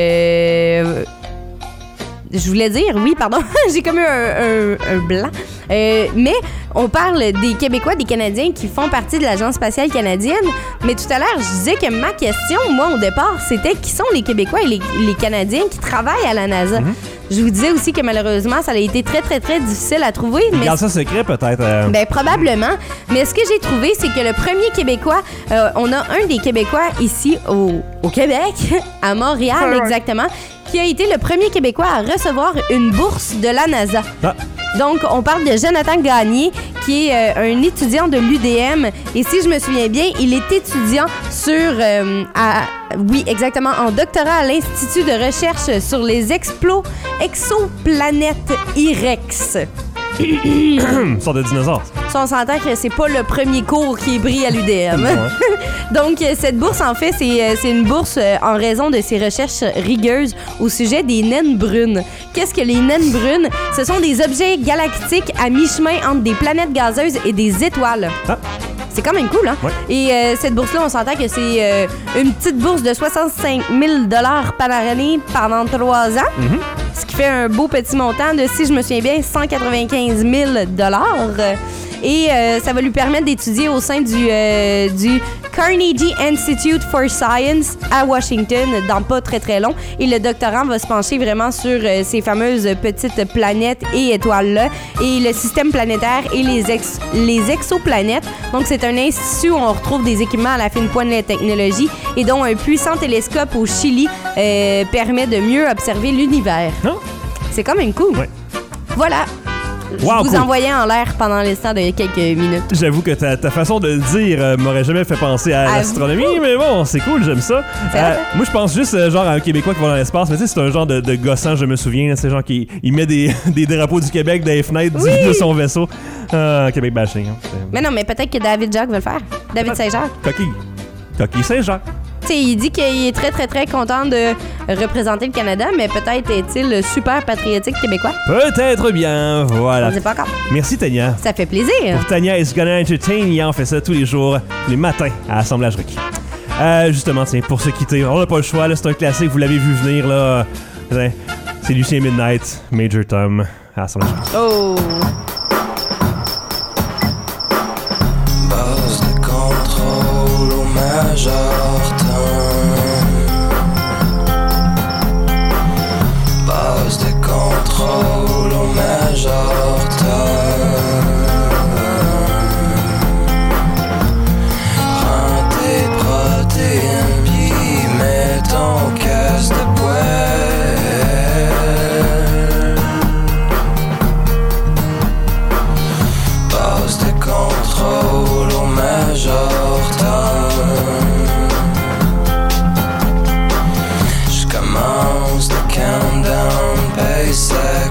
je voulais dire, oui, pardon, j'ai comme eu un blanc. Mais on parle des Québécois, des Canadiens qui font partie de l'Agence spatiale canadienne. Mais tout à l'heure, je disais que ma question, moi, au départ, c'était qui sont les Québécois et les Canadiens qui travaillent à la NASA. Je vous disais aussi que malheureusement, ça a été très, très, très difficile à trouver. Mais garde ça secret, peut-être. Ben, probablement. Mais ce que j'ai trouvé, c'est que le premier Québécois, on a un des Québécois ici au Québec, à Montréal exactement, qui a été le premier Québécois à recevoir une bourse de la NASA. Ah. Donc, on parle de Jonathan Gagné, qui est un étudiant de l'UDM. Et si je me souviens bien, il est étudiant oui, exactement, en doctorat à l'Institut de recherche sur les exoplanètes IREX. Une sorte de dinosaure. Ça, on s'entend que c'est pas le premier cours qui est pris à l'UDM. Donc, cette bourse, en fait, c'est une bourse en raison de ses recherches rigueuses au sujet des naines brunes. Qu'est-ce que les naines brunes? Ce sont des objets galactiques à mi-chemin entre des planètes gazeuses et des étoiles. Ah. C'est quand même cool, hein? Ouais. Et cette bourse-là, on s'entend que c'est une petite bourse de 65 000 par année pendant 3 ans. Ce qui fait un beau petit montant de, si je me souviens bien, 195 000 . et ça va lui permettre d'étudier au sein du Carnegie Institute for Science à Washington dans pas très très long. Et le doctorant va se pencher vraiment sur ces fameuses petites planètes et étoiles-là et le système planétaire et les exoplanètes. Donc, c'est un institut où on retrouve des équipements à la fine pointe de la technologie et dont un puissant télescope au Chili permet de mieux observer l'univers. Oh. C'est quand même cool. Ouais. Voilà. Wow, je vous cool. envoyais en l'air pendant l'instant de quelques minutes. J'avoue que ta façon de le dire m'aurait jamais fait penser à l'astronomie, mais bon, c'est cool, j'aime ça. Moi, je pense juste genre à un Québécois qui va dans l'espace, mais tu sais, c'est un genre de gossant, je me souviens, c'est genre qui il met des drapeaux du Québec dans les fenêtres de son vaisseau. Québec bashing. Hein. Mais non, mais peut-être que David Jacques va le faire. David Saint-Jacques. Coquille Saint-Jacques. Tu sais, il dit qu'il est très, très, très content de représenter le Canada, mais peut-être est-il super patriotique québécois. Peut-être bien, voilà. On ne sait pas encore. Merci, Tania. Ça fait plaisir. Pour Tania is Gonna Entertain, on fait ça tous les jours, tous les matins à Assemblage Requis. Justement, tiens, pour se quitter, on n'a pas le choix, là, c'est un classique, vous l'avez vu venir, là. C'est Lucien Midnight, Major Tom, à Assemblage Requis. Oh! Base de contrôle au Major Tom. Base de contrôle au Major Tom. Prends tes protéines pis mets ton casse de poêle. Base de contrôle au Major Tom. J'commence le countdown, paye sa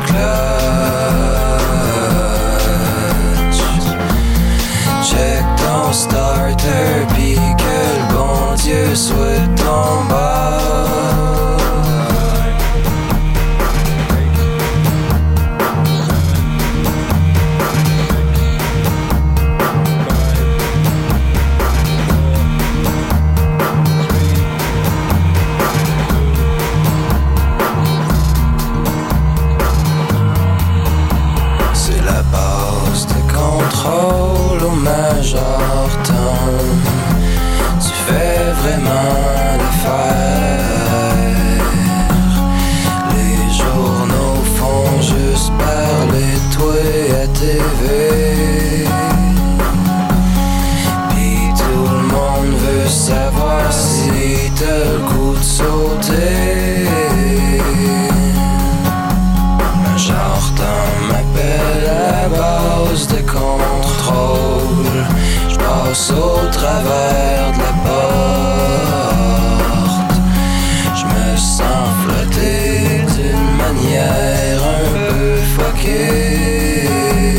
clutch. Check ton starter, pis que le bon Dieu soit ton bord. C'est la base de contrôle au Major Tom. Tu fais vraiment l'affaire. Les journaux font juste parler de toi à TV. Pis tout le monde veut savoir si t'as le goût de sauter. Major Tom m'appelle à base de contrôle. J'passe au travers de la porte. J'me sens flotter d'une manière un peu fuckée.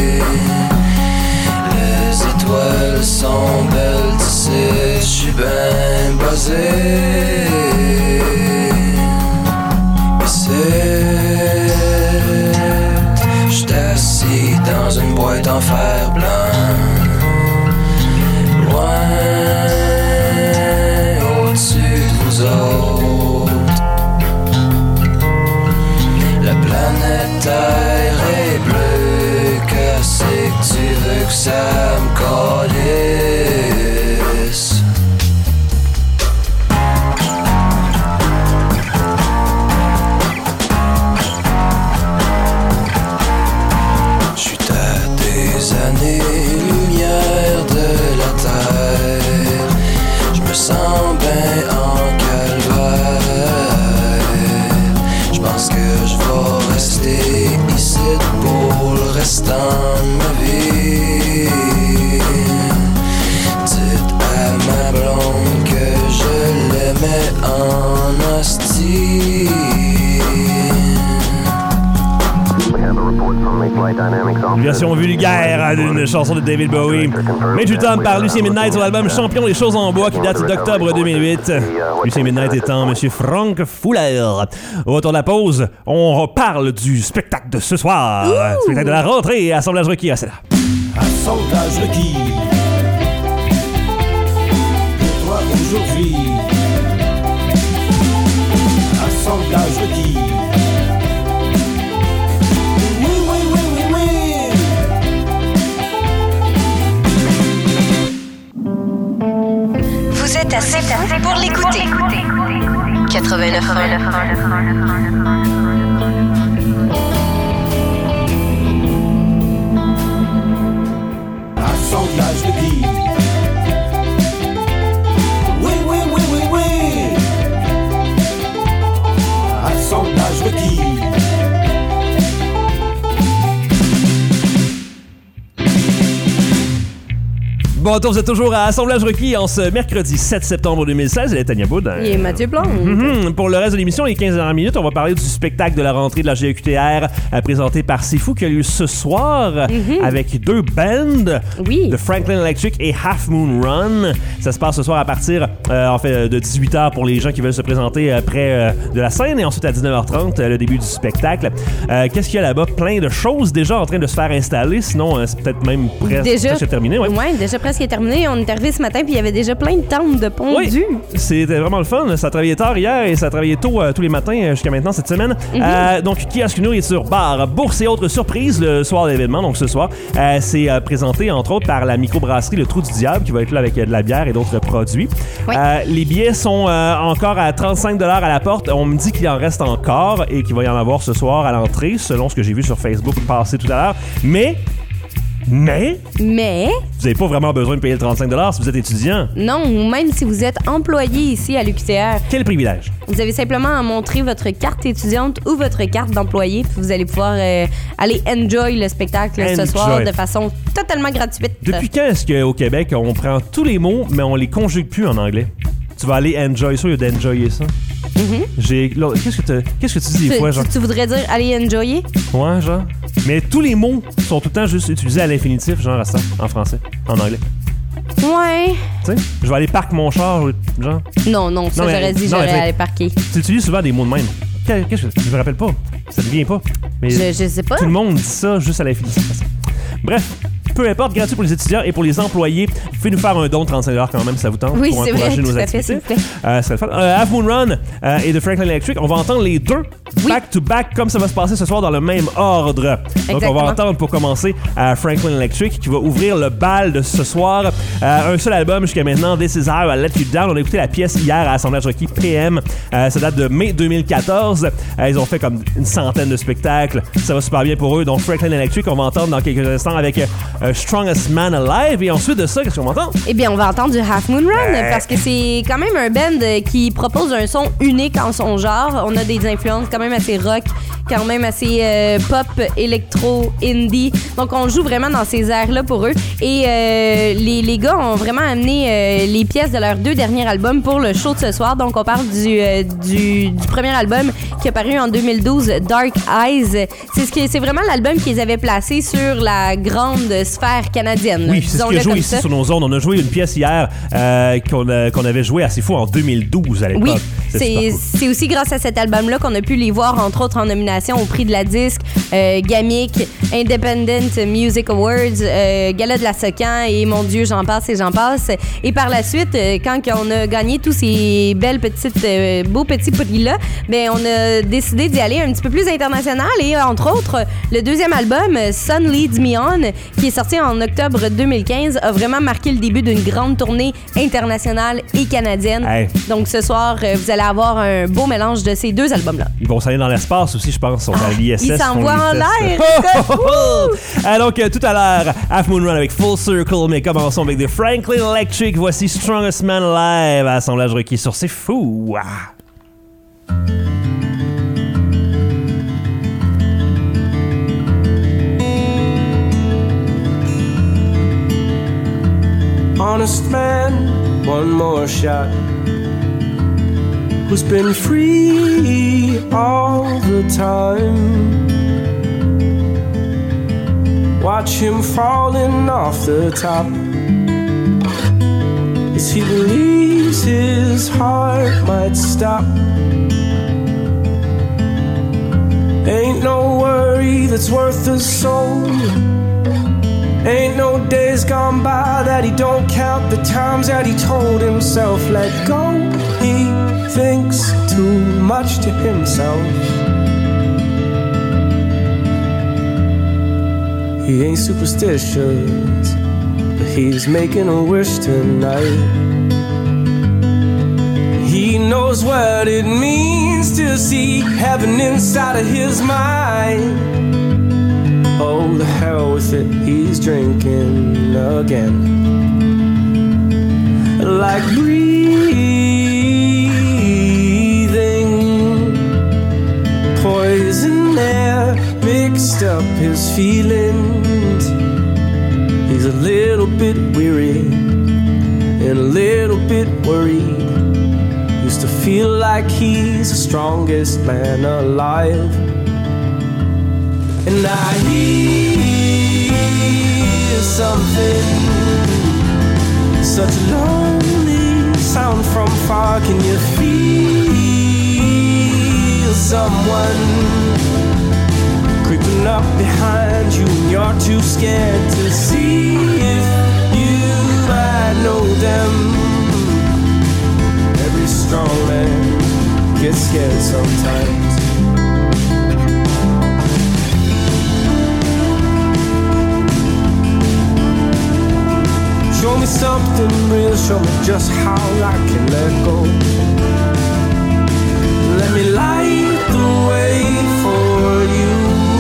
Les étoiles sont belles d'ici, j'suis ben buzzé. J'suis assis dans une boîte en fer blanc. Loin au-dessus de nous autres. La planète Terre est bleue. Qu'est-ce que tu veux que ça me calisse? J'suis à des années-lumière de la Terre. J'me sens ben en calvaire. J'pense que j'vais rester ici pour le restant de ma vie. Dites à ma blonde que je l'aimais en hostie. Une version vulgaire d'une chanson de David Bowie. Major Tom par Lucien Midnight sur l'album Champion des choses en bois qui date d'octobre 2008. Lucien Midnight étant Monsieur Frank Fuller. Au retour de la pause, on parle du spectacle de ce soir. Spectacle de la rentrée à Assemblage Requis. C'est là. Assemblage requis. Pour toi aujourd'hui. Assemblage requis. Oui, oui, oui, oui, oui. écoutez 89.1. Assemblage de guide. Oui, oui, oui, oui, oui. Assemblage de guide. Bon, vous êtes toujours à Assemblage requis en ce mercredi 7 septembre 2016. Elle est Tania Boudin. Et Mathieu Plante. Pour le reste de l'émission, les 15 dernières minutes, on va parler du spectacle de la rentrée de la GEQTR présenté par C'est Fou qui a lieu ce soir avec deux bands, Oui. de Franklin Electric et Half Moon Run. Ça se passe ce soir à partir de 18h pour les gens qui veulent se présenter près de la scène et ensuite à 19h30, le début du spectacle. Qu'est-ce qu'il y a là-bas? Plein de choses déjà en train de se faire installer, sinon c'est peut-être même presque terminé. Ouais. Ouais, déjà presque terminé. On est arrivé ce matin puis il y avait déjà plein de tentes de pondu. Oui, c'était vraiment le fun. Ça travaillait tard hier et ça travaillait tôt tous les matins jusqu'à maintenant cette semaine. Donc, Kiosque Nourriture, bar, bourse et autres surprises le soir de l'événement. Donc, ce soir, c'est présenté entre autres par la microbrasserie Le Trou du Diable qui va être là avec de la bière et d'autres produits. Oui. Les billets sont encore à 35$ à la porte. On me dit qu'il en reste encore et qu'il va y en avoir ce soir à l'entrée, selon ce que j'ai vu sur Facebook passer tout à l'heure. Mais vous n'avez pas vraiment besoin de payer le 35$ si vous êtes étudiant. Non, ou même si vous êtes employé ici à l'UQTR. Quel privilège! Vous avez simplement à montrer votre carte étudiante ou votre carte d'employé, puis vous allez pouvoir aller enjoy le spectacle ce soir de façon totalement gratuite. Depuis quand est-ce qu'au Québec, on prend tous les mots, mais on les conjugue plus en anglais? Tu vas aller enjoy ça au lieu d'enjoyer ça? Qu'est-ce que tu dis des fois, genre? Tu voudrais dire aller enjoyer? Ouais, genre. Mais tous les mots sont tout le temps juste utilisés à l'infinitif, genre à ça, en français, en anglais. Ouais. Tu sais, je vais aller parquer mon char, genre. Non, ça j'aurais dit, j'aurais aller parquer. Tu utilises souvent des mots de même. Qu'est-ce que je me rappelle pas? Ça ne vient pas. Mais je sais pas. Tout le monde dit ça juste à l'infinitif. Bref. Peu importe, gratuit pour les étudiants et pour les employés. Vous pouvez nous faire un don de 35$ quand même, ça vous tente, oui, pour encourager nos activités. C'est le fun. Half Moon Run et de Franklin Electric, on va entendre les deux back-to-back comme ça va se passer ce soir dans le même ordre. Donc on va entendre pour commencer Franklin Electric qui va ouvrir le bal de ce soir. Un seul album jusqu'à maintenant, This Is How I Let You Down. On a écouté la pièce hier à Assemblage requis PM. Ça date de mai 2014. Ils ont fait comme une centaine de spectacles. Ça va super bien pour eux. Donc Franklin Electric, on va entendre dans quelques instants avec Strongest Man Alive. Et ensuite de ça, qu'est-ce qu'on va entendre? Eh bien, on va entendre du Half Moon Run parce que c'est quand même un band qui propose un son unique en son genre. On a des influences quand même assez rock, quand même assez pop, électro, indie. Donc, on joue vraiment dans ces airs-là pour eux. Et les gars ont vraiment amené les pièces de leurs deux derniers albums pour le show de ce soir. Donc, on parle du premier album qui est paru en 2012, Dark Eyes. C'est vraiment l'album qu'ils avaient placé sur la grande sphère canadienne. Oui, c'est ce qui a joué ici sur nos ondes. On a joué une pièce hier qu'on avait joué à C'est Fou en 2012 à l'époque. Oui, c'est aussi grâce à cet album-là qu'on a pu les voir, entre autres, en nomination au prix de la disque, GAMIC, Independent Music Awards, Gala de la Socan et mon Dieu, j'en passe et j'en passe. Et par la suite, quand on a gagné tous ces belles petites, beaux petits prix-là, ben on a décidé d'y aller un petit peu plus international et entre autres, le deuxième album, Sun Leads Me On, qui est sorti en octobre 2015, a vraiment marqué le début d'une grande tournée internationale et canadienne. Hey. Donc ce soir, vous allez avoir un beau mélange de ces deux albums-là. Ils vont s'aller dans l'espace aussi, je pense. À l'ISS. Ils s'envoient en l'air. Donc tout à l'heure, Half Moon Run avec Full Circle, mais commençons avec The Franklin Electric. Voici Strongest Man Alive à Assemblage requis sur C'est Fou. Honest man, one more shot. Who's been free all the time? Watch him falling off the top, as he believes his heart might stop. Ain't no worry that's worth a soul. Ain't no days gone by that he don't count the times that he told himself, let go. He thinks too much to himself. He ain't superstitious, but he's making a wish tonight. knows what it means to see heaven inside of his mind. Oh, the hell with it, he's drinking again. Like breathing poison air mixed up his feelings. He's a little bit weary and a little bit worried. Used to feel like he's the strongest man alive. And I hear something, such a lonely sound from far. Can you feel someone creeping up behind you and you're too scared to see if you might know them? Every strong man gets scared sometimes. Show me something real, show me just how I can let go. Let me light the way for you.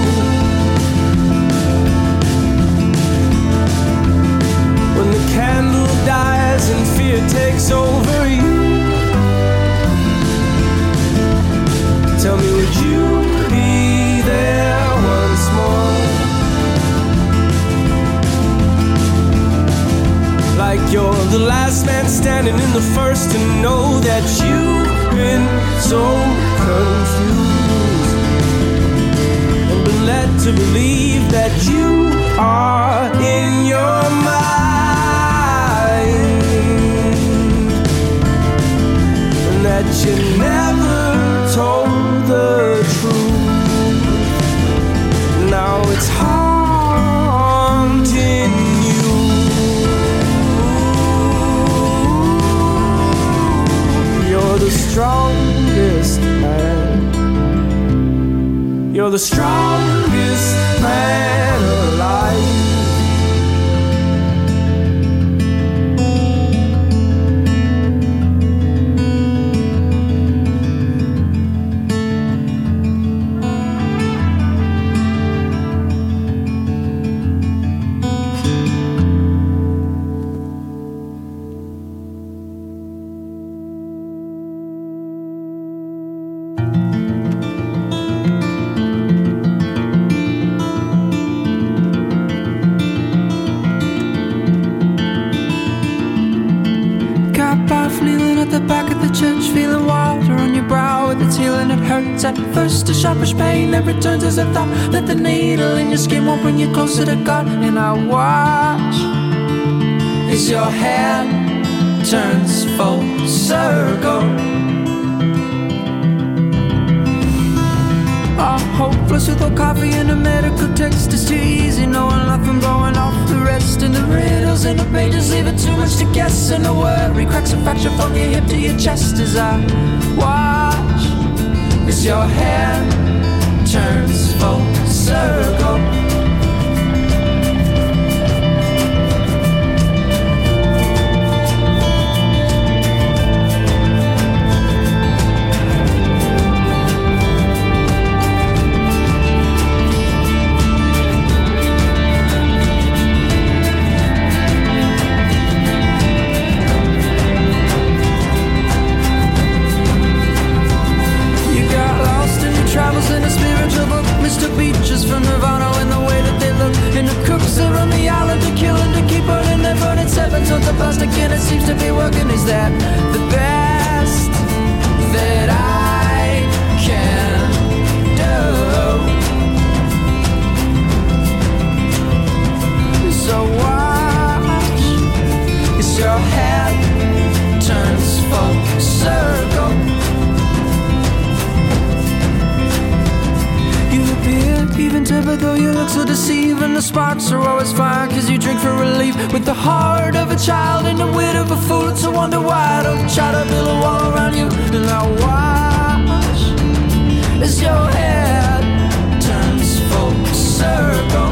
When the candle dies and fear takes over you, tell me, would you be there once more? Like you're the last man standing and the first to know that you've been so confused and been led to believe that you are in your mind and that you never told the truth. Now it's haunting you. You're the strongest man. You're the strongest man alive. At first a sharpish pain that returns as a thought that the needle in your skin won't bring you closer to God. And I watch as your hand turns full circle. I'm hopeless without coffee and a medical text. It's too easy knowing nothing, blowing off the rest. And the riddles in the pages leaving too much to guess. And the worry cracks a fracture from your hip to your chest as I watch as your hand turns full circle. From Nirvana in the way that they look. And the crooks that run the island to kill and to keep burning their burning sevens on the plastic, and it seems to be working. Is that the best that I can do? So watch as your head turns full circle. Even tempered though you look so deceiving, the sparks are always fire cause you drink for relief. With the heart of a child and the wit of a fool, it's a wonder why I don't try to build a wall around you. And I watch as your head turns full circle.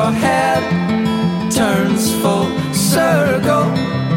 your head turns full circle.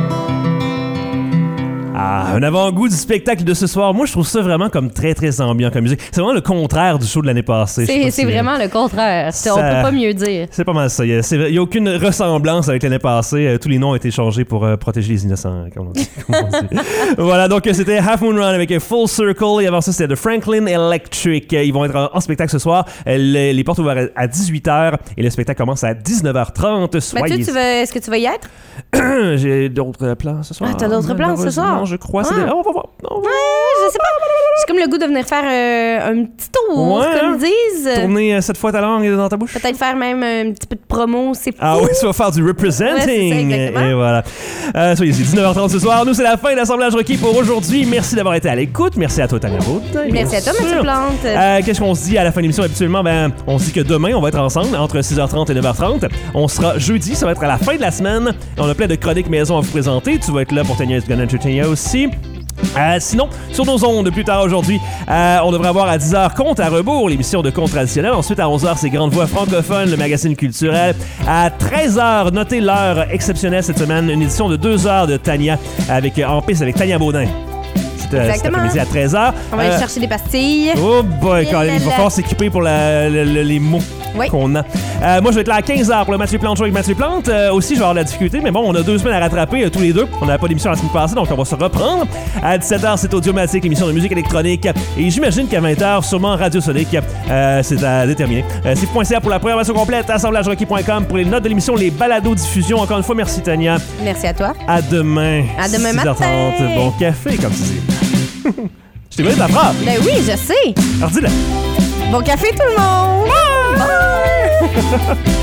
Ah, un avant-goût du spectacle de ce soir. Moi, je trouve ça vraiment comme très, très ambiant comme musique. C'est vraiment le contraire du show de l'année passée. C'est vraiment le contraire. On peut pas mieux dire. C'est pas mal ça. Il n'y a aucune ressemblance avec l'année passée. Tous les noms ont été changés pour protéger les innocents, comme on dit. Voilà, donc c'était Half Moon Run avec Full Circle. Et avant ça, c'était The Franklin Electric. Ils vont être en spectacle ce soir. Les portes ouvertes à 18h et le spectacle commence à 19h30. Est-ce que tu vas y être? J'ai d'autres plans ce soir. Ah, t'as d'autres plans ce soir? Je crois. On va voir. Je sais pas. J'ai comme le goût de venir faire un petit tour, comme ils disent. Tourner 7 fois ta langue dans ta bouche. Peut-être faire même un petit peu de promo, c'est fou. Ah oui, tu vas faire du representing. Ouais, et voilà. Soyez-y, 19h30 ce soir. Nous, c'est la fin de l'assemblage requis pour aujourd'hui. Merci d'avoir été à l'écoute. Merci à toi, Tania Baudin. Merci à toi, Mathieu Plante. Qu'est-ce qu'on se dit à la fin de l'émission? Habituellement, on se dit que demain, on va être ensemble entre 6h30 et 9h30. On sera jeudi, ça va être à la fin de la semaine. On a plein de chroniques maison à vous présenter. Tu vas être là pour Tania Entertainer aussi. Sinon, sur nos ondes, plus tard aujourd'hui, on devrait avoir à 10h Compte à rebours, l'émission de Compte traditionnel. Ensuite, à 11h, c'est Grande Voix francophone, le magazine culturel. À 13h, notez l'heure exceptionnelle cette semaine, une édition de 2 heures de Tania en piste avec Tania Baudin. Cet après-midi à 13h. On va aller chercher des pastilles. Oh boy, il va falloir s'équiper pour les mots qu'on a. Moi, je vais être là à 15h pour le Mathieu Plante Show avec Mathieu Plante. Aussi, je vais avoir de la difficulté, mais bon, on a 2 semaines à rattraper tous les deux. On n'avait pas d'émission la semaine passée, donc on va se reprendre. À 17h, c'est Audiomatique, émission de musique électronique. Et j'imagine qu'à 20h, sûrement Radio Sonic, c'est à déterminer. C'est .ca pour la programmation complète, assemblagerequis.com pour les notes de l'émission, les balados diffusion. Encore une fois, merci Tania. Merci à toi. À demain. À demain matin. Bon café, comme tu dis. Je t'ai volé ta phrase. Ben oui, je sais. Alors dis-le. Bon café tout le monde. Bye.